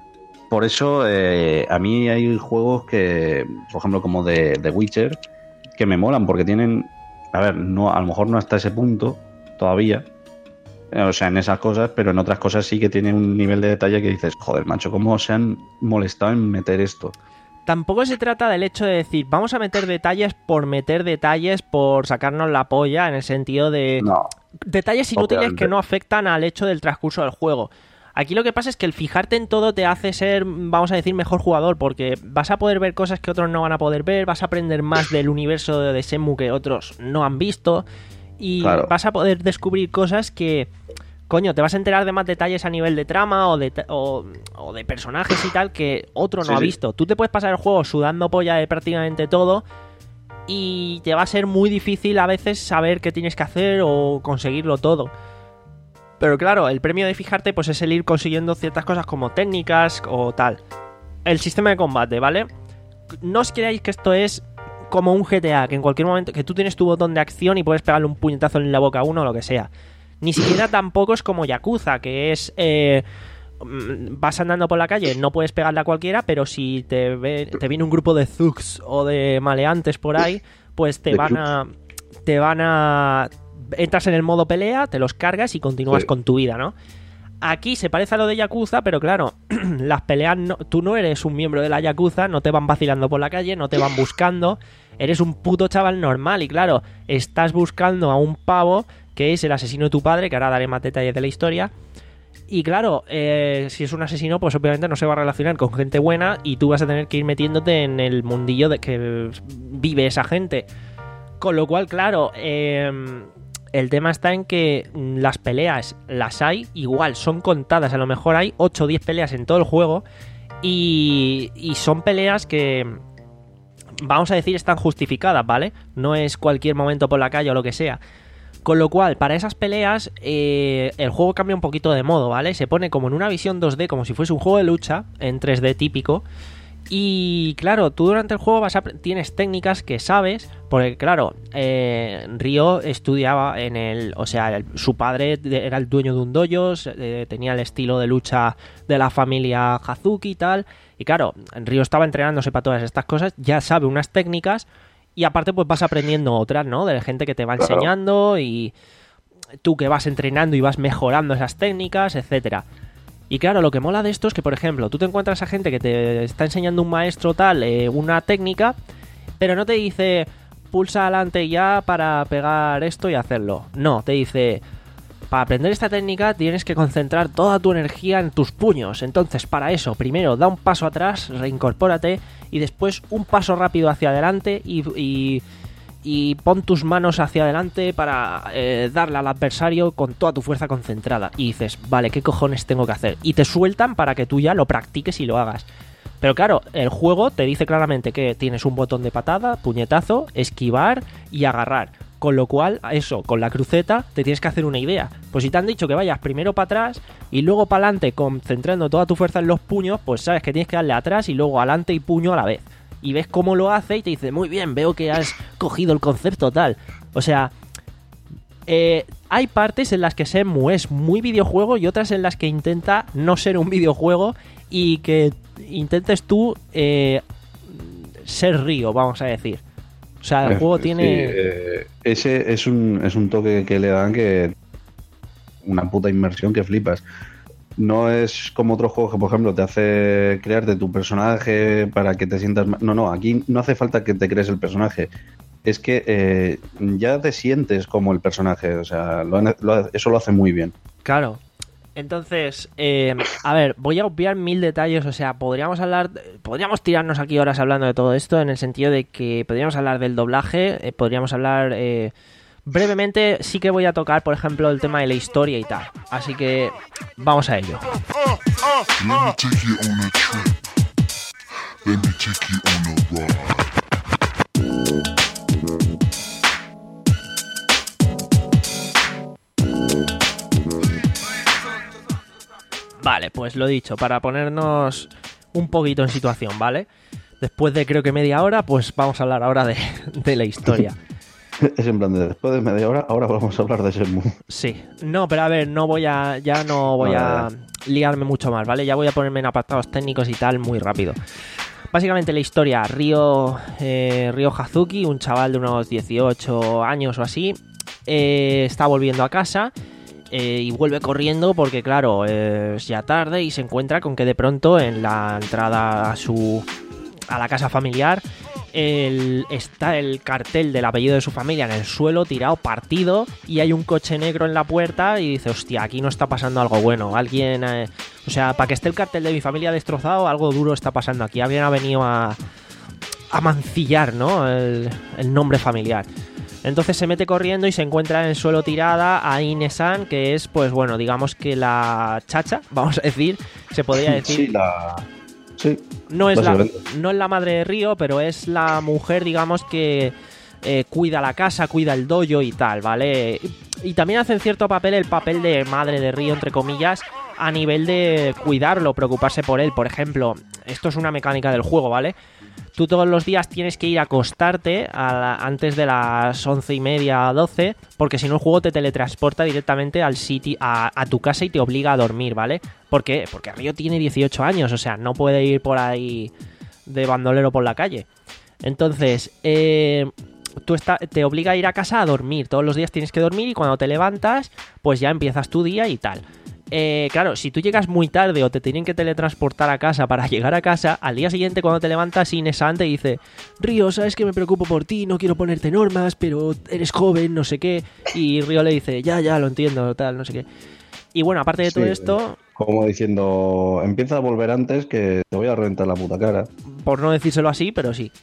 Por eso eh, a mí hay juegos que, por ejemplo, como de, de Witcher, que me molan porque tienen... A ver, no, a lo mejor no hasta ese punto todavía, eh, o sea, en esas cosas, pero en otras cosas sí que tienen un nivel de detalle que dices, joder, macho, ¿cómo se han molestado en meter esto? Tampoco se trata del hecho de decir, vamos a meter detalles por meter detalles, por sacarnos la polla, en el sentido de No, detalles inútiles obviamente. que no afectan al hecho del transcurso del juego. Aquí lo que pasa es que el fijarte en todo te hace ser, vamos a decir, mejor jugador, porque vas a poder ver cosas que otros no van a poder ver, vas a aprender más del universo de Shenmue que otros no han visto, y Claro. vas a poder descubrir cosas que, coño, te vas a enterar de más detalles a nivel de trama o de, o, o de personajes y tal que otro no Sí, ha sí. visto. Tú te puedes pasar el juego sudando polla de prácticamente todo y te va a ser muy difícil a veces saber qué tienes que hacer o conseguirlo todo. Pero claro, el premio de fijarte pues es el ir consiguiendo ciertas cosas como técnicas o tal. El sistema de combate, ¿vale? No os creáis que esto es como un G T A, que en cualquier momento que tú tienes tu botón de acción y puedes pegarle un puñetazo en la boca a uno o lo que sea. Ni siquiera tampoco es como Yakuza, que es... Eh, vas andando por la calle, no puedes pegarle a cualquiera, pero si te, ve, te viene un grupo de thugs o de maleantes por ahí, pues te De van a... Te van a... Entras en el modo pelea, te los cargas y continúas Sí. con tu vida, ¿no? Aquí se parece a lo de Yakuza, pero claro, las peleas, no, tú no eres un miembro de la Yakuza, no te van vacilando por la calle, no te van buscando, eres un puto chaval normal y claro, estás buscando a un pavo que es el asesino de tu padre, que ahora daré más detalles de la historia. Y claro, eh, si es un asesino, pues obviamente no se va a relacionar con gente buena y tú vas a tener que ir metiéndote en el mundillo de que vive esa gente. Con lo cual, claro, eh, el tema está en que las peleas las hay, igual son contadas, a lo mejor hay ocho o diez peleas en todo el juego y, y son peleas que, vamos a decir, están justificadas, ¿vale? No es cualquier momento por la calle o lo que sea. Con lo cual, para esas peleas, eh, el juego cambia un poquito de modo, ¿vale? Se pone como en una visión dos D, como si fuese un juego de lucha, en tres D típico. Y claro, tú durante el juego vas a, tienes técnicas que sabes, porque claro, eh, Ryo estudiaba en el... O sea, el, su padre era el dueño de un dojo, eh, tenía el estilo de lucha de la familia Hazuki y tal. Y claro, Ryo estaba entrenándose para todas estas cosas, ya sabe unas técnicas... Y aparte pues vas aprendiendo otras, ¿no? De la gente que te va Claro. enseñando y tú que vas entrenando y vas mejorando esas técnicas, etcétera. Y claro, lo que mola de esto es que, por ejemplo, tú te encuentras a gente que te está enseñando un maestro tal, eh, una técnica, pero no te dice pulsa adelante ya para pegar esto y hacerlo. No, te dice para aprender esta técnica tienes que concentrar toda tu energía en tus puños. Entonces, para eso, primero da un paso atrás, reincorpórate, y después un paso rápido hacia adelante y, y, y pon tus manos hacia adelante para eh, darle al adversario con toda tu fuerza concentrada. Y dices, vale, ¿qué cojones tengo que hacer? Y te sueltan para que tú ya lo practiques y lo hagas. Pero claro, el juego te dice claramente que tienes un botón de patada, puñetazo, esquivar y agarrar. Con lo cual, eso, con la cruceta, te tienes que hacer una idea. Pues si te han dicho que vayas primero para atrás y luego para adelante, concentrando toda tu fuerza en los puños, pues sabes que tienes que darle atrás y luego adelante y puño a la vez. Y ves cómo lo hace y te dice, muy bien, veo que has cogido el concepto tal. O sea, eh, hay partes en las que Shenmue es muy videojuego y otras en las que intenta no ser un videojuego y que intentes tú eh, ser Ryo, vamos a decir. O sea, el juego sí, tiene... eh, ese es un, es un toque que le dan que... Una puta inmersión que flipas. No es como otros juegos que, por ejemplo, te hace crearte tu personaje para que te sientas... No, no, aquí no hace falta que te crees el personaje. Es que eh, ya te sientes como el personaje. O sea, lo, lo, eso lo hace muy bien. Claro. Entonces, eh, a ver, voy a obviar mil detalles, o sea, podríamos hablar, podríamos tirarnos aquí horas hablando de todo esto, en el sentido de que podríamos hablar del doblaje, eh, podríamos hablar eh, brevemente, sí que voy a tocar, por ejemplo, el tema de la historia y tal, así que vamos a ello. Vale, pues lo dicho, para ponernos un poquito en situación, ¿vale? Después de creo que media hora, pues vamos a hablar ahora de, de la historia. Es en plan de después de media hora, ahora vamos a hablar de Shenmue. Sí, no, pero a ver, no voy a, ya no voy a liarme mucho más, ¿vale? Ya voy a ponerme en apartados técnicos y tal muy rápido. Básicamente la historia, Ryo, eh, Ryo Hazuki, un chaval de unos dieciocho años o así, eh, está volviendo a casa. Eh, y vuelve corriendo porque, claro, eh, es ya tarde y se encuentra con que de pronto en la entrada a su a la casa familiar el, está el cartel del apellido de su familia en el suelo, tirado, partido, y hay un coche negro en la puerta y dice, hostia, aquí no está pasando algo bueno. Alguien, eh, o sea, para que esté el cartel de mi familia destrozado, algo duro está pasando aquí. Alguien ha venido a, a mancillar, ¿no? El, el nombre familiar. Entonces se mete corriendo y se encuentra en el suelo tirada a Ine-san, que es, pues bueno, digamos que la chacha, vamos a decir, se podría decir. Sí, la... Sí, no es la, no es la madre de Ryo, pero es la mujer, digamos, que eh, cuida la casa, cuida el dojo y tal, ¿vale? Y, y también hace en cierto papel el papel de madre de Ryo, entre comillas, a nivel de cuidarlo, preocuparse por él. Por ejemplo, esto es una mecánica del juego, ¿vale? Tú todos los días tienes que ir a acostarte a la, antes de las once y media, doce, porque si no el juego te teletransporta directamente al sitio, a, a tu casa y te obliga a dormir, ¿vale? ¿Por qué? Porque Ryo tiene dieciocho años, o sea, no puede ir por ahí de bandolero por la calle. Entonces, eh, tú está, te obliga a ir a casa a dormir, todos los días tienes que dormir y cuando te levantas, pues ya empiezas tu día y tal. Eh, claro, si tú llegas muy tarde o te tienen que teletransportar a casa para llegar a casa, al día siguiente cuando te levantas, Ine-san te dice, Ryo, sabes que me preocupo por ti, no quiero ponerte normas, pero eres joven, no sé qué. Y Ryo le dice, ya, ya, lo entiendo, tal, no sé qué. Y bueno, aparte de todo sí, esto... Como diciendo, empieza a volver antes que te voy a reventar la puta cara. Por no decírselo así, pero sí.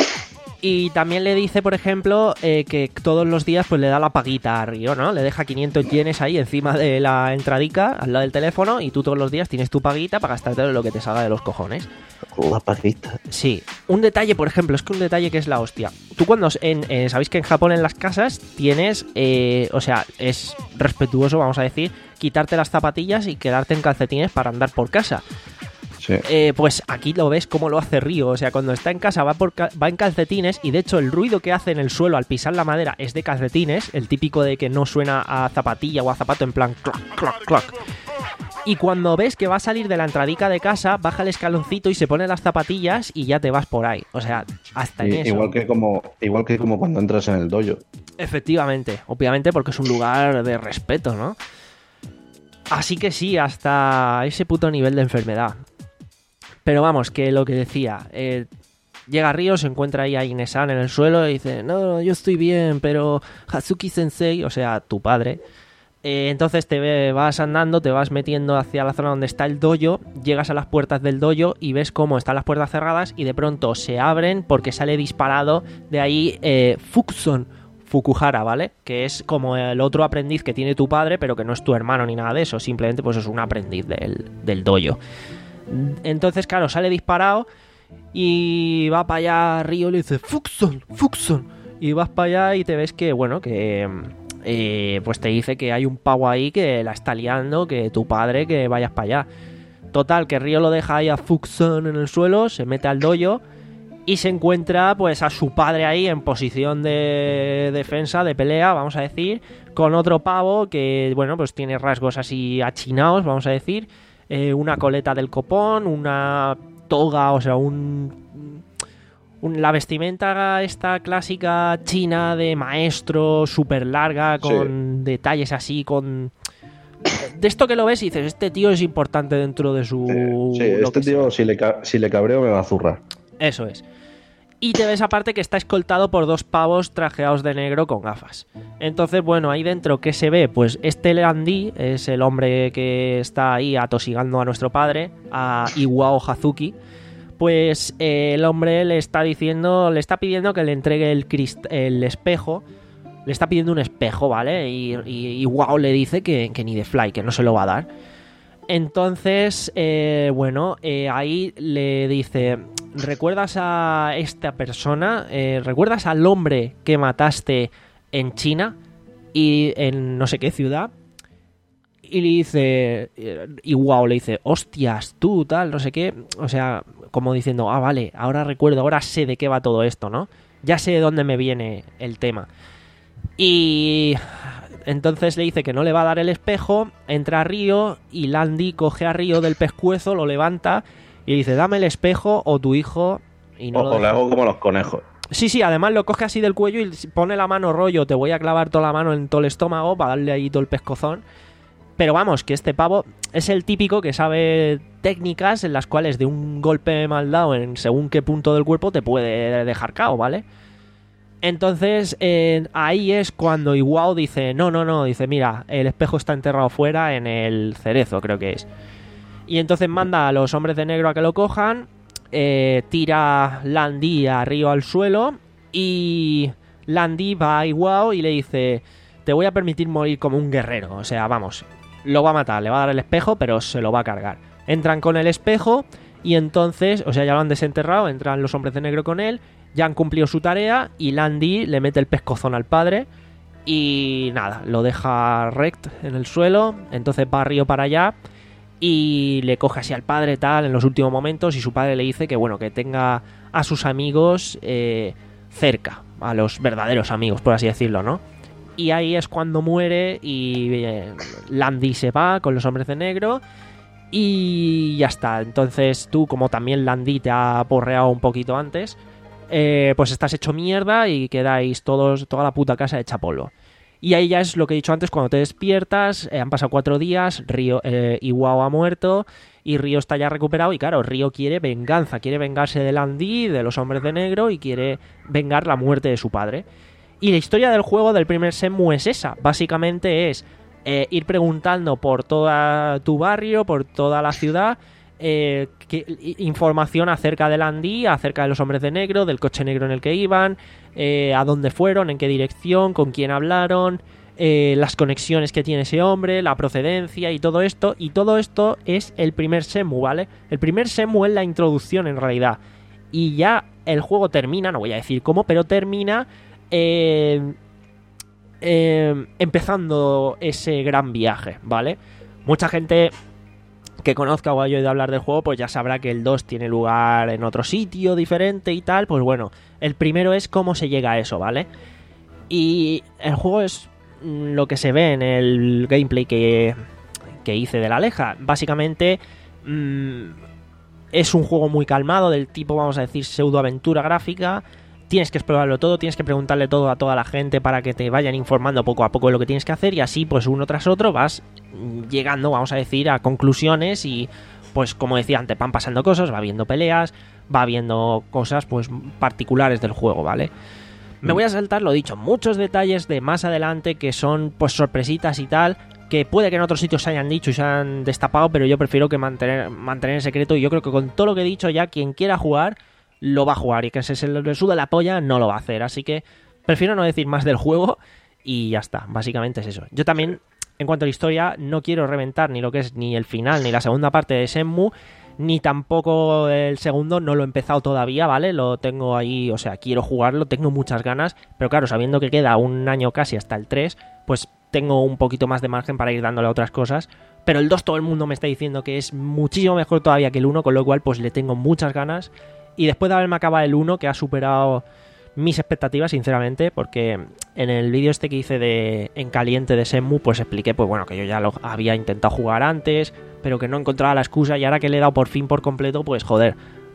Y también le dice, por ejemplo, eh, que todos los días pues le da la paguita a Ryo, ¿no? Le deja quinientos yenes ahí encima de la entradica, al lado del teléfono, y tú todos los días tienes tu paguita para gastarte lo que te salga de los cojones. La paguita. Sí. Un detalle, por ejemplo, es que un detalle que es la hostia. Tú cuando... En, eh, sabéis que en Japón en las casas tienes... Eh, o sea, es respetuoso, vamos a decir, quitarte las zapatillas y quedarte en calcetines para andar por casa. Sí. Eh, pues aquí lo ves cómo lo hace Ryo. O sea, cuando está en casa va, por ca- va en calcetines. Y de hecho el ruido que hace en el suelo al pisar la madera es de calcetines. El típico de que no suena a zapatilla o a zapato, en plan clac, clac, clac. Y cuando ves que va a salir de la entradica de casa, baja el escaloncito y se pone las zapatillas y ya te vas por ahí. O sea, hasta en y, eso. Igual que, como, igual que como cuando entras en el dojo. Efectivamente, obviamente porque es un lugar de respeto, ¿no? Así que sí, hasta ese puto nivel de enfermedad. Pero vamos, que lo que decía, eh, llega Ryo, se encuentra ahí a Ine-san en el suelo y dice, no, yo estoy bien, pero Hazuki Sensei, o sea, tu padre, Eh, entonces te vas andando, te vas metiendo hacia la zona donde está el dojo, llegas a las puertas del dojo y ves cómo están las puertas cerradas y de pronto se abren porque sale disparado de ahí eh, Fuxon Fukuhara, ¿vale? Que es como el otro aprendiz que tiene tu padre, pero que no es tu hermano ni nada de eso, simplemente pues es un aprendiz del, del dojo. Entonces, claro, sale disparado y va para allá Ryo y le dice Fuxon, Fuxon, y vas para allá y te ves que, bueno, que... Eh, pues te dice que hay un pavo ahí que la está liando, que tu padre, que vayas para allá. Total, que Ryo lo deja ahí a Fuxon en el suelo, se mete al dojo y se encuentra pues a su padre ahí en posición de defensa, de pelea, vamos a decir, con otro pavo que, bueno, pues tiene rasgos así achinados, vamos a decir, eh, una coleta del copón, una toga, o sea, un... la vestimenta esta clásica china de maestro, súper larga, con sí. detalles así, con... De esto que lo ves y dices, este tío es importante dentro de su... Sí, sí este tío, si le, si le cabreo, me va a zurrar. Eso es. Y te ves aparte que está escoltado por dos pavos trajeados de negro con gafas. Entonces, bueno, ahí dentro, ¿qué se ve? Pues este Landy es el hombre que está ahí atosigando a nuestro padre, a Iwao Hazuki. Pues eh, el hombre le está diciendo, le está pidiendo que le entregue el, crist- el espejo, le está pidiendo un espejo, ¿vale? Y, y, y wow, le dice que, que ni de fly, que no se lo va a dar. Entonces, eh, bueno, eh, ahí le dice, ¿recuerdas a esta persona? Eh, ¿Recuerdas al hombre que mataste en China y en no sé qué ciudad? Y le dice, y wow, le dice, hostias, tú, tal, no sé qué. O sea, como diciendo, ah, vale, ahora recuerdo, ahora sé de qué va todo esto, ¿no? Ya sé de dónde me viene el tema. Y entonces le dice que no le va a dar el espejo, entra Ryo y Landy coge a Ryo del pescuezo, lo levanta y dice, dame el espejo o tu hijo... Y no o, o le hago como los conejos. Sí, sí, además lo coge así del cuello y pone la mano rollo, te voy a clavar toda la mano en todo el estómago para darle ahí todo el pescozón. Pero vamos, que este pavo es el típico que sabe técnicas en las cuales de un golpe mal dado en según qué punto del cuerpo te puede dejar cao, ¿vale? Entonces, eh, ahí es cuando Iwao dice, no, no, no, dice, mira, el espejo está enterrado fuera en el cerezo, creo que es. Y entonces manda a los hombres de negro a que lo cojan, eh, tira Landy a Ryo al suelo y Landy va a Iwao y le dice, te voy a permitir morir como un guerrero, o sea, vamos... Lo va a matar, le va a dar el espejo, pero se lo va a cargar. Entran con el espejo y entonces, o sea, ya lo han desenterrado, entran los hombres de negro con él, ya han cumplido su tarea y Landy le mete el pescozón al padre y nada, lo deja rect en el suelo, entonces va Ryo para allá y le coge así al padre tal en los últimos momentos y su padre le dice que bueno, que tenga a sus amigos eh, cerca, a los verdaderos amigos, por así decirlo, ¿no? Y ahí es cuando muere y eh, Landy se va con los hombres de negro y ya está. Entonces tú, como también Landy te ha porreado un poquito antes, eh, pues estás hecho mierda y quedáis todos, toda la puta casa hecha polvo. Y ahí ya es lo que he dicho antes, cuando te despiertas, eh, han pasado cuatro días, Ryo, eh, Iwao ha muerto y Ryo está ya recuperado y claro, Ryo quiere venganza, quiere vengarse de Landy, de los hombres de negro y quiere vengar la muerte de su padre. Y la historia del juego del primer Shenmue es esa. Básicamente es eh, ir preguntando por todo tu barrio, por toda la ciudad, eh, que, información acerca de Landy, acerca de los hombres de negro, del coche negro en el que iban, eh, a dónde fueron, en qué dirección, con quién hablaron, eh, las conexiones que tiene ese hombre, la procedencia y todo esto. Y todo esto es el primer Shenmue, ¿vale? El primer Shenmue es la introducción en realidad. Y ya el juego termina, no voy a decir cómo, pero termina... Eh, eh, empezando ese gran viaje, ¿vale? Mucha gente que conozca o haya oído hablar del juego pues ya sabrá que el dos tiene lugar en otro sitio diferente y tal. Pues bueno, el primero es cómo se llega a eso, ¿vale? Y el juego es lo que se ve en el gameplay que, que hice de la Aleja. Básicamente mmm, es un juego muy calmado, del tipo, vamos a decir, pseudoaventura gráfica. Tienes que explorarlo todo, tienes que preguntarle todo a toda la gente para que te vayan informando poco a poco de lo que tienes que hacer y así pues uno tras otro vas llegando, vamos a decir, a conclusiones y pues como decía antes, van pasando cosas, va viendo peleas, va viendo cosas pues particulares del juego, ¿vale? Me voy a saltar, lo dicho, muchos detalles de más adelante que son pues sorpresitas y tal, que puede que en otros sitios se hayan dicho y se han destapado, pero yo prefiero que mantener, mantener en secreto, y yo creo que con todo lo que he dicho ya, quien quiera jugar, lo va a jugar, y que se, se le suda la polla no lo va a hacer, así que prefiero no decir más del juego y ya está, básicamente es eso. Yo también, en cuanto a la historia, no quiero reventar ni lo que es ni el final ni la segunda parte de Shenmue, ni tampoco el segundo, no lo he empezado todavía, ¿vale? Lo tengo ahí, o sea, quiero jugarlo, tengo muchas ganas, pero claro, sabiendo que queda un año casi hasta el tres, pues tengo un poquito más de margen para ir dándole a otras cosas, pero el dos todo el mundo me está diciendo que es muchísimo mejor todavía que el uno, con lo cual pues le tengo muchas ganas, y después de haberme acabado el uno, que ha superado mis expectativas, sinceramente, porque en el vídeo este que hice de en caliente de Shenmue, pues expliqué, pues bueno, que yo ya lo había intentado jugar antes, pero que no encontraba la excusa, y ahora que le he dado por fin por completo, pues joder,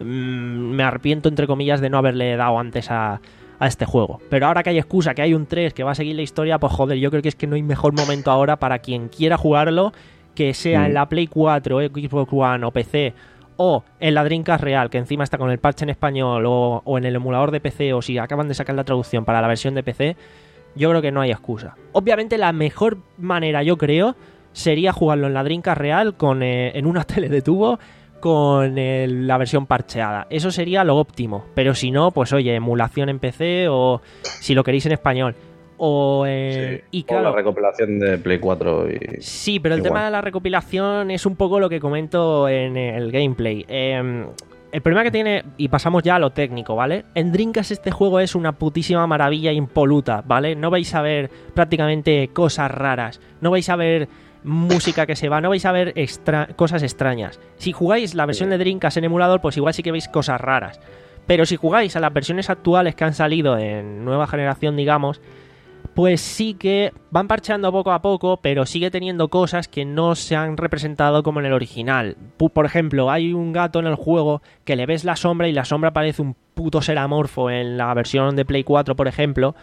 mmm, me arrepiento entre comillas de no haberle dado antes a, a este juego. Pero ahora que hay excusa, que hay un tres, que va a seguir la historia, pues joder, yo creo que es que no hay mejor momento ahora para quien quiera jugarlo, que sea mm. en la Play cuatro, Xbox One o P C, o en la Dreamcast real, que encima está con el parche en español, o, o en el emulador de P C, o si acaban de sacar la traducción para la versión de P C, yo creo que no hay excusa. Obviamente la mejor manera, yo creo, sería jugarlo en la Dreamcast real, con eh, en una tele de tubo, con el, la versión parcheada. Eso sería lo óptimo, pero si no, pues oye, emulación en P C, o si lo queréis en español. O, eh, sí, y claro, o la recopilación de Play cuatro y... Sí, pero el igual. tema de la recopilación es un poco lo que comento en el gameplay. Eh, el problema que tiene, y pasamos ya a lo técnico, ¿vale? En Dreamcast este juego es una putísima maravilla impoluta, ¿vale? No vais a ver prácticamente cosas raras, no vais a ver música que se va, no vais a ver extra cosas extrañas. Si jugáis la versión de Dreamcast en emulador, pues igual sí que veis cosas raras. Pero si jugáis a las versiones actuales que han salido en nueva generación, digamos, pues sí que van parcheando poco a poco, pero sigue teniendo cosas que no se han representado como en el original. Por ejemplo, hay un gato en el juego que le ves la sombra y la sombra parece un puto ser amorfo en la versión de Play cuatro, por ejemplo,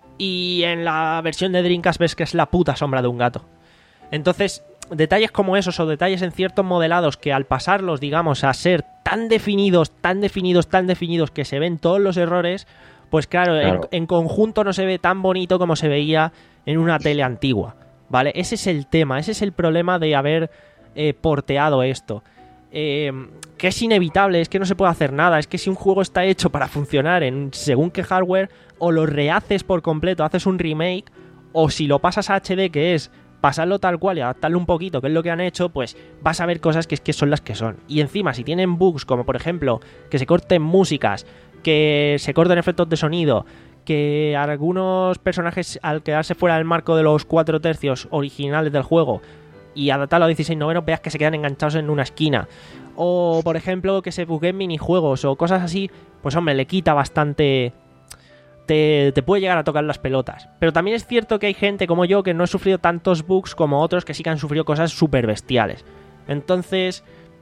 y en la versión de Dreamcast ves que es la puta sombra de un gato. Entonces, detalles como esos, o detalles en ciertos modelados que al pasarlos, digamos, a ser tan definidos, tan definidos, tan definidos que se ven todos los errores, pues claro, claro. En, en conjunto no se ve tan bonito como se veía en una tele antigua, ¿vale? Ese es el tema, ese es el problema de haber eh, porteado esto. Eh, que es inevitable, es que no se puede hacer nada, es que si un juego está hecho para funcionar en según qué hardware, o lo rehaces por completo, haces un remake, o si lo pasas a H D, que es pasarlo tal cual y adaptarlo un poquito, que es lo que han hecho, pues vas a ver cosas que es que son las que son. Y encima, si tienen bugs, como por ejemplo, que se corten músicas, que se corten efectos de sonido, que algunos personajes al quedarse fuera del marco de los cuatro tercios originales del juego y adaptarlo a dieciséis novenos, veas que se quedan enganchados en una esquina, o por ejemplo que se bugueen minijuegos o cosas así, pues hombre, le quita bastante, te, te puede llegar a tocar las pelotas. Pero también es cierto que hay gente como yo que no he sufrido tantos bugs como otros que sí que han sufrido cosas súper bestiales. Entonces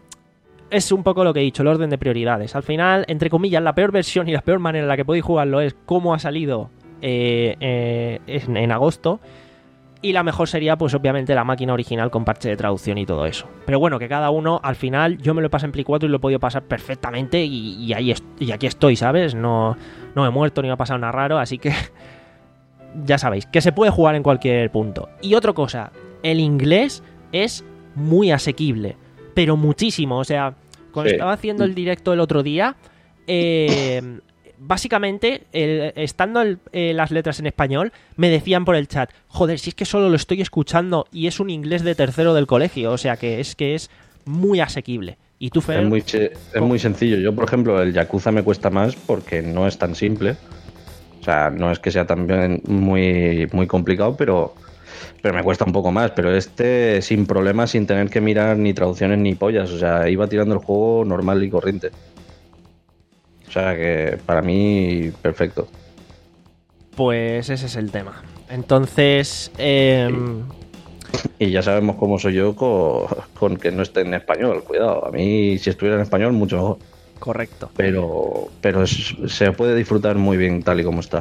es un poco lo que he dicho, el orden de prioridades. Al final, entre comillas, la peor versión y la peor manera en la que podéis jugarlo es cómo ha salido eh, eh, en, en agosto. Y la mejor sería, pues obviamente, la máquina original con parche de traducción y todo eso. Pero bueno, que cada uno, al final, yo me lo pasé en Play cuatro y lo he podido pasar perfectamente. Y, y, ahí est y aquí estoy, ¿sabes? No, no me he muerto ni me ha pasado nada raro, así que ya sabéis, que se puede jugar en cualquier punto. Y otra cosa, el inglés es muy asequible, pero muchísimo. O sea, cuando sí. estaba haciendo el directo el otro día, eh, básicamente, el, estando el, eh, las letras en español, me decían por el chat, joder, si es que solo lo estoy escuchando y es un inglés de tercero del colegio, o sea, que es que es muy asequible. ¿Y tú, Fer? Es muy, es muy sencillo. Yo, por ejemplo, el Yakuza me cuesta más porque no es tan simple. O sea, no es que sea también muy, muy complicado, pero... pero me cuesta un poco más, pero este sin problemas, sin tener que mirar ni traducciones ni pollas, o sea, iba tirando el juego normal y corriente. O sea que para mí, perfecto. Pues ese es el tema. Entonces, eh... y ya sabemos cómo soy yo con, con que no esté en español, cuidado, a mí si estuviera en español mucho mejor. Correcto. Pero, pero es, se puede disfrutar muy bien tal y como está.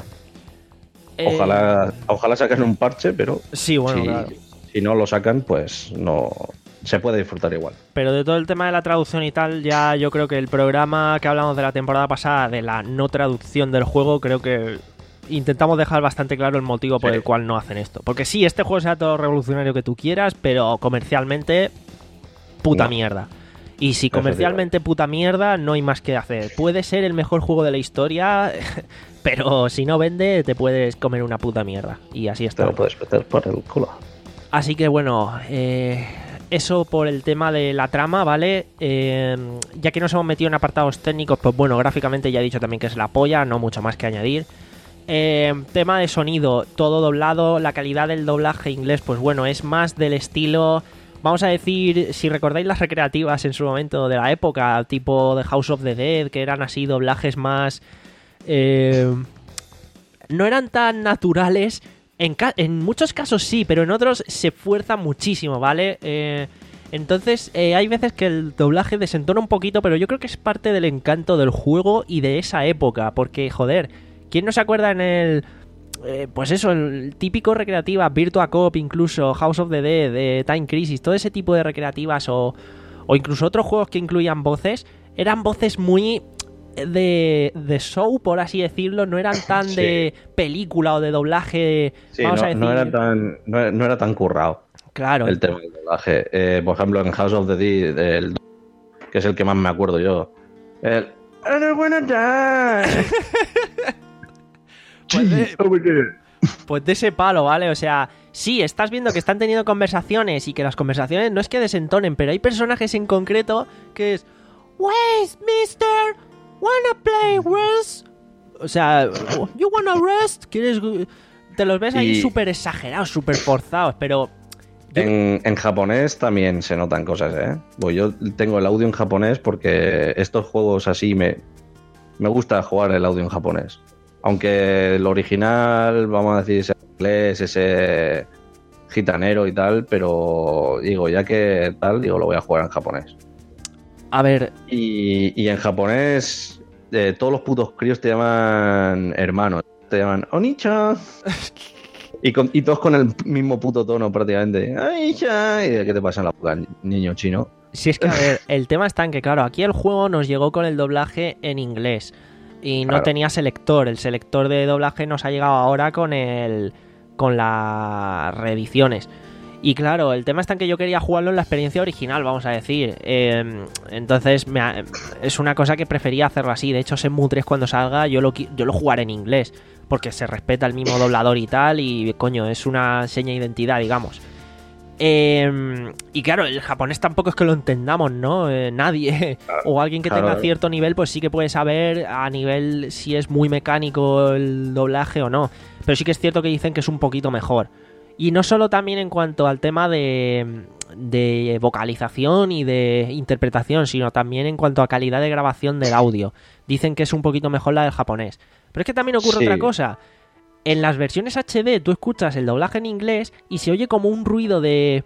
Ojalá, eh... ojalá saquen un parche, pero sí, bueno, si, claro. si no lo sacan, pues no se puede disfrutar igual. Pero de todo el tema de la traducción y tal, ya yo creo que el programa que hablamos de la temporada pasada de la no traducción del juego, creo que intentamos dejar bastante claro el motivo por Sí. el cual no hacen esto. Porque sí, este juego será todo lo revolucionario que tú quieras, pero comercialmente, puta No. mierda. Y si comercialmente puta mierda, no hay más que hacer. Puede ser el mejor juego de la historia, pero si no vende, te puedes comer una puta mierda. Y así Te está. lo puedes meter por el culo. Así que bueno, eh, eso por el tema de la trama, ¿vale? Eh, ya que nos hemos metido en apartados técnicos, pues bueno, gráficamente ya he dicho también que es la polla, no mucho más que añadir. Eh, tema de sonido, todo doblado, la calidad del doblaje inglés, pues bueno, es más del estilo, vamos a decir, si recordáis las recreativas en su momento de la época, tipo de House of the Dead, que eran así doblajes más... Eh, no eran tan naturales. En, ca- en muchos casos sí, pero en otros se esfuerza muchísimo, ¿vale? Eh, entonces eh, hay veces que el doblaje desentona un poquito, pero yo creo que es parte del encanto del juego y de esa época, porque, joder, ¿quién no se acuerda en el... eh, pues eso, el típico recreativa, Virtua Cop, incluso House of the Dead, eh, Time Crisis, todo ese tipo de recreativas o, o incluso otros juegos que incluían voces, eran voces muy... De, de show, por así decirlo, no eran tan Sí. de película o de doblaje, Sí, vamos no, a decir. no era tan, no, no era tan currado Claro, el tema del doblaje. Eh, por ejemplo, en House of the Dead, el, que es el que más me acuerdo yo. El I don't wanna die. Pues de- Sí, over there. pues de ese palo, ¿vale? O sea, sí, estás viendo que están teniendo conversaciones y que las conversaciones no es que desentonen, pero hay personajes en concreto que es Where's mister? Wanna play rest? O sea, you wanna rest? ¿Quieres...? Te los ves ahí Y- súper exagerados, súper forzados, pero... yo- En, en japonés también se notan cosas, ¿eh? Pues yo tengo el audio en japonés porque estos juegos así me, me gusta jugar el audio en japonés. Aunque el original, vamos a decir, ese inglés, ese gitanero y tal, pero digo, ya que tal, digo, lo voy a jugar en japonés. A ver, Y, y en japonés, eh, todos los putos críos te llaman hermanos, te llaman Onichan. Y, con, y todos con el mismo puto tono prácticamente. Onichan. ¿Y qué te pasa en la boca, niño chino? si es que, a ver, el tema está en que, claro, aquí el juego nos llegó con el doblaje en inglés y no Claro. tenía selector. El selector de doblaje nos ha llegado ahora con el con las reediciones. Y claro, el tema está en que yo quería jugarlo en la experiencia original, vamos a decir. Eh, entonces, me ha- es una cosa que prefería hacerlo así. De hecho, Shenmue tres cuando salga, yo lo, qui- yo lo jugaré en inglés, porque se respeta el mismo doblador y tal, y coño, es una seña de identidad, digamos. Eh, y claro, el japonés tampoco es que lo entendamos, ¿no? Eh, nadie. O alguien que claro. tenga cierto nivel, pues sí que puede saber a nivel si es muy mecánico el doblaje o no. Pero sí que es cierto que dicen que es un poquito mejor. Y no solo también en cuanto al tema de, de vocalización y de interpretación, sino también en cuanto a calidad de grabación del audio. Dicen que es un poquito mejor la del japonés. Pero es que también ocurre Sí. otra cosa. En las versiones H D tú escuchas el doblaje en inglés y se oye como un ruido de...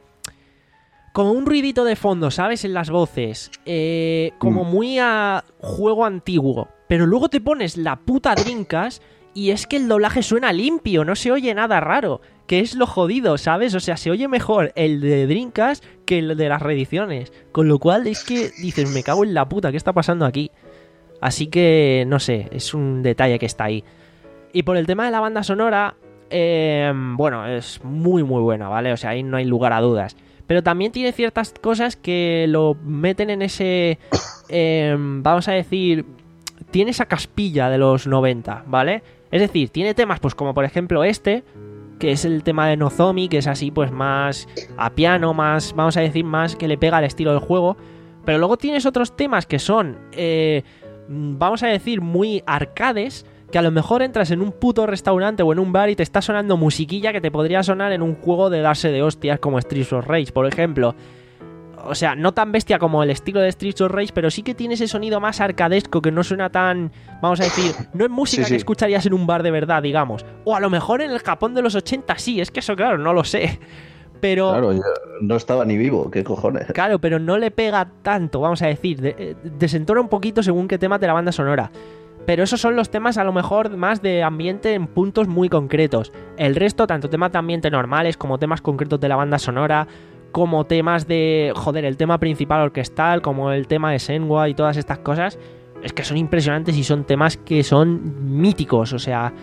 Como un ruidito de fondo, ¿sabes? En las voces. Eh, como Mm. muy a juego antiguo. Pero luego te pones la puta Dreamcast y es que el doblaje suena limpio, no se oye nada raro. Que es lo jodido, ¿sabes? O sea, se oye mejor el de Dreamcast que el de las reediciones. Con lo cual es que dices, me cago en la puta, ¿qué está pasando aquí? Así que, no sé, es un detalle que está ahí. Y por el tema de la banda sonora, eh, bueno, es muy muy buena, ¿vale? O sea, ahí no hay lugar a dudas. Pero también tiene ciertas cosas que lo meten en ese, eh, vamos a decir, tiene esa caspilla de los noventa, ¿vale? Es decir, tiene temas, pues como por ejemplo este, que es el tema de Nozomi, que es así pues más a piano, más, vamos a decir, más que le pega al estilo del juego. Pero luego tienes otros temas que son, eh, vamos a decir, muy arcades, que a lo mejor entras en un puto restaurante o en un bar y te está sonando musiquilla que te podría sonar en un juego de darse de hostias como Streets of Rage, por ejemplo. O sea, no tan bestia como el estilo de Streets of Rage, pero sí que tiene ese sonido más arcadesco que no suena tan, vamos a decir, no es música Sí, que sí. escucharías en un bar de verdad, digamos. O a lo mejor en el Japón de los ochenta sí, es que eso claro, no lo sé. Pero... Claro, yo no estaba ni vivo, qué cojones. Claro, pero no le pega tanto, vamos a decir. De, eh, desentona un poquito según qué temas de la banda sonora. Pero esos son los temas a lo mejor más de ambiente en puntos muy concretos. El resto, tanto temas de ambiente normales como temas concretos de la banda sonora, como temas de, joder, el tema principal orquestal, como el tema de Senwa y todas estas cosas, es que son impresionantes y son temas que son míticos. O sea,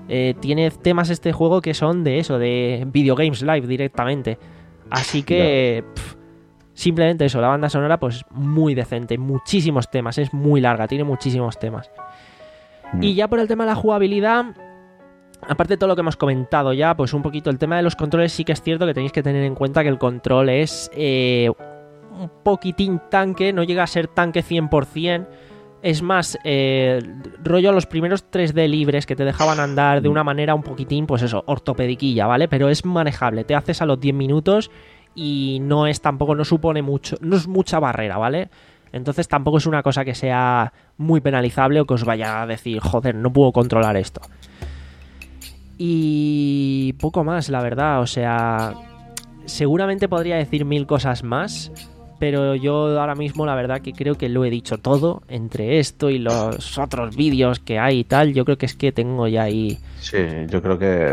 Eh, tiene temas este juego que son de eso, de Video Games Live directamente. Así que... Pff, simplemente eso, la banda sonora pues muy decente, muchísimos temas, es muy larga, tiene muchísimos temas. Mm. Y ya por el tema de la jugabilidad, aparte de todo lo que hemos comentado ya, pues un poquito el tema de los controles sí que es cierto que tenéis que tener en cuenta que el control es eh, un poquitín tanque, no llega a ser tanque cien por ciento. Es más, eh, rollo los primeros tres D libres que te dejaban andar de una manera un poquitín, pues eso, ortopediquilla, ¿vale? Pero es manejable, te haces a los diez minutos y no es tampoco, no supone mucho, no es mucha barrera, ¿vale? Entonces tampoco es una cosa que sea muy penalizable o que os vaya a decir, joder, no puedo controlar esto. Y poco más, la verdad, o sea, seguramente podría decir mil cosas más, pero yo ahora mismo la verdad que creo que lo he dicho todo, entre esto y los otros vídeos que hay y tal, yo creo que es que tengo ya ahí... Sí, yo creo que...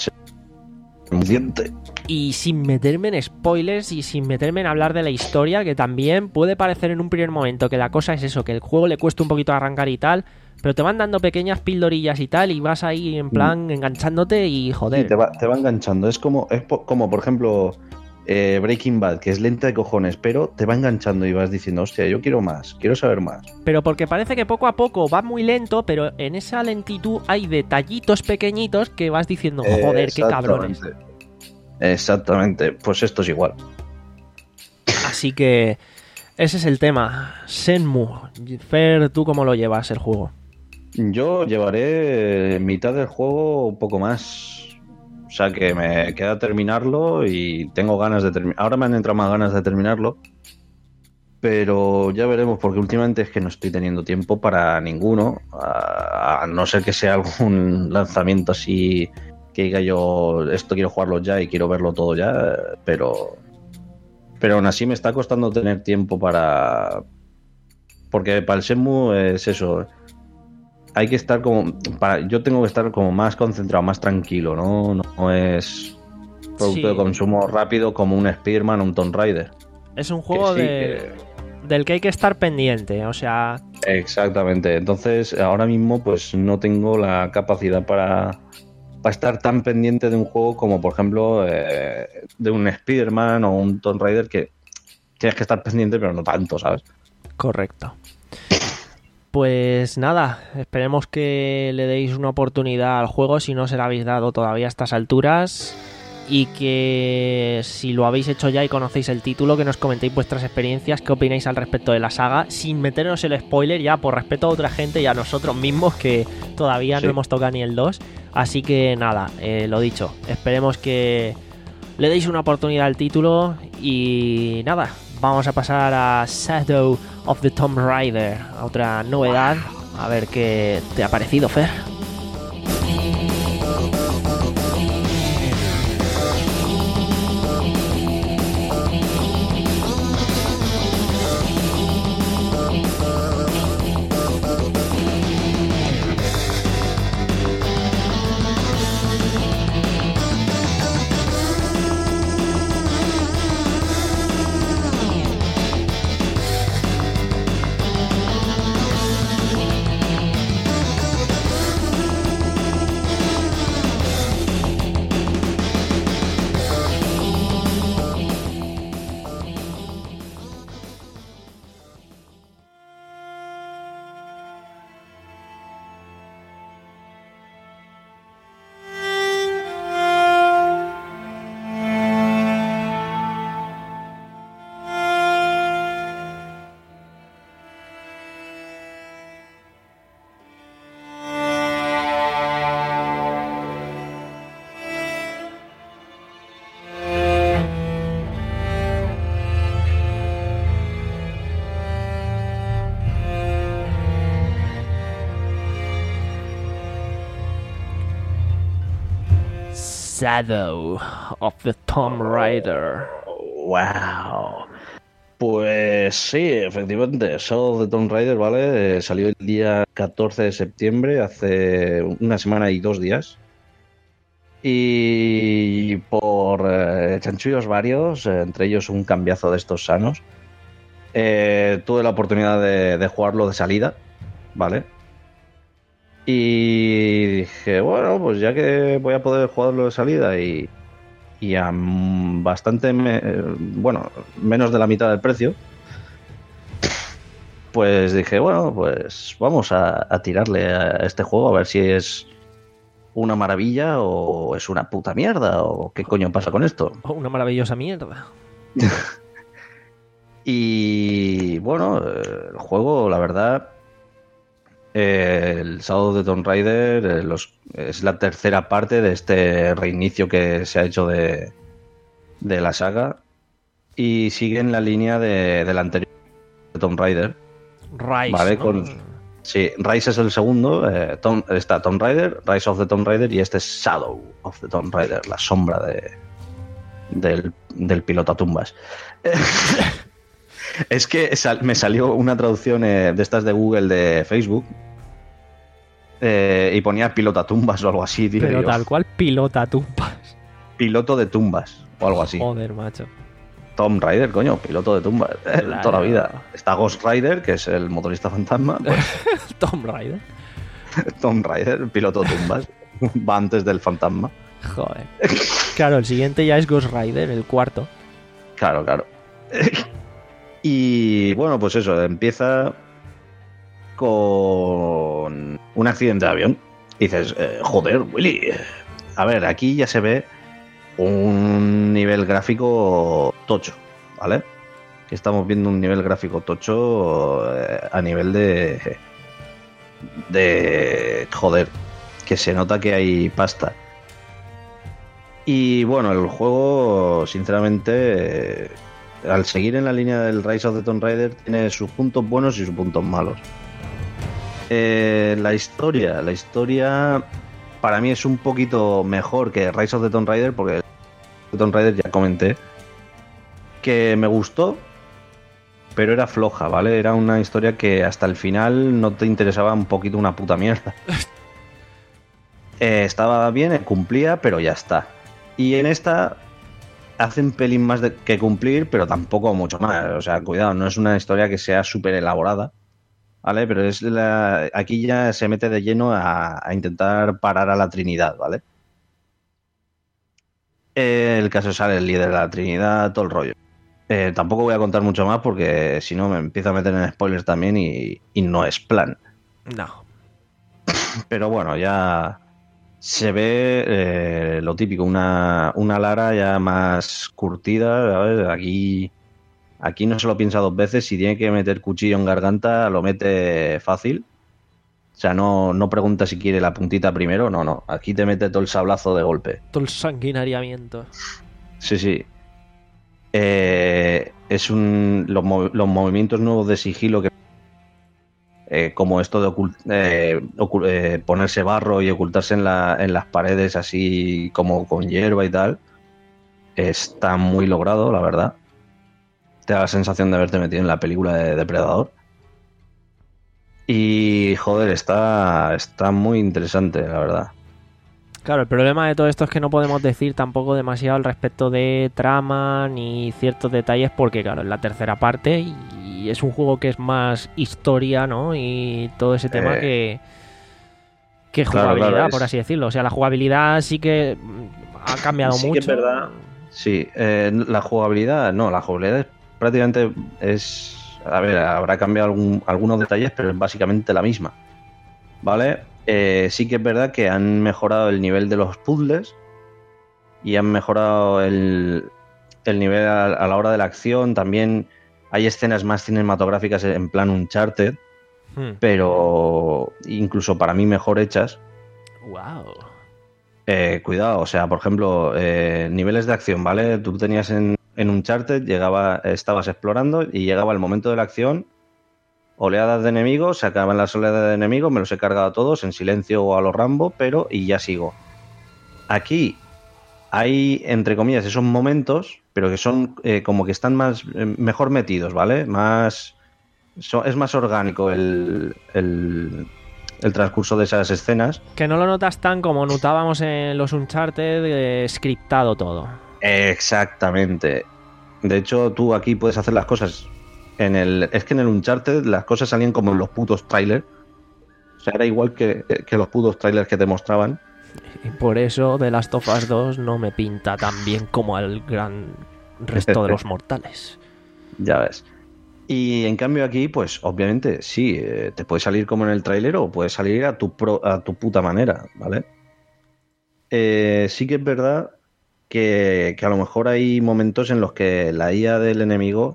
Y sin meterme en spoilers y sin meterme en hablar de la historia, que también puede parecer en un primer momento que la cosa es eso, que el juego le cuesta un poquito arrancar y tal, pero te van dando pequeñas pildorillas y tal, y vas ahí en plan enganchándote y joder. Sí, te va, te va enganchando. Es como, es po- como por ejemplo, eh, Breaking Bad, que es lenta de cojones, pero te va enganchando y vas diciendo, hostia, yo quiero más, quiero saber más. Pero porque parece que poco a poco va muy lento, pero en esa lentitud hay detallitos pequeñitos que vas diciendo, joder, qué cabrones. Exactamente, pues esto es igual. Así que ese es el tema. Shenmue. Fer, ¿tú cómo lo llevas el juego? Yo llevaré mitad del juego, un poco más. O sea que me queda terminarlo y tengo ganas de terminar. Ahora me han entrado más ganas de terminarlo. Pero ya veremos, porque últimamente es que no estoy teniendo tiempo para ninguno. A, a no ser que sea algún lanzamiento así que diga yo, esto quiero jugarlo ya y quiero verlo todo ya. Pero, pero aún así me está costando tener tiempo para... Porque para el Shenmue es eso... Hay que estar como... Para, yo tengo que estar como más concentrado, más tranquilo, ¿no? No es producto sí. de consumo rápido como un Spearman o un Tomb Raider. Es un juego sí, de, que... del que hay que estar pendiente, o sea... Exactamente. Entonces, ahora mismo pues no tengo la capacidad para, para estar tan pendiente de un juego como, por ejemplo, eh, de un Spider-Man o un Tomb Raider que tienes que estar pendiente, pero no tanto, ¿sabes? Correcto. Pues nada, esperemos que le deis una oportunidad al juego si no se la habéis dado todavía a estas alturas, y que si lo habéis hecho ya y conocéis el título, que nos comentéis vuestras experiencias, qué opináis al respecto de la saga, sin meternos el spoiler, ya por respeto a otra gente y a nosotros mismos que todavía sí. no hemos tocado ni el dos. Así que nada, eh, lo dicho, esperemos que le deis una oportunidad al título y nada, vamos a pasar a Shadow of the Tomb Raider, a otra novedad, a ver qué te ha parecido, Fer. Shadow of the Tomb Raider. Wow. Pues sí, efectivamente, Shadow of the Tomb Raider, ¿vale? Eh, salió el día catorce de septiembre, hace una semana y dos días. Y por eh, chanchullos varios, eh, entre ellos un cambiazo de estos sanos, eh, tuve la oportunidad de, de jugarlo de salida, ¿vale? Y dije, bueno, pues ya que voy a poder jugarlo de salida y, y a bastante, me, bueno, menos de la mitad del precio, pues dije, bueno, pues vamos a, a tirarle a este juego a ver si es una maravilla o es una puta mierda o qué coño pasa con esto. Oh, una maravillosa mierda. Y bueno, el juego, la verdad, eh, el Shadow of the Tomb Raider eh, los, es la tercera parte de este reinicio que se ha hecho de, de la saga y sigue en la línea de, del anterior de Tomb Raider. Rise, ¿vale? ¿no? Con, sí, Rise es el segundo, eh, Tom, está Tomb Raider, Rise of the Tomb Raider y este es Shadow of the Tomb Raider, la sombra de, del, del piloto a tumbas. Es que sal, me salió una traducción eh, de estas de Google de Facebook eh, y ponía piloto a tumbas o algo así. Tío, Pero digo, tal cual pilota tumbas. piloto de tumbas o algo así. Joder, macho. Tomb Raider, coño, piloto de tumbas. Eh, Claro. Toda la vida. Está Ghost Rider, que es el motorista fantasma. Pues, Tomb Raider. Tomb Raider, piloto de tumbas. Va antes del fantasma. Joder. Claro, el siguiente ya es Ghost Rider, el cuarto. Claro, claro. Y bueno, pues eso, empieza con un accidente de avión. Dices, eh, joder, Willy. A ver, aquí ya se ve un nivel gráfico tocho, ¿vale? Estamos viendo un nivel gráfico tocho eh, a nivel de... de... joder, que se nota que hay pasta. Y bueno, el juego, sinceramente, eh, al seguir en la línea del Rise of the Tomb Raider, tiene sus puntos buenos y sus puntos malos. Eh, la historia, la historia para mí es un poquito mejor que Rise of the Tomb Raider, porque Tomb Raider ya comenté que me gustó, pero era floja, ¿vale? Era una historia que hasta el final no te interesaba un poquito una puta mierda. eh, estaba bien, cumplía, pero ya está. Y en esta hacen pelín más de que cumplir, pero tampoco mucho más. O sea, cuidado, no es una historia que sea súper elaborada, ¿vale? Pero es la, aquí ya se mete de lleno a, a intentar parar a la Trinidad, ¿vale? Eh, el caso sale el líder de la Trinidad, todo el rollo. Eh, tampoco voy a contar mucho más porque si no me empiezo a meter en spoilers también y, y no es plan. No. Pero bueno, ya se ve eh, lo típico, una, una Lara ya más curtida, ¿sabes? Aquí, aquí no se lo piensa dos veces, si tiene que meter cuchillo en garganta lo mete fácil. O sea, no, no pregunta si quiere la puntita primero, no, no. Aquí te mete todo el sablazo de golpe. Todo el sanguinariamiento. Sí, sí. Eh, es un los, mov- los movimientos nuevos de sigilo que eh, como esto de ocult- eh, ocul- eh, ponerse barro y ocultarse en, la, en las paredes así como con hierba y tal, está muy logrado, la verdad. Te da la sensación de haberte metido en la película de Depredador. Y joder, está, está muy interesante, la verdad. Claro, el problema de todo esto es que no podemos decir tampoco demasiado al respecto de trama ni ciertos detalles porque, claro, es la tercera parte y es un juego que es más historia, ¿no? Y todo ese tema Eh, que, que claro, jugabilidad, claro, es- por así decirlo. O sea, la jugabilidad sí que mm, ha cambiado Sí que mucho. es verdad. Sí, eh, la jugabilidad, no, la jugabilidad es, prácticamente es... A ver, habrá cambiado algún- algunos detalles, pero es básicamente la misma. ¿Vale? Eh, sí que es verdad que han mejorado el nivel de los puzzles y han mejorado el, el nivel a, a la hora de la acción. También hay escenas más cinematográficas en plan Uncharted, Hmm. pero incluso para mí mejor hechas. Wow. Eh, cuidado, o sea, por ejemplo, eh, niveles de acción, ¿vale? Tú tenías en, en Uncharted, llegaba, estabas explorando y llegaba el momento de la acción, oleadas de enemigos, se acaban las oleadas de enemigos, me los he cargado a todos en silencio o a los Rambo, pero y ya sigo. Aquí hay, entre comillas, esos momentos, pero que son eh, como que están más eh, mejor metidos, ¿vale? Más so- es más orgánico el, el, el transcurso de esas escenas. Que no lo notas tan como notábamos en los Uncharted, eh, scriptado todo. Exactamente. De hecho, tú aquí puedes hacer las cosas en el... Es que en el Uncharted las cosas salían como en los putos trailers. O sea, era igual que, que los putos trailers que te mostraban. Y por eso The Last of Us dos no me pinta tan bien como al gran resto de los mortales. Ya ves. Y en cambio aquí, pues obviamente sí, eh, te puede salir como en el tráiler o puede salir a tu, pro, a tu puta manera, ¿vale? Eh, sí que es verdad que, que a lo mejor hay momentos en los que la I A del enemigo,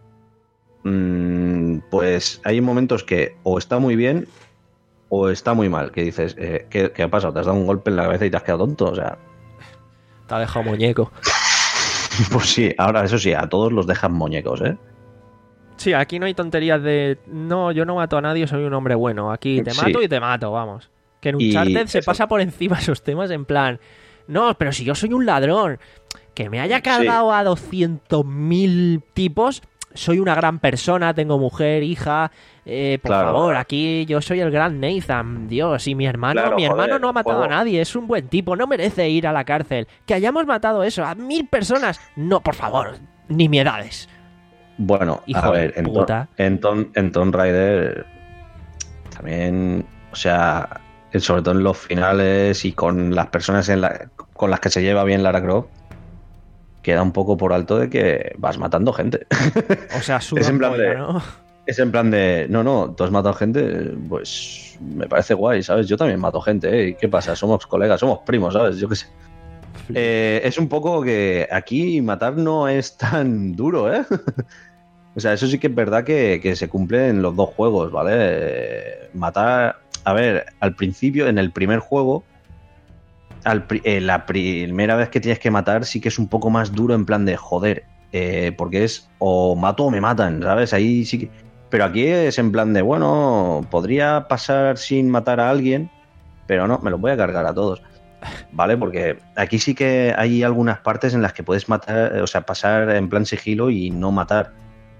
mmm, pues hay momentos que o está muy bien o está muy mal, que dices, eh, ¿qué, ¿qué ha pasado? ¿Te has dado un golpe en la cabeza y te has quedado tonto? O sea... Te ha dejado muñeco. Pues sí, ahora eso sí, a todos los dejan muñecos, ¿eh? Sí, aquí no hay tonterías de no, yo no mato a nadie, soy un hombre bueno. Aquí te mato Sí. y te mato, vamos. Que en Y Uncharted se eso. pasa por encima esos temas en plan, no, pero si yo soy un ladrón, que me haya cargado Sí. a doscientos mil tipos, soy una gran persona, tengo mujer, hija, eh, por Claro. favor, aquí yo soy el gran Nathan, Dios, y mi hermano, Claro, mi hermano joder, no ha matado juego. a nadie, es un buen tipo, no merece ir a la cárcel. Que hayamos matado eso, a mil personas, no, por favor, ni miedades. Bueno, Hijo a de ver, en, puta. Tom- en, Tom- en Tomb Raider también, o sea, sobre todo en los finales y con las personas en la- con las que se lleva bien Lara Croft, queda un poco por alto de que vas matando gente. O sea, Es suda en plan polla, de- ¿no? Es en plan de, no, no, tú has matado gente, pues me parece guay, ¿sabes? Yo también mato gente, ¿eh? ¿Y qué pasa? Somos colegas, somos primos, ¿sabes? Yo qué sé. Eh, es un poco que aquí matar no es tan duro, ¿eh? O sea, eso sí que es verdad que, que se cumple en los dos juegos, ¿vale? Eh, matar, a ver, al principio, en el primer juego, al pri- eh, la primera vez que tienes que matar sí que es un poco más duro en plan de joder, eh, porque es o mato o me matan, ¿sabes? Ahí sí que... Pero aquí es en plan de, bueno, podría pasar sin matar a alguien, pero no, me los voy a cargar a todos. ¿Vale? Porque aquí sí que hay algunas partes en las que puedes matar, o sea, pasar en plan sigilo y no matar.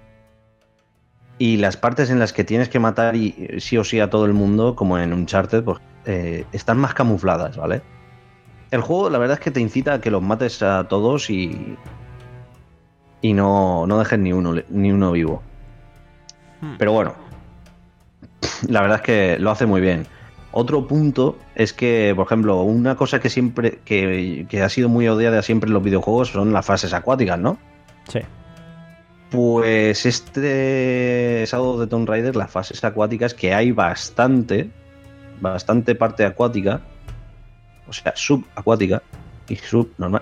Y las partes en las que tienes que matar y sí o sí a todo el mundo, como en Uncharted, pues eh, están más camufladas, ¿vale? El juego, la verdad es que te incita a que los mates a todos y. Y no, no dejes ni uno, ni uno vivo. Hmm. Pero bueno, la verdad es que lo hace muy bien. Otro punto es que, por ejemplo, una cosa que siempre que, que ha sido muy odiada siempre en los videojuegos son las fases acuáticas, ¿no? Sí. Pues este Shadow of the Tomb Raider, las fases acuáticas, que hay bastante, bastante parte acuática, o sea, subacuática y subnormal.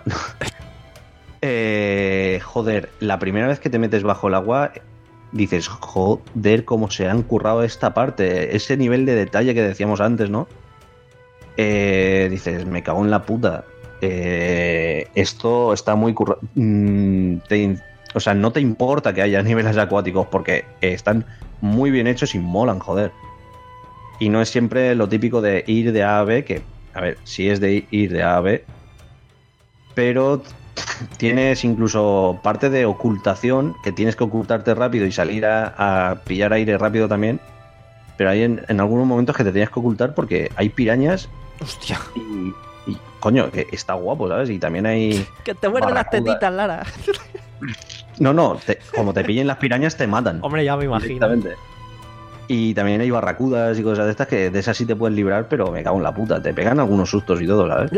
eh, joder, la primera vez que te metes bajo el agua dices, joder, cómo se han currado esta parte, ese nivel de detalle que decíamos antes, ¿no? Eh, dices, me cago en la puta. Eh, esto está muy currado. Mm, te, o sea, no te importa que haya niveles acuáticos porque están muy bien hechos y molan, joder. Y no es siempre lo típico de ir de A a B, que, a ver, sí es de ir de A a B, pero tienes incluso parte de ocultación, que tienes que ocultarte rápido y salir a, a pillar aire rápido también. Pero hay en, en algunos momentos que te tienes que ocultar porque hay pirañas. Hostia. Y, y, coño, que está guapo, ¿sabes? Y también hay... Que te mueren las barracudas. tetitas, Lara. No, no, te- como te pillen las pirañas te matan. Hombre, ya me imagino. Directamente. Y también hay barracudas y cosas de estas que de esas sí te puedes librar, pero me cago en la puta. Te pegan algunos sustos y todo, ¿sabes?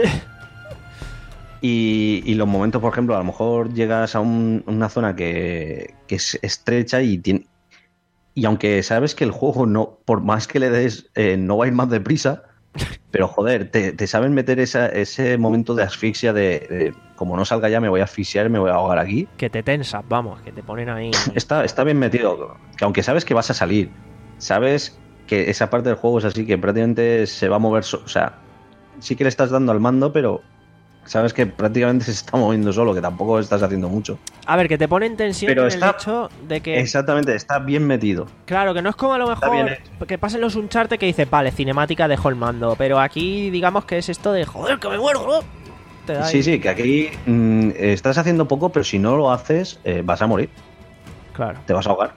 Y, y los momentos, por ejemplo, a lo mejor llegas a un- una zona que, que es estrecha y tiene... Y aunque sabes que el juego, no, por más que le des, eh, no va a ir más deprisa, pero joder, te, te saben meter esa, ese momento de asfixia de, de como no salga ya me voy a asfixiar, me voy a ahogar aquí. Que te tensas, vamos, que te ponen ahí. Está, está bien metido, que aunque sabes que vas a salir, sabes que esa parte del juego es así, que prácticamente se va a mover, so- o sea, sí que le estás dando al mando, pero sabes que prácticamente se está moviendo solo, que tampoco estás haciendo mucho. A ver, que te ponen tensión Pero en está- el hecho de que... Exactamente, está bien metido. Claro, que no es como a lo Está bien mejor que pasen los Uncharted que dices, vale, cinemática, dejo el mando. Pero aquí, digamos que es esto de, joder, que me muero, ¿no? Te da Sí, ahí- sí, que aquí mm, estás haciendo poco, pero si no lo haces, eh, vas a morir, Claro. te vas a ahogar.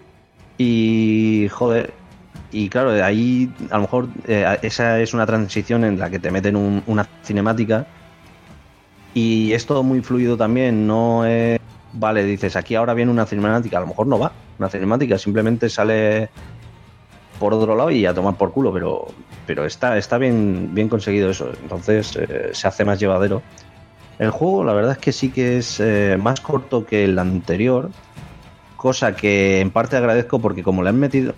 Y, joder, y claro, ahí a lo mejor eh, esa es una transición en la que te meten un- una cinemática y es todo muy fluido también, no es... Vale, dices, aquí ahora viene una cinemática, a lo mejor no va, una cinemática, simplemente sale por otro lado y a tomar por culo, pero, pero está, está bien, bien conseguido eso. Entonces eh, se hace más llevadero. El juego, la verdad es que sí que es eh, más corto que el anterior, cosa que en parte agradezco porque como le han metido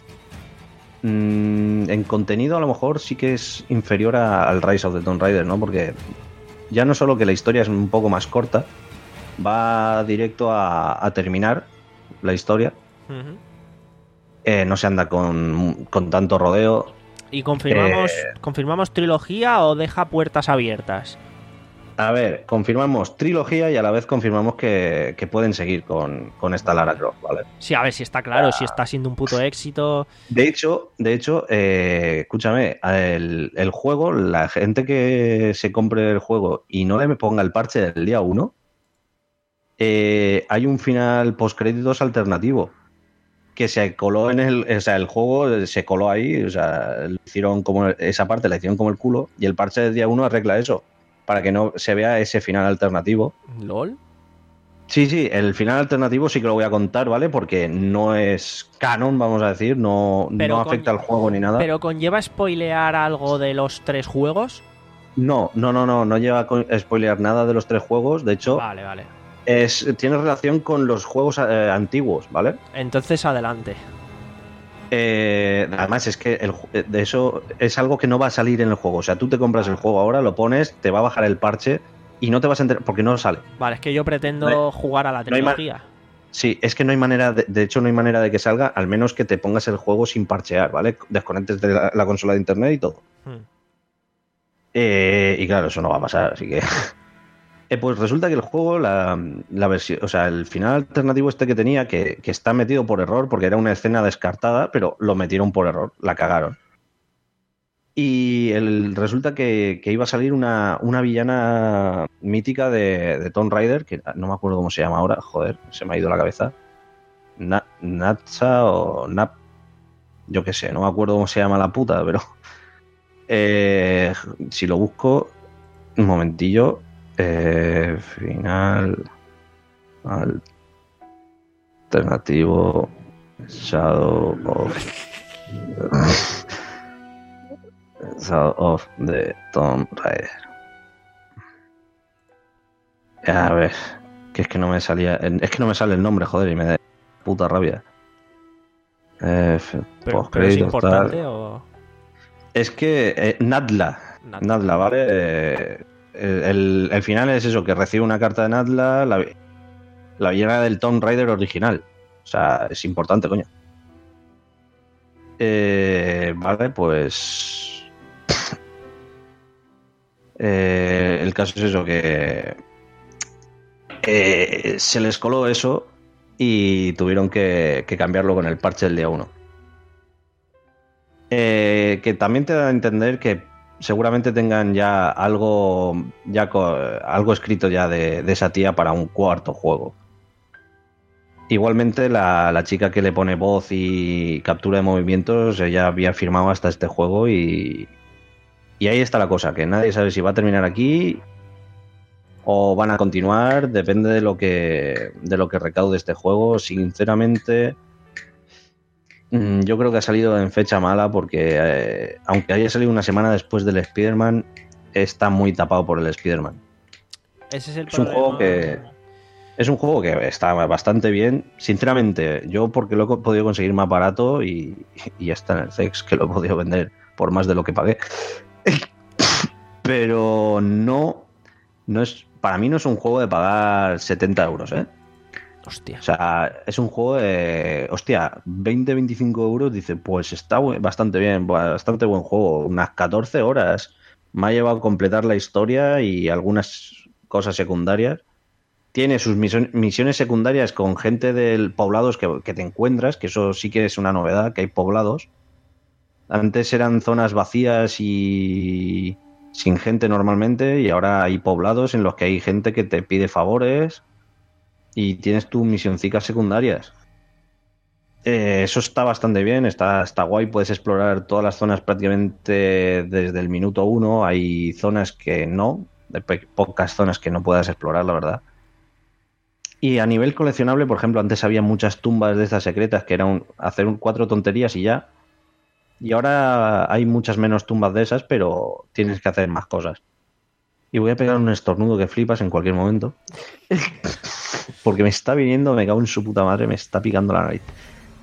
mmm, en contenido, a lo mejor sí que es inferior a, al Rise of the Tomb Raider, ¿no? Porque ya no solo que la historia es un poco más corta, va directo a, a terminar la historia. Uh-huh. Eh, no se anda con, con tanto rodeo. ¿Y confirmamos, eh, confirmamos trilogía o deja puertas abiertas? A ver, confirmamos trilogía y a la vez confirmamos que, que pueden seguir con, con esta Lara Croft, ¿vale? Sí, a ver si está claro, ah, si está siendo un puto éxito. De hecho, de hecho, eh, escúchame, el, el juego, la gente que se compre el juego y no le ponga el parche del día uno, eh, hay un final postcréditos alternativo que se coló en el, o sea, el juego se coló ahí, o sea, lo hicieron como esa parte la hicieron como el culo y el parche del día uno arregla eso. Para que no se vea ese final alternativo. ¿Lol? Sí, sí, el final alternativo sí que lo voy a contar, ¿vale? Porque no es canon, vamos a decir, no, no afecta al juego ni nada. ¿Pero conlleva spoilear algo de los tres juegos? No, no, no, no, no lleva a spoilear nada de los tres juegos, de hecho... Vale, vale. Es, tiene relación con los juegos eh, antiguos, ¿vale? Entonces, adelante. Eh, además es que el, de eso es algo que no va a salir en el juego. O sea, tú te compras el juego ahora, lo pones, te va a bajar el parche y no te vas a enterar porque no sale. Vale, es que yo pretendo no hay, jugar a la tecnología. No sí, es que no hay manera, de, de hecho no hay manera de que salga, al menos que te pongas el juego sin parchear, ¿vale? Desconectes de la, la consola de internet y todo. Hmm. Eh, y claro, eso no va a pasar, así que... Eh, pues resulta que el juego, la, la versión, o sea, el final alternativo este que tenía, que, que está metido por error, porque era una escena descartada, pero lo metieron por error, la cagaron. Y el, resulta que, que iba a salir una, una villana mítica de, de Tomb Raider, que no me acuerdo cómo se llama ahora, joder, se me ha ido la cabeza. Na, Natsa o Nap, yo qué sé, no me acuerdo cómo se llama la puta, pero eh, si lo busco, un momentillo. Eh, final alternativo Shadow of Shadow of the Tomb Raider. A ver, que es que no me salía, es que no me sale el nombre, joder, y me da puta rabia. Eh, pero, pero es importante tal. O... es que eh, Nadla, Nadla, Nadla, ¿vale? Eh, El, el final es eso, que recibe una carta de Nadla, la, la villana del Tomb Raider original. O sea, es importante, coño. Eh, vale, pues... eh, el caso es eso, que... Eh, se les coló eso y tuvieron que, que cambiarlo con el parche del día uno. Eh, que también te da a entender que seguramente tengan ya algo ya algo escrito ya de, de esa tía para un cuarto juego. Igualmente la, la chica que le pone voz y captura de movimientos, ella había firmado hasta este juego y, y ahí está la cosa, que nadie sabe si va a terminar aquí o van a continuar, depende de lo que de lo que recaude este juego. Sinceramente, yo creo que ha salido en fecha mala porque, eh, aunque haya salido una semana después del Spider-Man, está muy tapado por el Spider-Man. Ese es el es un juego que es un juego que está bastante bien. Sinceramente, yo porque lo he podido conseguir más barato y, y ya está en el C E X, que lo he podido vender por más de lo que pagué. Pero no, no es, para mí no es un juego de pagar setenta euros, ¿eh? Hostia. O sea, es un juego de... Hostia, veinte a veinticinco euros, dice, pues está bastante bien, bastante buen juego. Unas catorce horas me ha llevado a completar la historia y algunas cosas secundarias. Tiene sus misiones secundarias con gente del poblados que, que te encuentras, que eso sí que es una novedad, que hay poblados. Antes eran zonas vacías y sin gente normalmente, y ahora hay poblados en los que hay gente que te pide favores y tienes tus misioncicas secundarias. Eh, eso está bastante bien, está, está guay, puedes explorar todas las zonas prácticamente desde el minuto uno. Hay zonas que no, hay pocas zonas que no puedas explorar, la verdad. Y a nivel coleccionable, por ejemplo, antes había muchas tumbas de estas secretas que eran hacer un, cuatro tonterías y ya. Y ahora hay muchas menos tumbas de esas, pero tienes que hacer más cosas. Y voy a pegar un estornudo que flipas en cualquier momento. Porque me está viniendo, me cago en su puta madre, me está picando la nariz.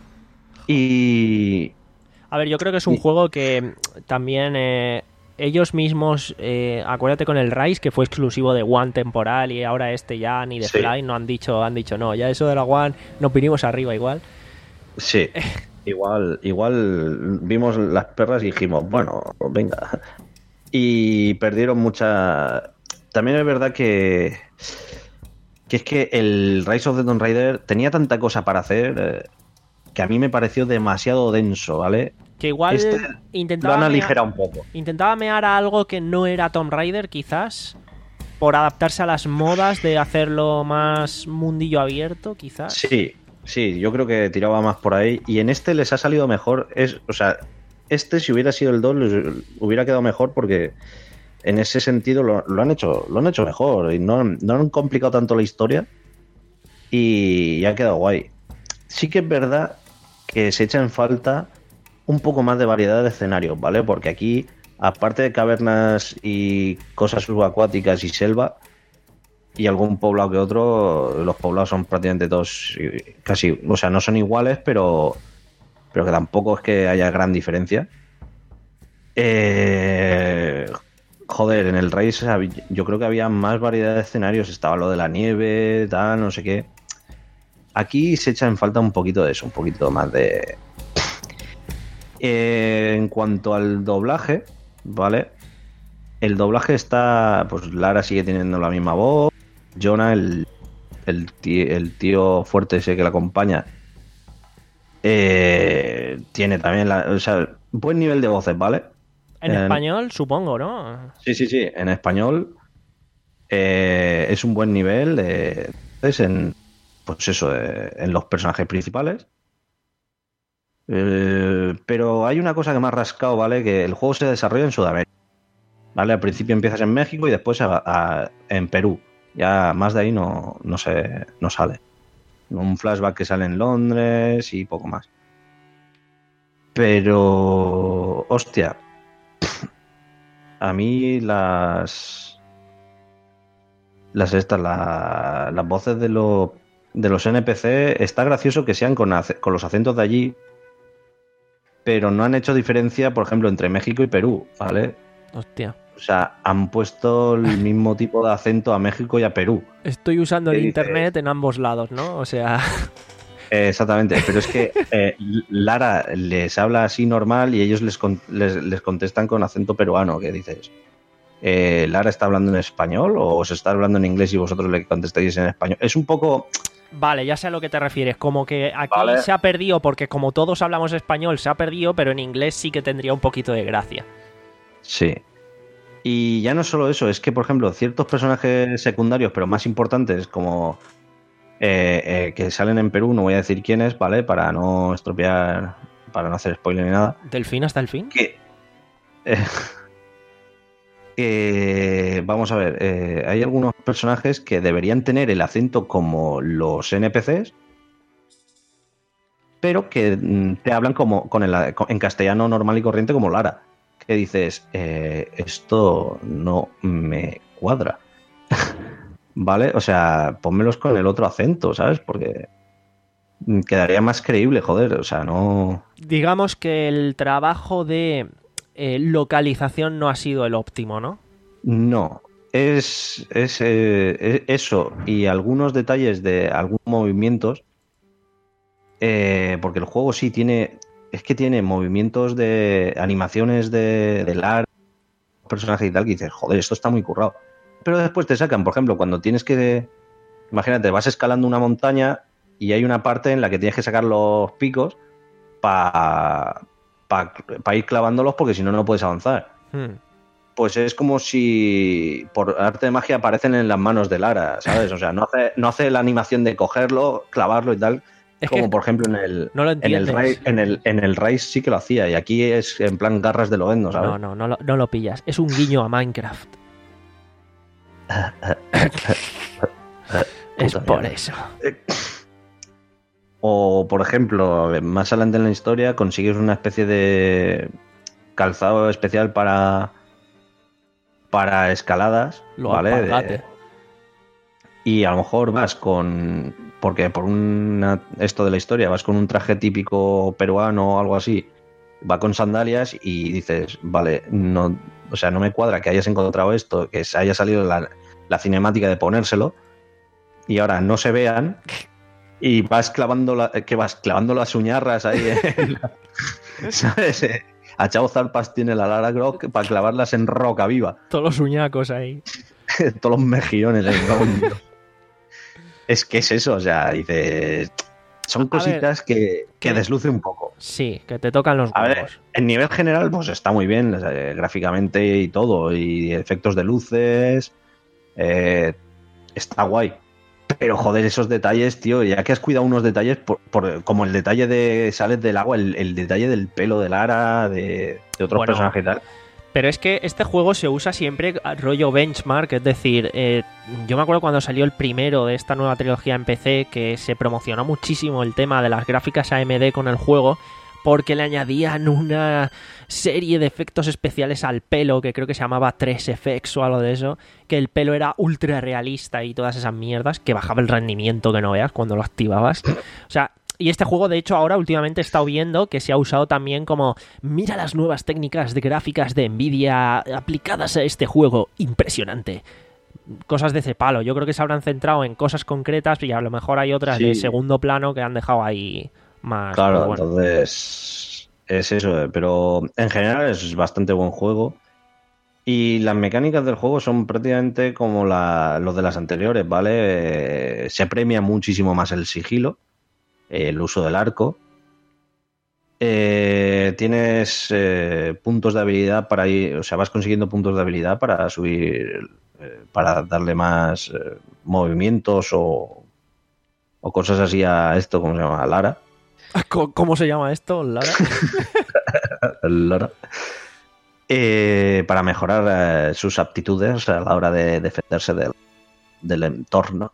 Y... A ver, yo creo que es un y... juego que también eh, ellos mismos, eh, acuérdate con el Rise, que fue exclusivo de One temporal, y ahora este ya ni de sí. Fly no han dicho, han dicho no, ya eso de la One nos vinimos arriba igual. Sí, igual, igual vimos las perras y dijimos, bueno, venga. Y perdieron mucha... También es verdad que... Que es que el Rise of the Tomb Raider tenía tanta cosa para hacer eh, que a mí me pareció demasiado denso, ¿vale? Que igual este intentaba lo han mear, aligerado un poco. Intentaba mear a algo que no era Tomb Raider, quizás, por adaptarse a las modas de hacerlo más mundillo abierto, quizás. Sí, sí, yo creo que tiraba más por ahí. Y en este les ha salido mejor. Es, o sea, este si hubiera sido el dos les hubiera quedado mejor porque en ese sentido lo, lo han hecho lo han hecho mejor y no, no han complicado tanto la historia y, y ha quedado guay. Sí que es verdad que se echa en falta un poco más de variedad de escenarios, ¿vale? Porque aquí, aparte de cavernas y cosas subacuáticas y selva y algún poblado que otro, los poblados son prácticamente todos casi, o sea, no son iguales, pero pero que tampoco es que haya gran diferencia. Eh, joder, en el Race yo creo que había más variedad de escenarios, estaba lo de la nieve, tal, no sé qué. Aquí se echa en falta un poquito de eso, un poquito más de... Eh, en cuanto al doblaje, ¿vale? El doblaje está... Pues Lara sigue teniendo la misma voz. Jonah, el, el, tío, el tío fuerte ese que la acompaña, eh, tiene también la, o sea, buen nivel de voces, ¿vale? En eh, español, supongo, ¿no? Sí, sí, sí. En español eh, es un buen nivel de... Es en... Pues eso, eh, en los personajes principales. Eh, pero hay una cosa que me ha rascado, ¿vale? Que el juego se desarrolla en Sudamérica, ¿vale? Al principio empiezas en México y después a, a, en Perú. Ya más de ahí no, no, se, no sale. Un flashback que sale en Londres y poco más. Pero... Hostia. A mí las... Las estas, la, las voces de los... de los N P C, está gracioso que sean con, con los acentos de allí, pero no han hecho diferencia, por ejemplo, entre México y Perú, ¿vale? Hostia. O sea, han puesto el mismo tipo de acento a México y a Perú. Estoy usando el dice? internet en ambos lados, ¿no? O sea... Eh, exactamente, pero es que eh, Lara les habla así normal y ellos les, con, les, les contestan con acento peruano, ¿qué dices? Eh, ¿Lara está hablando en español o se está hablando en inglés y vosotros le contestáis en español? Es un poco... Vale, ya sé a lo que te refieres. Como que aquí vale. Se ha perdido, porque como todos hablamos español, se ha perdido, pero en inglés sí que tendría un poquito de gracia. Sí. Y ya no solo eso, es que, por ejemplo, ciertos personajes secundarios, pero más importantes, como eh, eh, que salen en Perú, no voy a decir quiénes, ¿vale? Para no estropear, para no hacer spoiler ni nada. ¿Del fin hasta el fin? Que... Eh, Eh, vamos a ver, eh, hay algunos personajes que deberían tener el acento como los N P Cs, pero que mm, te hablan como con el, en castellano normal y corriente como Lara. Que dices, eh, esto no me cuadra. ¿Vale? O sea, pónmelos con el otro acento, ¿sabes? Porque quedaría más creíble, joder, o sea, no... Digamos que el trabajo de... Eh, localización no ha sido el óptimo, ¿no? No, es, es, eh, es eso y algunos detalles de algunos movimientos, eh, porque el juego sí tiene, es que tiene movimientos de animaciones de, de Lara, personaje y tal, que dices, joder, esto está muy currado. Pero después te sacan, por ejemplo, cuando tienes que, imagínate, vas escalando una montaña y hay una parte en la que tienes que sacar los picos para... para pa ir clavándolos porque si no, no puedes avanzar. Hmm. Pues es como si por arte de magia aparecen en las manos de Lara, ¿sabes? O sea, no hace, no hace la animación de cogerlo, clavarlo y tal, es como por ejemplo en el, no lo en el Rise, en el en el Rise sí que lo hacía y aquí es en plan garras de Loendo, ¿sabes? No, no, no lo, no lo pillas. Es un guiño a Minecraft. Es por eso. O, por ejemplo, más adelante en la historia consigues una especie de calzado especial para para escaladas, Lo ¿vale? alpargate. De- y a lo mejor vas con... Porque por una, esto de la historia, vas con un traje típico peruano o algo así, va con sandalias y dices, vale, no, o sea, no me cuadra que hayas encontrado esto, que se haya salido la, la cinemática de ponérselo y ahora no se vean y vas clavando la, que vas clavando las uñarras ahí, en la- ¿sabes? Eh, A Chao Zarpas tiene la Lara Croft para clavarlas en roca viva. Todos los uñacos ahí. Todos los mejillones ahí. ¿No? Es que es eso, o sea, dices... Son A ver, cositas que, que que- desluce un poco. Sí, que te tocan los A ver, huevos. en nivel general, pues está muy bien, eh, gráficamente y todo, y efectos de luces, eh, está guay. Pero joder, esos detalles, tío, ya que has cuidado unos detalles, por, por- como el detalle de sales del agua, el, el detalle del pelo de Lara, de, de otros Bueno, personajes y tal. Pero es que este juego se usa siempre rollo benchmark, es decir, eh, yo me acuerdo cuando salió el primero de esta nueva trilogía en P C que se promocionó muchísimo el tema de las gráficas A M D con el juego porque le añadían una serie de efectos especiales al pelo que creo que se llamaba tres F X o algo de eso, que el pelo era ultra realista y todas esas mierdas, que bajaba el rendimiento que no veas cuando lo activabas. O sea... Y este juego, de hecho, ahora últimamente he estado viendo que se ha usado también como mira las nuevas técnicas de gráficas de Nvidia aplicadas a este juego. Impresionante. Cosas de ese palo. Yo creo que se habrán centrado en cosas concretas y a lo mejor hay otras Sí. de segundo plano que han dejado ahí más. Claro, pero bueno. entonces es eso, eh, pero en general es bastante buen juego. Y las mecánicas del juego son prácticamente como la, los de las anteriores, ¿vale? Eh, se premia muchísimo más el sigilo, el uso del arco. Eh, tienes eh, puntos de habilidad para ir, o sea, vas consiguiendo puntos de habilidad para subir, eh, para darle más eh, movimientos o, o cosas así a esto, ¿cómo se llama? A Lara. ¿Cómo cómo se llama esto, Lara? El Lara. Eh, para mejorar eh, sus aptitudes a la hora de defenderse del, del entorno.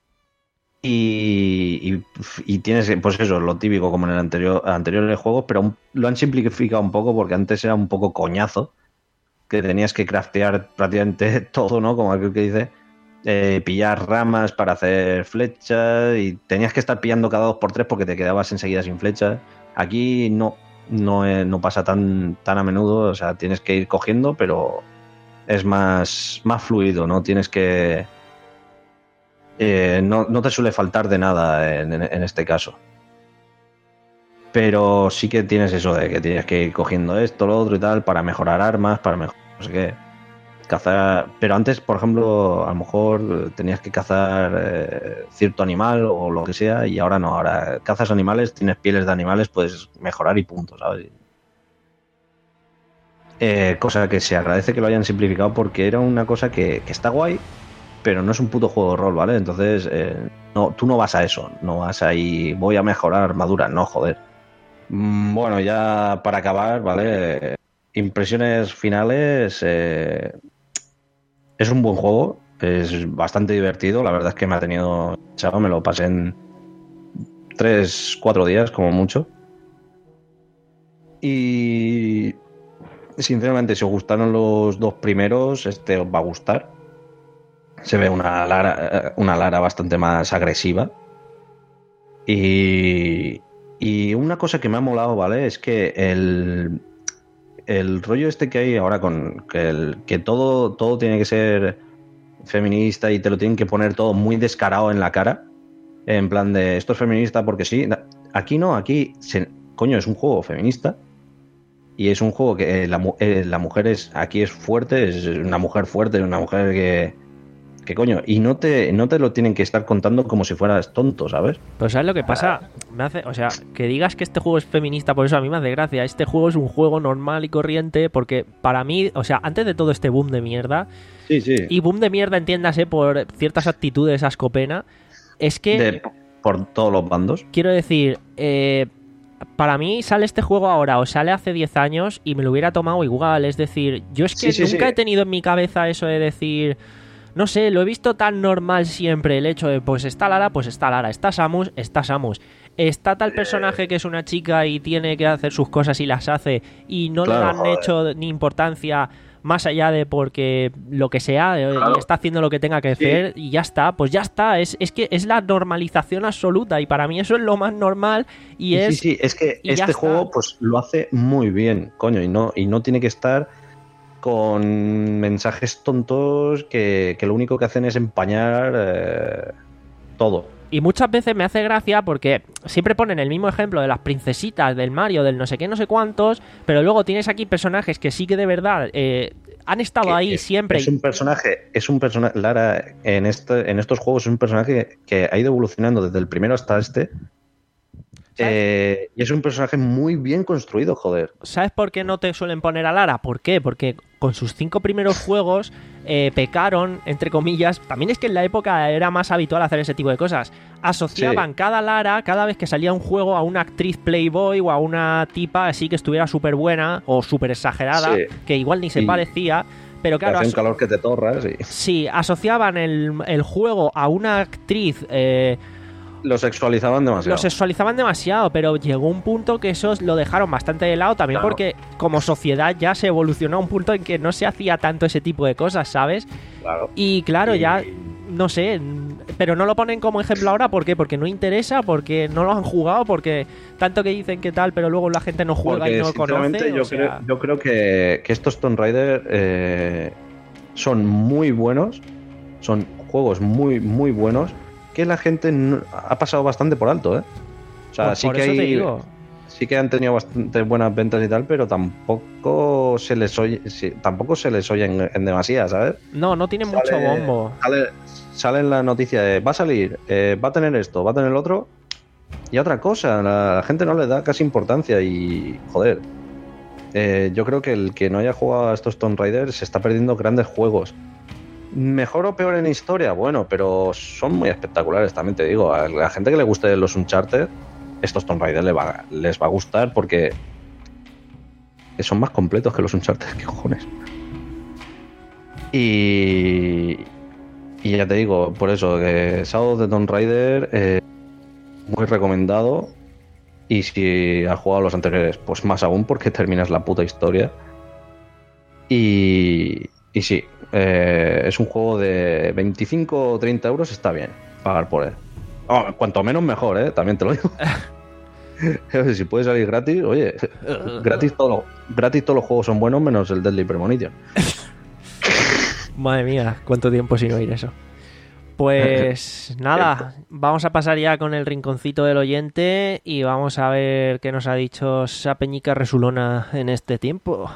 Y, y, y tienes, pues eso, lo típico como en el anterior, anteriores juegos, pero un- lo han simplificado un poco porque antes era un poco coñazo, que tenías que craftear prácticamente todo, ¿no? Como aquel que dice, eh, pillar ramas para hacer flechas y tenías que estar pillando cada dos por tres porque te quedabas enseguida sin flechas. Aquí no, no, eh, no pasa tan, tan a menudo, o sea, tienes que ir cogiendo, pero es más, más fluido, ¿no? Tienes que... Eh, no, no te suele faltar de nada en, en- en este caso. Pero sí que tienes eso de que tienes que ir cogiendo esto, lo otro y tal, para mejorar armas, para mejorar no sé qué. Cazar. Pero antes, por ejemplo, a lo mejor tenías que cazar eh, cierto animal o lo que sea, y ahora no. Ahora cazas animales, tienes pieles de animales, puedes mejorar y punto, ¿sabes? Eh, cosa que se agradece que lo hayan simplificado porque era una cosa que, que está guay, pero no es un puto juego de rol, ¿vale? Entonces, eh, no, tú no vas a eso, no vas ahí, voy a mejorar armadura, no, joder. Mm, bueno, ya para acabar, ¿vale? Impresiones finales, eh, es un buen juego, es bastante divertido, la verdad es que me ha tenido, chaval, me lo pasé en tres, cuatro días como mucho. Y sinceramente, si os gustaron los dos primeros, este os va a gustar. Se ve una Lara, una Lara bastante más agresiva. Y, y una cosa que me ha molado, ¿vale? Es que el, el rollo este que hay ahora con que, el, que todo, todo tiene que ser feminista y te lo tienen que poner todo muy descarado en la cara. En plan de, esto es feminista porque sí. Aquí no, aquí, se, coño, es un juego feminista. Y es un juego que eh, la, eh, la mujer es aquí es fuerte, es una mujer fuerte, es una mujer que, que coño, y no te, no te lo tienen que estar contando como si fueras tonto, ¿sabes? Pero ¿sabes lo que pasa? Me hace, o sea, que digas que este juego es feminista, por eso a mí me hace gracia. Este juego es un juego normal y corriente porque para mí, o sea, antes de todo este boom de mierda, Sí, sí. y boom de mierda entiéndase por ciertas actitudes ascopena, es que... De, por todos los bandos. Quiero decir, eh, para mí sale este juego ahora o sale hace diez años y me lo hubiera tomado igual. Es decir, yo es que Sí, sí, nunca sí. he tenido en mi cabeza eso de decir... No sé, lo he visto tan normal siempre el hecho de pues está Lara, pues está Lara, está Samus, está Samus. está tal personaje que es una chica y tiene que hacer sus cosas y las hace y no Claro, le han joder. hecho ni importancia más allá de porque lo que sea, eh, Claro. y está haciendo lo que tenga que Sí. hacer y ya está, pues ya está, es, es que es la normalización absoluta y para mí eso es lo más normal y Sí, es... sí, sí, es que y ya este está. juego pues lo hace muy bien, coño, y no, y no tiene que estar con mensajes tontos que, que lo único que hacen es empañar eh, todo. Y muchas veces me hace gracia porque siempre ponen el mismo ejemplo de las princesitas, del Mario, del no sé qué, no sé cuántos, pero luego tienes aquí personajes que sí que de verdad eh, han estado Que ahí es- siempre. Es un personaje, es un personaje, Lara, en este, en estos juegos es un personaje que ha ido evolucionando desde el primero hasta este. Eh, y es un personaje muy bien construido, joder. ¿Sabes por qué no te suelen poner a Lara? ¿Por qué? Porque con sus cinco primeros juegos eh, pecaron, entre comillas. También es que en la época era más habitual hacer ese tipo de cosas. Asociaban Sí. cada Lara, cada vez que salía un juego, a una actriz Playboy o a una tipa así que estuviera súper buena o súper exagerada, Sí. que igual ni se Y- parecía. Pero Que claro, hace un aso- calor que te torras y sí, asociaban el, el juego a una actriz. Eh, lo sexualizaban demasiado. lo sexualizaban demasiado, pero llegó un punto que eso lo dejaron bastante de lado también Claro. porque como sociedad ya se evolucionó a un punto en que no se hacía tanto ese tipo de cosas, ¿sabes? Claro. Y claro, Y- ya no sé, pero no lo ponen como ejemplo ahora, ¿por qué? Porque no interesa, porque no lo han jugado, porque tanto que dicen que tal, pero luego la gente no juega Porque y no lo sinceramente conoce. yo, o sea, creo, yo creo que, que estos Tomb Raider eh, son muy buenos, son juegos muy, muy buenos, que la gente no- ha pasado bastante por alto, ¿eh? O sea, pues sí por que eso te hay, digo. sí que han tenido bastante buenas ventas y tal, pero tampoco se les oye, sí, tampoco se les oye en, en demasía, ¿sabes? No, no tiene mucho Sale- bombo. Sale, sale en la noticia de va a salir, eh, va a tener esto, va a tener lo otro. Y otra cosa, la, la gente no le da casi importancia y, joder, eh, yo creo que el que no haya jugado a estos Tomb Raider se está perdiendo grandes juegos. Mejor o peor en historia, bueno, pero son muy espectaculares, también te digo. A la gente que le guste los Uncharted, estos Tomb Raider les va, les va a gustar porque son más completos que los Uncharted, qué cojones. Y, y ya te digo, por eso, que Shadow of the Tomb Raider, eh, muy recomendado. Y si has jugado a los anteriores, pues más aún, porque terminas la puta historia. Y, y sí, eh, es un juego de veinticinco o treinta euros, está bien pagar por él. Oh, cuanto menos mejor, ¿eh? También te lo digo. Si puede salir gratis, oye, gratis, todo, gratis todos los juegos son buenos menos el Deadly Premonition. Madre mía, cuánto tiempo sin oír eso. Pues nada, vamos a pasar ya con el rinconcito del oyente y vamos a ver qué nos ha dicho esa peñica resulona en este tiempo.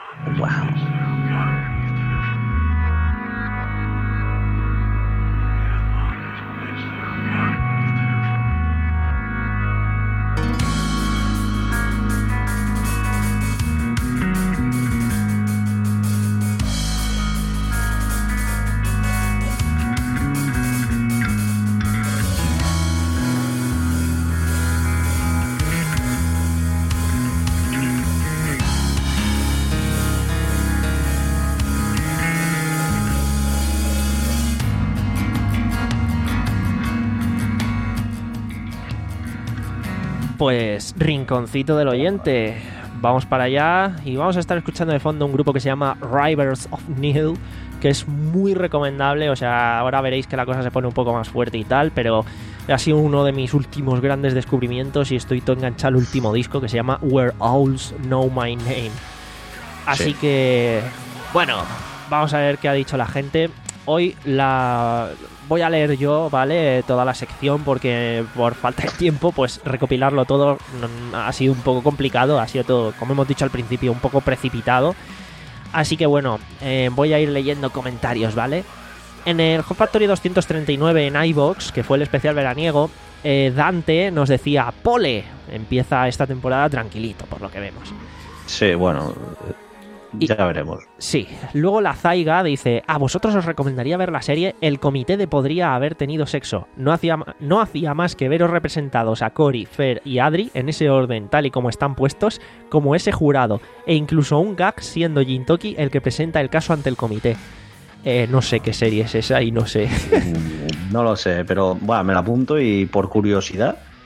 Pues rinconcito del oyente, vamos para allá y vamos a estar escuchando de fondo un grupo que se llama Rivers of Nihil, que es muy recomendable. O sea, ahora veréis que la cosa se pone un poco más fuerte y tal, pero ha sido uno de mis últimos grandes descubrimientos y estoy todo enganchado al último disco que se llama Where Owls Know My Name. Así Sí. que, bueno, vamos a ver qué ha dicho la gente. Hoy la voy a leer yo, ¿vale? Toda la sección porque por falta de tiempo, pues recopilarlo todo no- ha sido un poco complicado, ha sido todo, como hemos dicho al principio, un poco precipitado. Así que bueno, eh, voy a ir leyendo comentarios, ¿vale? En el Hot Factory doscientos treinta y nueve en iVoox, que fue el especial veraniego, eh, Dante nos decía, Pole, empieza esta temporada tranquilito, por lo que vemos. Sí, bueno, Y- ya veremos. Sí, luego la Zaiga dice, a vosotros os recomendaría ver la serie El Comité de Podría Haber Tenido Sexo. No hacía, ma- no hacía más que veros representados a Cory, Fer y Adri en ese orden tal y como están puestos, como ese jurado, e incluso un gag siendo Jintoki el que presenta el caso ante el comité. Eh, no sé qué serie es esa y no sé. No lo sé, pero bueno, me la apunto y por curiosidad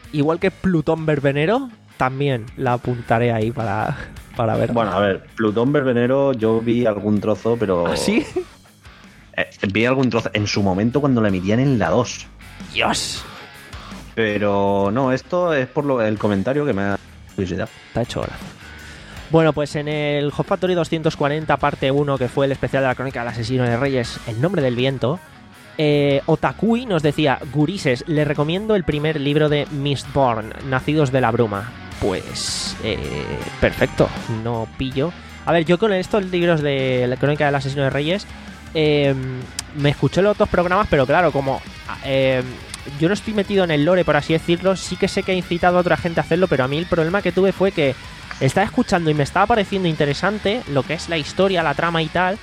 igual que Plutón Verbenero, también la apuntaré ahí para, para ver. Bueno, a ver, Plutón Verbenero yo vi algún trozo, pero... ¿Ah, sí? Eh, vi algún trozo en su momento cuando la emitían en la dos. ¡Dios! Pero no, esto es por lo, el comentario que me ha curiosidad. Está hecho ahora. Bueno, pues en el Hot Factory doscientos cuarenta, parte uno, que fue el especial de la crónica del asesino de Reyes, El nombre del viento, eh, Otakui nos decía: Gurises, le recomiendo el primer libro de Mistborn, Nacidos de la Bruma. Pues, eh, perfecto, no pillo. A ver, yo con estos libros de la crónica del asesino de Reyes, eh, me escuché los otros programas, pero claro, como... Eh, yo no estoy metido en el lore, por así decirlo. Sí que sé que he incitado a otra gente a hacerlo, pero a mí el problema que tuve fue que estaba escuchando y me estaba pareciendo interesante lo que es la historia, la trama y tal,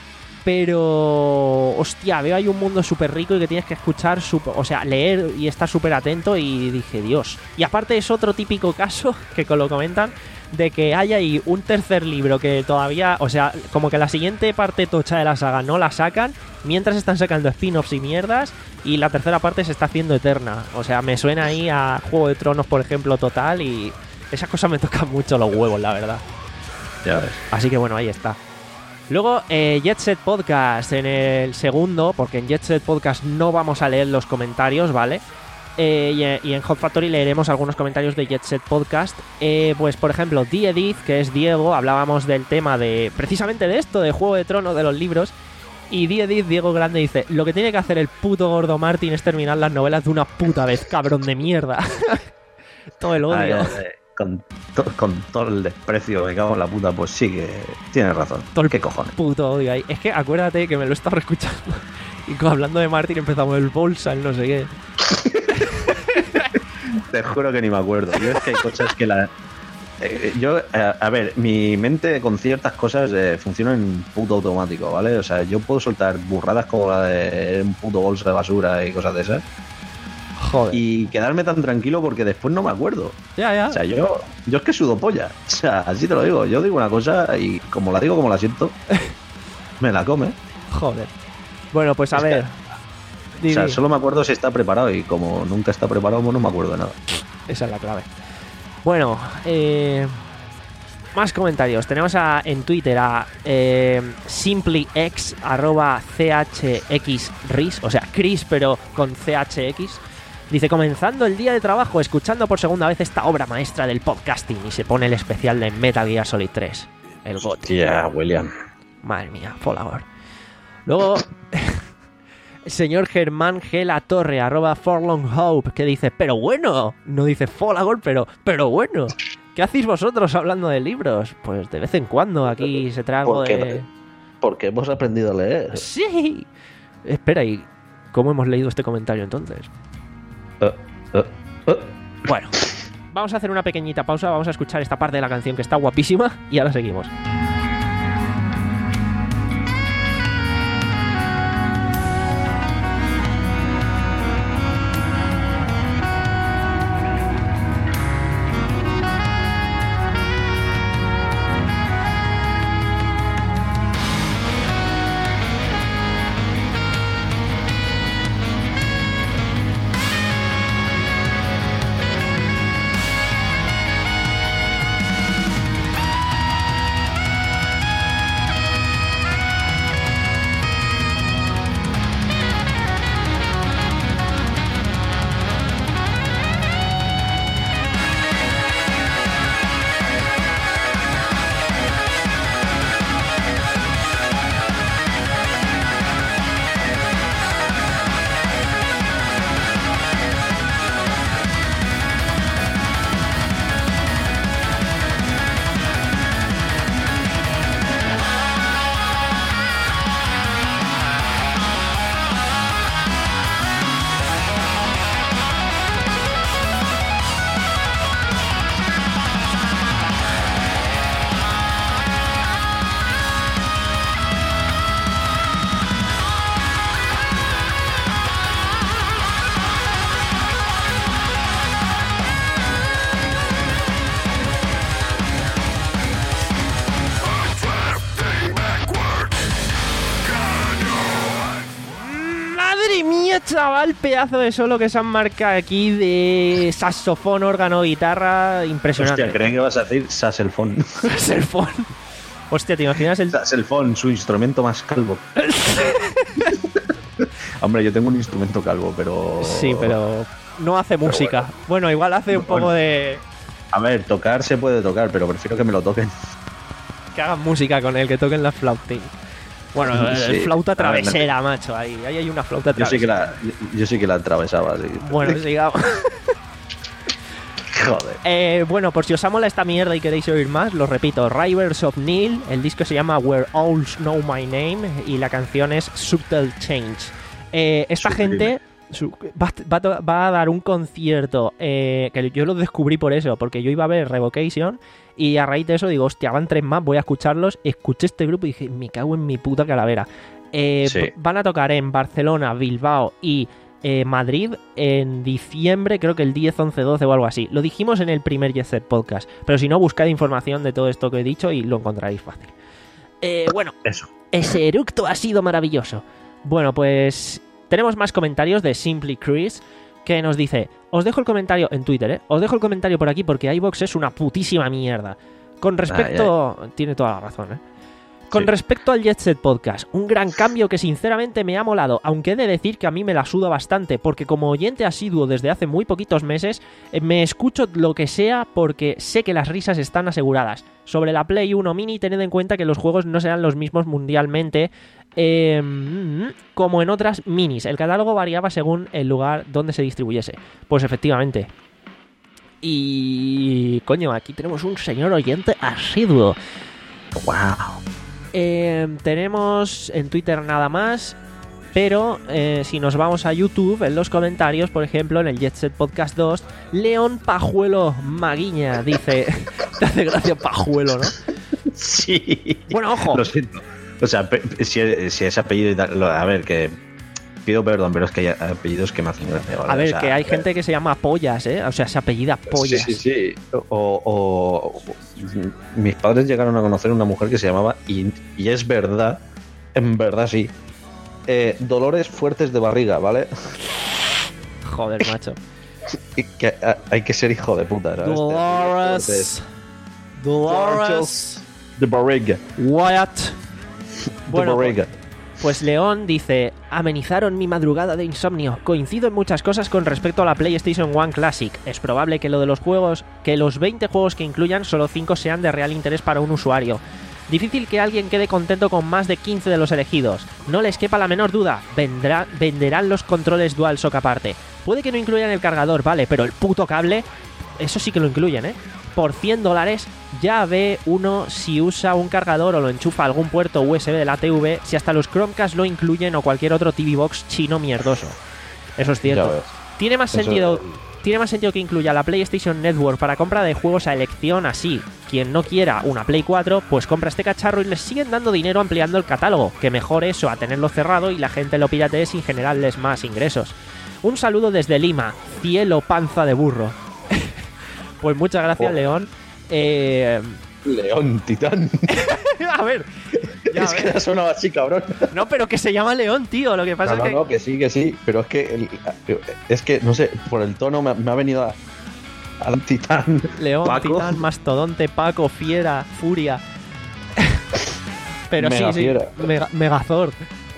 pero hostia, veo ahí un mundo súper rico y que tienes que escuchar, super, o sea, leer y estar súper atento, y dije, Dios. Y aparte es otro típico caso que lo comentan, de que hay ahí un tercer libro que todavía, o sea, como que la siguiente parte tocha de la saga no la sacan, mientras están sacando spin-offs y mierdas, y la tercera parte se está haciendo eterna. O sea, me suena ahí a Juego de Tronos, por ejemplo, total, y esas cosas me tocan mucho los huevos, la verdad. Ya ves. Así que bueno, ahí está. Luego, eh, Jet Set Podcast en el segundo, porque en Jet Set Podcast no vamos a leer los comentarios, ¿vale? Eh, y, y en Hot Factory leeremos algunos comentarios de Jet Set Podcast. Eh, pues, por ejemplo, Diedith, que es Diego, hablábamos del tema de, precisamente de esto, de Juego de Tronos, de los libros. Y Diedith, Diego Grande, dice: lo que tiene que hacer el puto gordo Martin es terminar las novelas de una puta vez, cabrón de mierda. Todo el odio. Ay, ay, con, to, con todo el desprecio, me cago en la puta, pues sí que tienes razón. Todo el ¿Qué cojones? Puto odio ahí. Es que acuérdate que me lo he estado escuchando. Y como hablando de Martin empezamos el bolsa, el no sé qué. Te juro que ni me acuerdo. Yo es que hay cosas que la... Eh, yo, eh, a ver, mi mente con ciertas cosas eh, funciona en puto automático, ¿vale? O sea, yo puedo soltar burradas como la de un puto bolso de basura y cosas de esas. Joder. Y quedarme tan tranquilo porque después no me acuerdo. Ya, ya. O sea, yo, yo es que sudo polla. O sea, así te lo digo. Yo digo una cosa y como la digo, como la siento, me la come. Joder. Bueno, pues a Es ver. que, Di, o sea, di. solo me acuerdo si está preparado y como nunca está preparado, pues no me acuerdo de nada. Esa es la clave. Bueno, eh, más comentarios. Tenemos a, en Twitter a eh, simplyx arroba chxris, o sea, Chris pero con chx. Dice: comenzando el día de trabajo, escuchando por segunda vez esta obra maestra del podcasting, y se pone el especial de Metal Gear Solid tres, el G O T Y. Tía, William. Madre mía, Fallout. Luego, el señor Germán G. La Torre, arroba Forlong Hope, que dice: pero bueno, no dice Fallout, pero, pero bueno. ¿Qué hacéis vosotros hablando de libros? Pues de vez en cuando aquí se trae algo ¿Por qué? de... Porque hemos aprendido a leer. ¡Sí! Espera, ¿y cómo hemos leído este comentario entonces? Uh, uh, uh. Bueno, vamos a hacer una pequeñita pausa, vamos a escuchar esta parte de la canción que está guapísima y ahora seguimos. chaval, pedazo de solo que se han marcado aquí de saxofón, órgano, guitarra, impresionante. Hostia, creen que vas a decir saxofón. Saxofón. Hostia, ¿te imaginas el...? Saxofón, su instrumento más calvo. Hombre, yo tengo un instrumento calvo, pero... Sí, pero no hace música. Bueno. bueno, igual hace un poco bueno. de... A ver, tocar se puede tocar, pero prefiero que me lo toquen. Que hagan música con él, que toquen la flautín. Bueno, sí. el flauta travesera, ver, macho. Ahí, ahí hay una flauta yo travesera. Sí que la, yo sí que la atravesaba, sí. Bueno, sigamos. Joder. Eh, bueno, por si os mola esta mierda y queréis oír más, lo repito. Rivers of Neil, el disco se llama Where Owls Know My Name y la canción es Subtle Change. Eh, esta Sublime. gente su, va, va, va a dar un concierto eh, que yo lo descubrí por eso, porque yo iba a ver Revocation y a raíz de eso digo, hostia, van tres más, voy a escucharlos. Escuché este grupo y dije, me cago en mi puta calavera. Eh, Sí. Van a tocar en Barcelona, Bilbao y eh, Madrid en diciembre, creo que el diez, once, doce o algo así. Lo dijimos en el primer Jet Set Podcast, pero si no, buscad información de todo esto que he dicho y lo encontraréis fácil. Eh, bueno, Eso. ese eructo ha sido maravilloso. Bueno, pues tenemos más comentarios de Simply Chris, que nos dice, os dejo el comentario en Twitter, ¿eh? Os dejo el comentario por aquí porque iVoox es una putísima mierda. Con respecto... Ay, ay. Tiene toda la razón, ¿eh? Con Sí. respecto al Jet Set Podcast, un gran cambio que sinceramente me ha molado, aunque he de decir que a mí me la suda bastante, porque como oyente asiduo desde hace muy poquitos meses, eh, me escucho lo que sea porque sé que las risas están aseguradas. Sobre la Play uno Mini, tened en cuenta que los juegos no serán los mismos mundialmente eh, como en otras minis. El catálogo variaba según el lugar donde se distribuyese. Pues efectivamente. Y... coño, aquí tenemos un señor oyente asiduo. Wow. Eh, tenemos en Twitter nada más, pero eh, si nos vamos a YouTube, en los comentarios, por ejemplo, en el Jet Set Podcast dos, León Pajuelo Maguiña dice... Te hace gracia Pajuelo, ¿no? Sí. Bueno, ojo. Lo siento. O sea, pe- si, si es apellido y tal, lo- a ver, que pido perdón, pero es que hay apellidos que me hacen gracia. ¿vale? A ver, O sea, que hay eh, gente que se llama Pollas, ¿eh? O sea, se apellida Pollas. Sí, sí, sí. O, o- o- mis padres llegaron a conocer una mujer que se llamaba, y, y es verdad, en verdad sí, eh, Dolores Fuertes de Barriga, ¿vale? Joder, macho. Y que a- hay que ser hijo de puta, ¿sabes? Dolores. Dolores. De Barriga. Wyatt. Bueno, de Barriga. pues León dice, amenizaron mi madrugada de insomnio. Coincido en muchas cosas con respecto a la PlayStation uno Classic. Es probable que lo de los juegos, que los veinte juegos que incluyan, solo cinco sean de real interés para un usuario. Difícil que alguien quede contento con más de quince de los elegidos. No les quepa la menor duda, vendrá, venderán los controles DualShock aparte. Puede que no incluyan el cargador, vale, pero el puto cable, eso sí que lo incluyen, ¿eh? Por cien dólares ya ve uno si usa un cargador o lo enchufa a algún puerto U S B de la T V, si hasta los Chromecast lo incluyen o cualquier otro T V Box chino mierdoso. Eso es Ya cierto. ves. Tiene más Eso- sentido... Tiene más sentido que incluya la PlayStation Network para compra de juegos a elección así. Quien no quiera una Play cuatro, pues compra este cacharro y les siguen dando dinero ampliando el catálogo. Que mejor eso a tenerlo cerrado y la gente lo piratee sin generarles más ingresos. Un saludo desde Lima, cielo panza de burro. Pues muchas gracias, Oh. León. Eh, León, titán. a ver, ya, es a que ver. ha sonado así, cabrón. No, pero que se llama León, tío. Lo que pasa No, no, es que... no, que sí, que sí, pero es que el- es que, no sé, por el tono me, me ha venido a, al titán. León, Paco. Titán, Mastodonte, Paco, Fiera, Furia. Pero sí, sí, Megafiera. Mega, Megazord.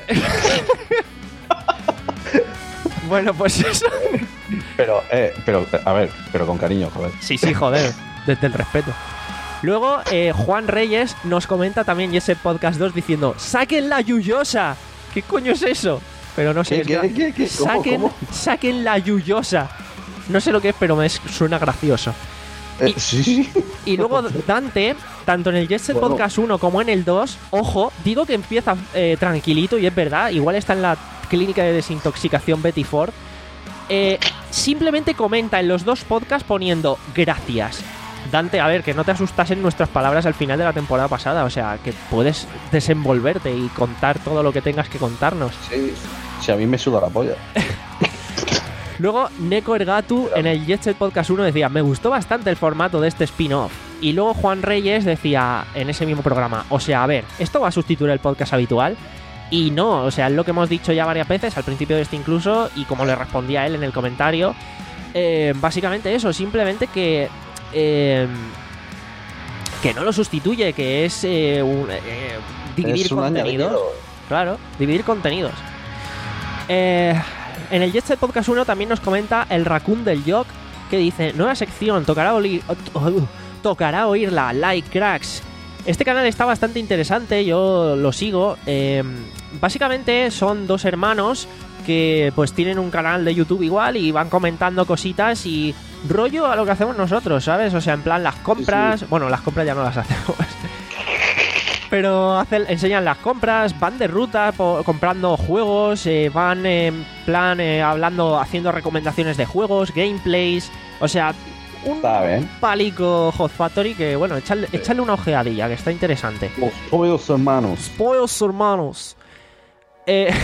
Bueno, pues eso. Pero, eh, pero, a ver, pero con cariño, joder. Sí, sí, joder, desde el respeto. Luego, eh, Juan Reyes nos comenta también y ese podcast dos diciendo: ¡saquen la Yuyosa! ¿Qué coño es eso? Pero no sé. ¿Qué, es qué, gra- qué, qué? ¿Cómo, Saquen, cómo? saquen la Yuyosa. No sé lo que es, pero me es- suena gracioso. Eh, sí, sí. Y luego Dante, tanto en el Jet Set Bueno. Podcast uno como en el dos, ojo, digo que empieza eh, tranquilito y es verdad, igual está en la clínica de desintoxicación Betty Ford. Eh, simplemente comenta en los dos podcasts poniendo gracias. Dante, a ver, que no te asustas en nuestras palabras al final de la temporada pasada, o sea, que puedes desenvolverte y contar todo lo que tengas que contarnos. Sí, sí, a mí me suda la polla. Luego, Neko Ergatu en el Jet Set Podcast uno decía: me gustó bastante el formato de este spin-off. Y luego Juan Reyes decía en ese mismo programa: o sea, a ver, ¿esto va a sustituir el podcast habitual? Y no, o sea, es lo que hemos dicho ya varias veces, al principio de este incluso, y como le respondía él en el comentario, eh, básicamente eso, simplemente que... Eh, que no lo sustituye, que es eh, un, eh, dividir Es un contenidos. añadido. Claro, dividir contenidos. Eh, en el Jet Set Podcast uno también nos comenta el Raccoon del Jock, que dice: nueva sección, tocará oír, tocará oírla, like cracks. Este canal está bastante interesante, yo lo sigo. Eh, básicamente son dos hermanos que pues tienen un canal de YouTube igual y van comentando cositas y rollo a lo que hacemos nosotros, ¿sabes? O sea, en plan las compras... Sí, sí. Bueno, las compras ya no las hacemos. Pero hacen, enseñan las compras, van de ruta por, comprando juegos, eh, van en plan eh, hablando, haciendo recomendaciones de juegos, gameplays... O sea, un palico Hot Factory que, bueno, echarle, sí. echarle una ojeadilla, que está interesante. Los pollos hermanos. Pollos hermanos. Eh...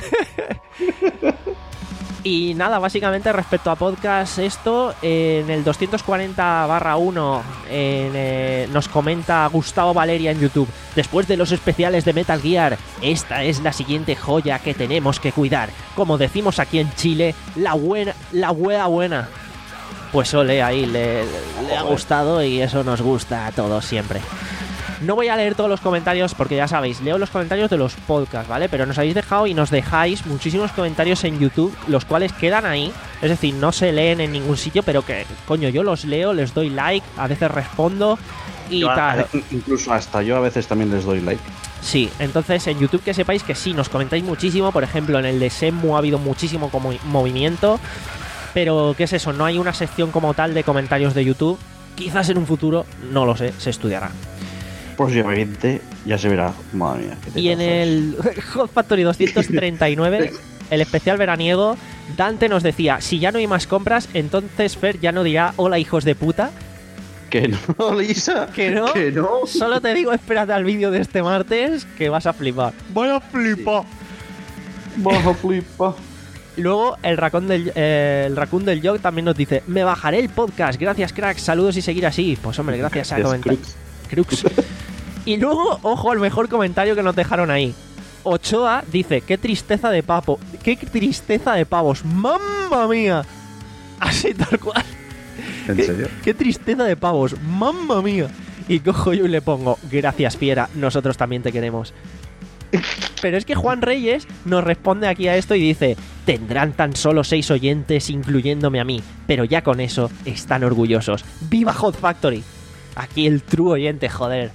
Y nada, básicamente respecto a podcast, esto en el doscientos cuarenta barra uno en, eh, nos comenta Gustavo Valeria en YouTube: después de los especiales de Metal Gear, esta es la siguiente joya que tenemos que cuidar. Como decimos aquí en Chile, la buena, la hueá buena. Pues ole, ahí le, le ha gustado y eso nos gusta a todos siempre. No voy a leer todos los comentarios porque ya sabéis, leo los comentarios de los podcasts, ¿vale? Pero nos habéis dejado y nos dejáis muchísimos comentarios en YouTube, los cuales quedan ahí. Es decir, no se leen en ningún sitio, pero que, coño, yo los leo, les doy like, a veces respondo y yo, tal. Incluso hasta yo a veces también les doy like. Sí, entonces en YouTube que sepáis que sí, nos comentáis muchísimo. Por ejemplo, en el de Semu ha habido muchísimo como movimiento. Pero, ¿qué es eso? No hay una sección como tal de comentarios de YouTube. Quizás en un futuro, no lo sé, se estudiará. Próximamente ya se verá. Madre mía. Y en el Hot Factory doscientos treinta y nueve, el especial veraniego, Dante nos decía: si ya no hay más compras, entonces Fer ya no dirá hola hijos de puta. Que no, Lisa. Que no. Que no. Solo te digo, espérate al vídeo de este martes que vas a flipar. Voy a flipar. Vas a flipar. Luego el raccoon del eh, el raccoon del Jog también nos dice: me bajaré el podcast, gracias cracks, saludos y seguir así. Pues hombre, gracias a comentar. Crux. Y luego, ojo al mejor comentario que nos dejaron ahí. Ochoa dice: qué tristeza de papo, qué tristeza de pavos, mamma mía. Así tal cual. ¿En ¿Qué, serio? Qué tristeza de pavos, mamma mía. Y cojo yo y le pongo: gracias fiera, nosotros también te queremos. Pero es que Juan Reyes nos responde aquí a esto y dice: tendrán tan solo seis oyentes incluyéndome a mí, pero ya con eso están orgullosos. ¡Viva Hot Factory! Aquí el true oyente, joder.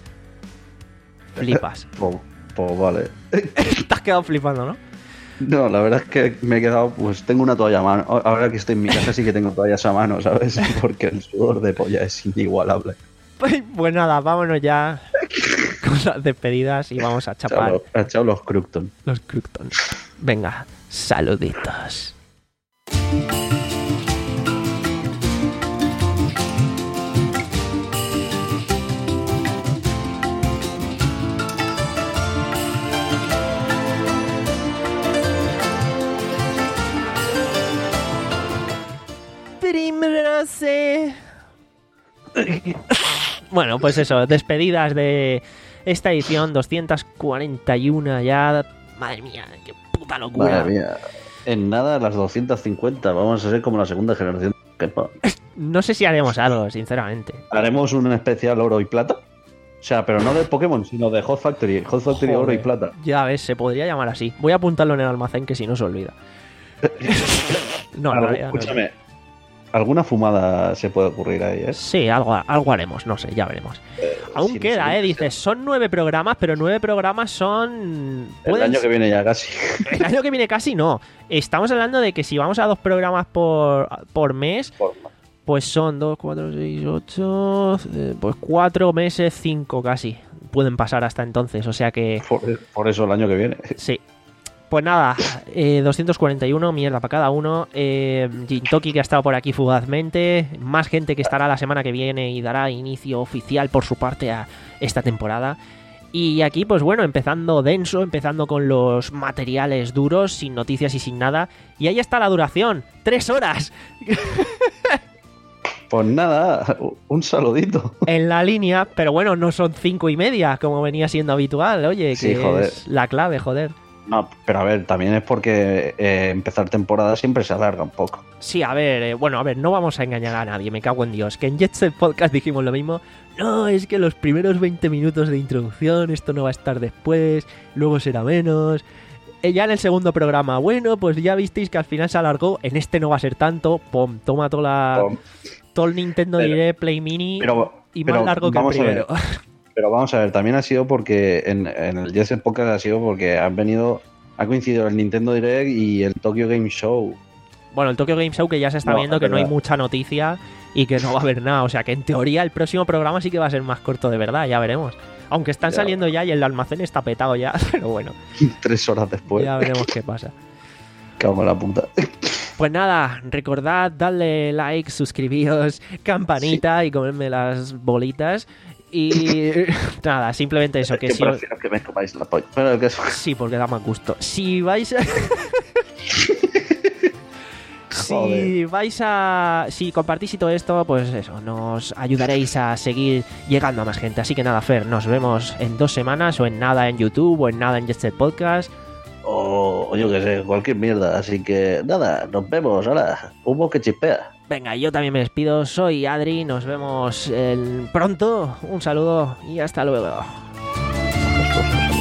Flipas. Pues, pues vale. Te has quedado flipando, ¿no? No, la verdad es que me he quedado, pues tengo una toalla a mano. Ahora que estoy en mi casa sí que tengo toallas a mano, ¿sabes? Porque el sudor de polla es inigualable. Pues, pues nada, vámonos ya con las despedidas y vamos a chapar. Chao, los, chao los Cructon. Los Cructon. Venga, saluditos. Bueno, pues eso, despedidas de esta edición doscientos cuarenta y uno ya. Madre mía, qué puta locura. Madre mía. En nada las doscientos cincuenta, vamos a ser como la segunda generación. No sé si haremos algo, sinceramente. Haremos un especial oro y plata. O sea, pero no de Pokémon, sino de Hot Factory. Hot Factory Joder, oro y plata. Ya ves, se podría llamar así. Voy a apuntarlo en el almacén que si no se olvida. No, Algo, no, ya, escúchame, no. Alguna fumada se puede ocurrir ahí, ¿eh? Sí, algo, algo haremos, no sé, ya veremos. Eh, Aún sí, queda, sí, ¿eh? Dices, son nueve programas, pero nueve programas son... El año que viene ya casi. El año que viene casi no. Estamos hablando de que si vamos a dos programas por, por mes, por... pues son dos, cuatro, seis, ocho... Pues cuatro meses, cinco casi. Pueden pasar hasta entonces, o sea que... Por, por eso el año que viene. Sí. Pues nada, eh, doscientos cuarenta y uno, mierda para cada uno. eh, Jintoki, que ha estado por aquí fugazmente. Más gente que estará la semana que viene y dará inicio oficial por su parte a esta temporada. Y aquí, pues bueno, empezando denso, empezando con los materiales duros, sin noticias y sin nada. Y ahí está la duración, tres horas. Pues nada, un saludito. En la línea, pero bueno, no son cinco y media, como venía siendo habitual, oye, que sí, joder. Es la clave, joder. No, pero a ver, también es porque eh, empezar temporada siempre se alarga un poco. Sí, a ver, eh, bueno, a ver, no vamos a engañar a nadie, me cago en Dios. Que en Jet Set Podcast dijimos lo mismo. No, es que los primeros veinte minutos de introducción, esto no va a estar después, luego será menos. Eh, ya en el segundo programa, bueno, pues ya visteis que al final se alargó. En este no va a ser tanto. Pum, toma toda la, Pum. todo el Nintendo Pero- Direct Play Mini Pero, y pero más largo que el vamos a ver. primero. Pero vamos a ver, también ha sido porque en, en el Jet Set Podcast ha sido porque han venido, ha coincidido el Nintendo Direct y el Tokyo Game Show. Bueno, el Tokyo Game Show que ya se está No, viendo que es no hay verdad. mucha noticia y que no va a haber nada. O sea que en teoría el próximo programa sí que va a ser más corto de verdad, ya veremos. Aunque están Ya. saliendo ya y el almacén está petado ya, pero bueno, Tres horas después. ya veremos qué pasa. Cago en la puta. Pues nada, recordad, darle like, suscribíos, campanita y comerme las bolitas. Y nada, simplemente eso, que que si os- prefiero que me comáis la polla. Pero que eso- sí, porque da más gusto. Si vais a... Si Joder. vais a... Si compartís y todo esto, pues eso, nos ayudaréis a seguir llegando a más gente. Así que nada, Fer, nos vemos en dos semanas o en nada en YouTube o en nada en Jet Set Podcast. O, o yo que sé, cualquier mierda. Así que nada, nos vemos. Ahora, humo que chispea. Venga, yo también me despido. Soy Adri, nos vemos el- pronto. Un saludo y hasta luego.